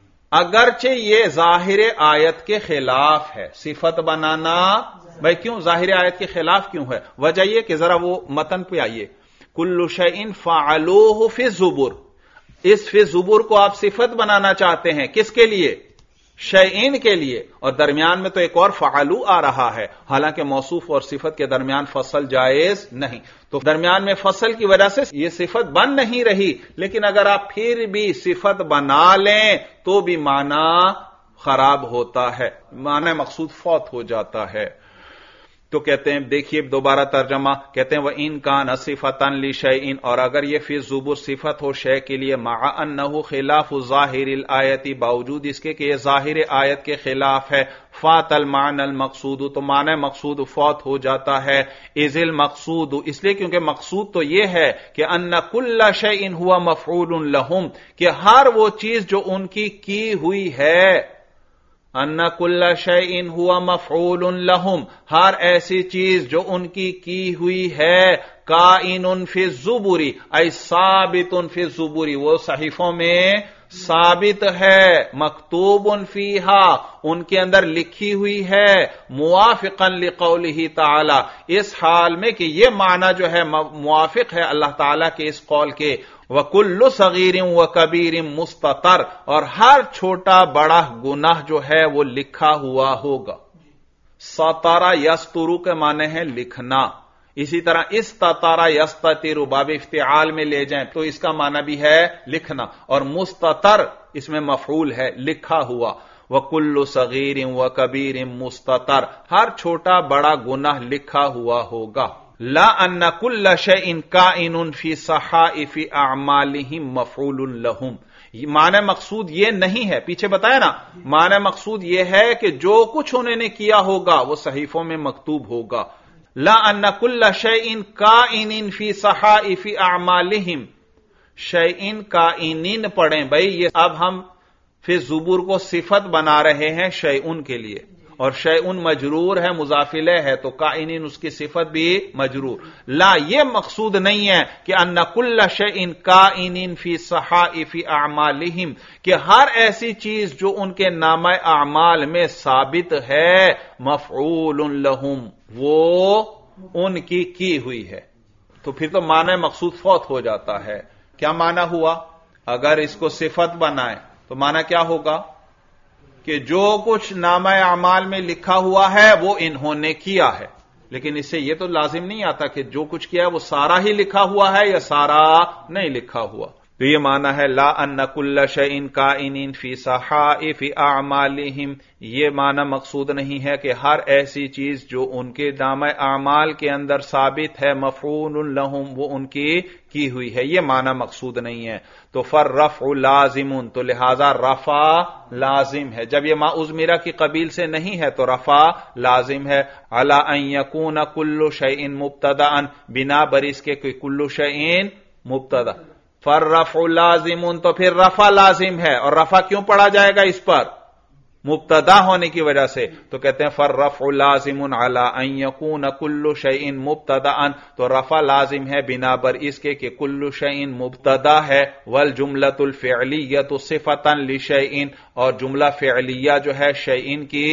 A: अगरचे ये ज़ाहिर आयत के खिलाफ है, सिफत बनाना भाई क्यों ज़ाहिर आयत के खिलाफ क्यों है? वजह यह कि जरा वो मतन पे आइए, कुल्लु शैइन फ़अलूहु फी ज़ुबूर, इस फी ज़ुबूर को आप सिफत बनाना चाहते हैं, किसके लिए? शैइन के लिए, और दरमियान में तो एक और फ़अलू आ रहा है, हालांकि मौसूफ और सिफत के दरमियान फसल जायज नहीं, तो दरमियान में फसल की वजह से यह सिफत बन नहीं रही। लेकिन अगर आप फिर भी सिफत बना लें तो भी माना खराब होता है, माना मकसूद फौत हो जाता है। तो कहते हैं, देखिए दोबारा तर्जमा, कहते हैं वह इन कान सिफतन लिशैइन, और अगर यह फिर ज़ुबूर सिफत हो शय के लिए, मअ अन्नहु खिलाफु ज़ाहिरिल आयती, बावजूद इसके कि यह ज़ाहिर आयत के खिलाफ है, फातल मानल मकसूद, तो माना मकसूद फौत हो जाता है। इज़िल मकसूद, इसलिए क्योंकि मकसूद तो यह है कि अन्ना कुल्ला शैइन हुआ मफ़ऊलुन लहुम, कि हर वो चीज जो उनकी की हुई है, अन्ना कुल्ला शैइन हुआ मफ़ऊलुन लहुम, हर ऐसी चीज जो उनकी की हुई है, काइनुन फी ज़ुबूरी ऐ साबितुन फी ज़ुबूरी, वो सहीफों में साबित है, मकतूबुन फीहा, उनके अंदर लिखी हुई है, मुवाफिकन लिक़ौलिही ताला, इस हाल में कि यह माना जो है मुवाफिक है अल्लाह ताला के इस कौल के, वकुल्लु सगीरिन व कबीरिन मुस्ततर, और हर छोटा बड़ा गुनाह जो है वो लिखा हुआ होगा। सतारा यस्तुरु के माने हैं लिखना, इसी तरह इस ततारा यस्ततिरु बाब इफ्तिआल में ले जाएं तो इसका माना भी है लिखना, और मुस्ततर इसमें मफऊल है, लिखा हुआ। वकुल्लु सगीरिन व कबीरिन मुस्ततर, हर छोटा बड़ा गुनाह लिखा हुआ होगा। ला अन्ना कुल्ला शैइन काइनुन फी सहाइफि अअमालिहिम मफ़ऊलुन लहुम, माना मकसूद ये नहीं है, पीछे बताया ना, माना मकसूद ये है कि जो कुछ उन्होंने किया होगा वो सहीफों में मकतूब होगा। ला अन्ना कुल्ला शैइन काइनिन फी सहाइफि अअमालिहिम, शैइन काइनिन पढ़ें भाई, ये अब हम फिर ज़ुबूर को सिफत बना रहे हैं शैउन के लिए, और शैउन मजरूर है, मुजाफिले है, तो काइनिन उसकी सिफत भी मजरूर। ला ये मकसूद नहीं है कि अन्ना कुल्ला शैइन काइनिन फी सहाइफि अअमालिहिम, कि हर ऐसी चीज जो उनके नामे अमाल में साबित है, मफ़ऊलुन लहुम, वो उनकी की हुई है। तो फिर तो माना मकसूद फौत हो जाता है। क्या माना हुआ? अगर इसको सिफत बनाए तो माना क्या होगा कि जो कुछ नामा अमाल में लिखा हुआ है वो इन्होंने किया है, लेकिन इससे यह तो लाजिम नहीं आता कि जो कुछ किया है वो सारा ही लिखा हुआ है या सारा नहीं लिखा हुआ। تو یہ معنی ہے لا ان کل شیء کائن فی صحائف اعمالہم، یہ معنی مقصود نہیں ہے کہ ہر ایسی چیز جو ان کے نامہ اعمال کے اندر ثابت ہے مفعول لہم وہ ان کی ہوئی ہے، یہ معنی مقصود نہیں ہے۔ تو فالرفع لازم، تو لہذا رفع لازم ہے، جب یہ ما اضمرہ کی قبیل سے نہیں ہے تو رفع لازم ہے۔ علی ان یکون کل شیء مبتدأ، بنا بر اس کے کل شیء مبتدا، فالرفع لازم، تو پھر رفع لازم ہے، اور رفع کیوں پڑھا جائے گا اس پر؟ مبتدا ہونے کی وجہ سے، تو کہتے ہیں فالرفع لازم علی ان یکون کل شیء مبتدأ، تو رفع لازم ہے بنا بر اس کے کہ کل شیء مبتدا ہے، والجملۃ الفعلیۃ صفۃ لشیء، اور جملہ فعلیہ جو ہے شیء کی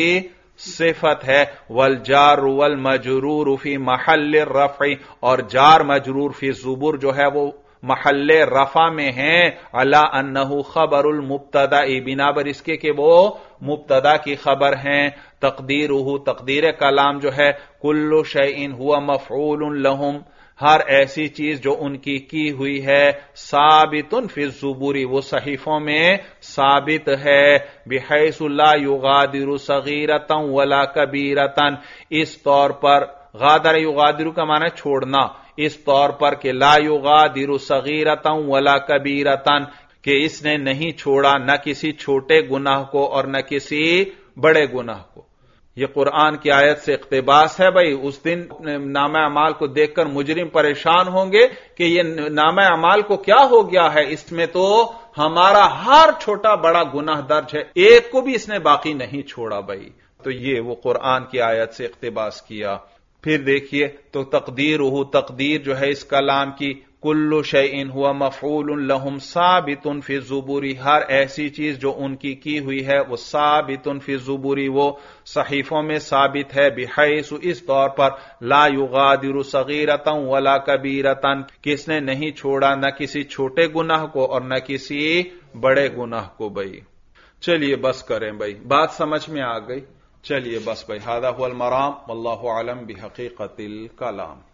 A: صفت ہے، والجار والمجرور فی محل الرفع، اور جار مجرور فی الزبر جو ہے وہ محل رفع میں ہیں، علی انہ خبر المبتدا، بنا بر اس کے کہ وہ مبتدا کی خبر ہیں۔ تقدیرہ، تقدیر کلام جو ہے کل شیء ہوا مفعول لہم، ہر ایسی چیز جو ان کی ہوئی ہے، ثابت فی الزبور، وہ صحیفوں میں ثابت ہے، بحیث لا یغادر صغیرۃ ولا کبیرۃ، اس طور پر، غادر یغادر کا معنی چھوڑنا، اس طور پر کہ لا یغادر صغیرۃ ولا کبیرۃ، کہ اس نے نہیں چھوڑا نہ کسی چھوٹے گناہ کو اور نہ کسی بڑے گناہ کو۔ یہ قرآن کی آیت سے اقتباس ہے بھائی، اس دن نامہ اعمال کو دیکھ کر مجرم پریشان ہوں گے کہ یہ نامہ اعمال کو کیا ہو گیا ہے، اس میں تو ہمارا ہر چھوٹا بڑا گناہ درج ہے، ایک کو بھی اس نے باقی نہیں چھوڑا بھائی۔ تو یہ وہ قرآن کی آیت سے اقتباس کیا۔ پھر دیکھیے تو تقدیر جو ہے اس کلام کی، کل شیء ہوا مفعول لہم ثابت فی الزبور، ہر ایسی چیز جو ان کی ہوئی ہے وہ ثابت فی الزبور، وہ صحیفوں میں ثابت ہے، بحیث اس طور پر لا یغادر صغیرۃ ولا کبیرۃ، کہ اس نے نہیں چھوڑا نہ کسی چھوٹے گناہ کو اور نہ کسی بڑے گناہ کو بھائی۔ چلیے بس کریں بھائی، بات سمجھ میں آ گئی؟ چلیے بس بھائی، ھذا ھو المرام واللہ اعلم بحقیقت الکلام۔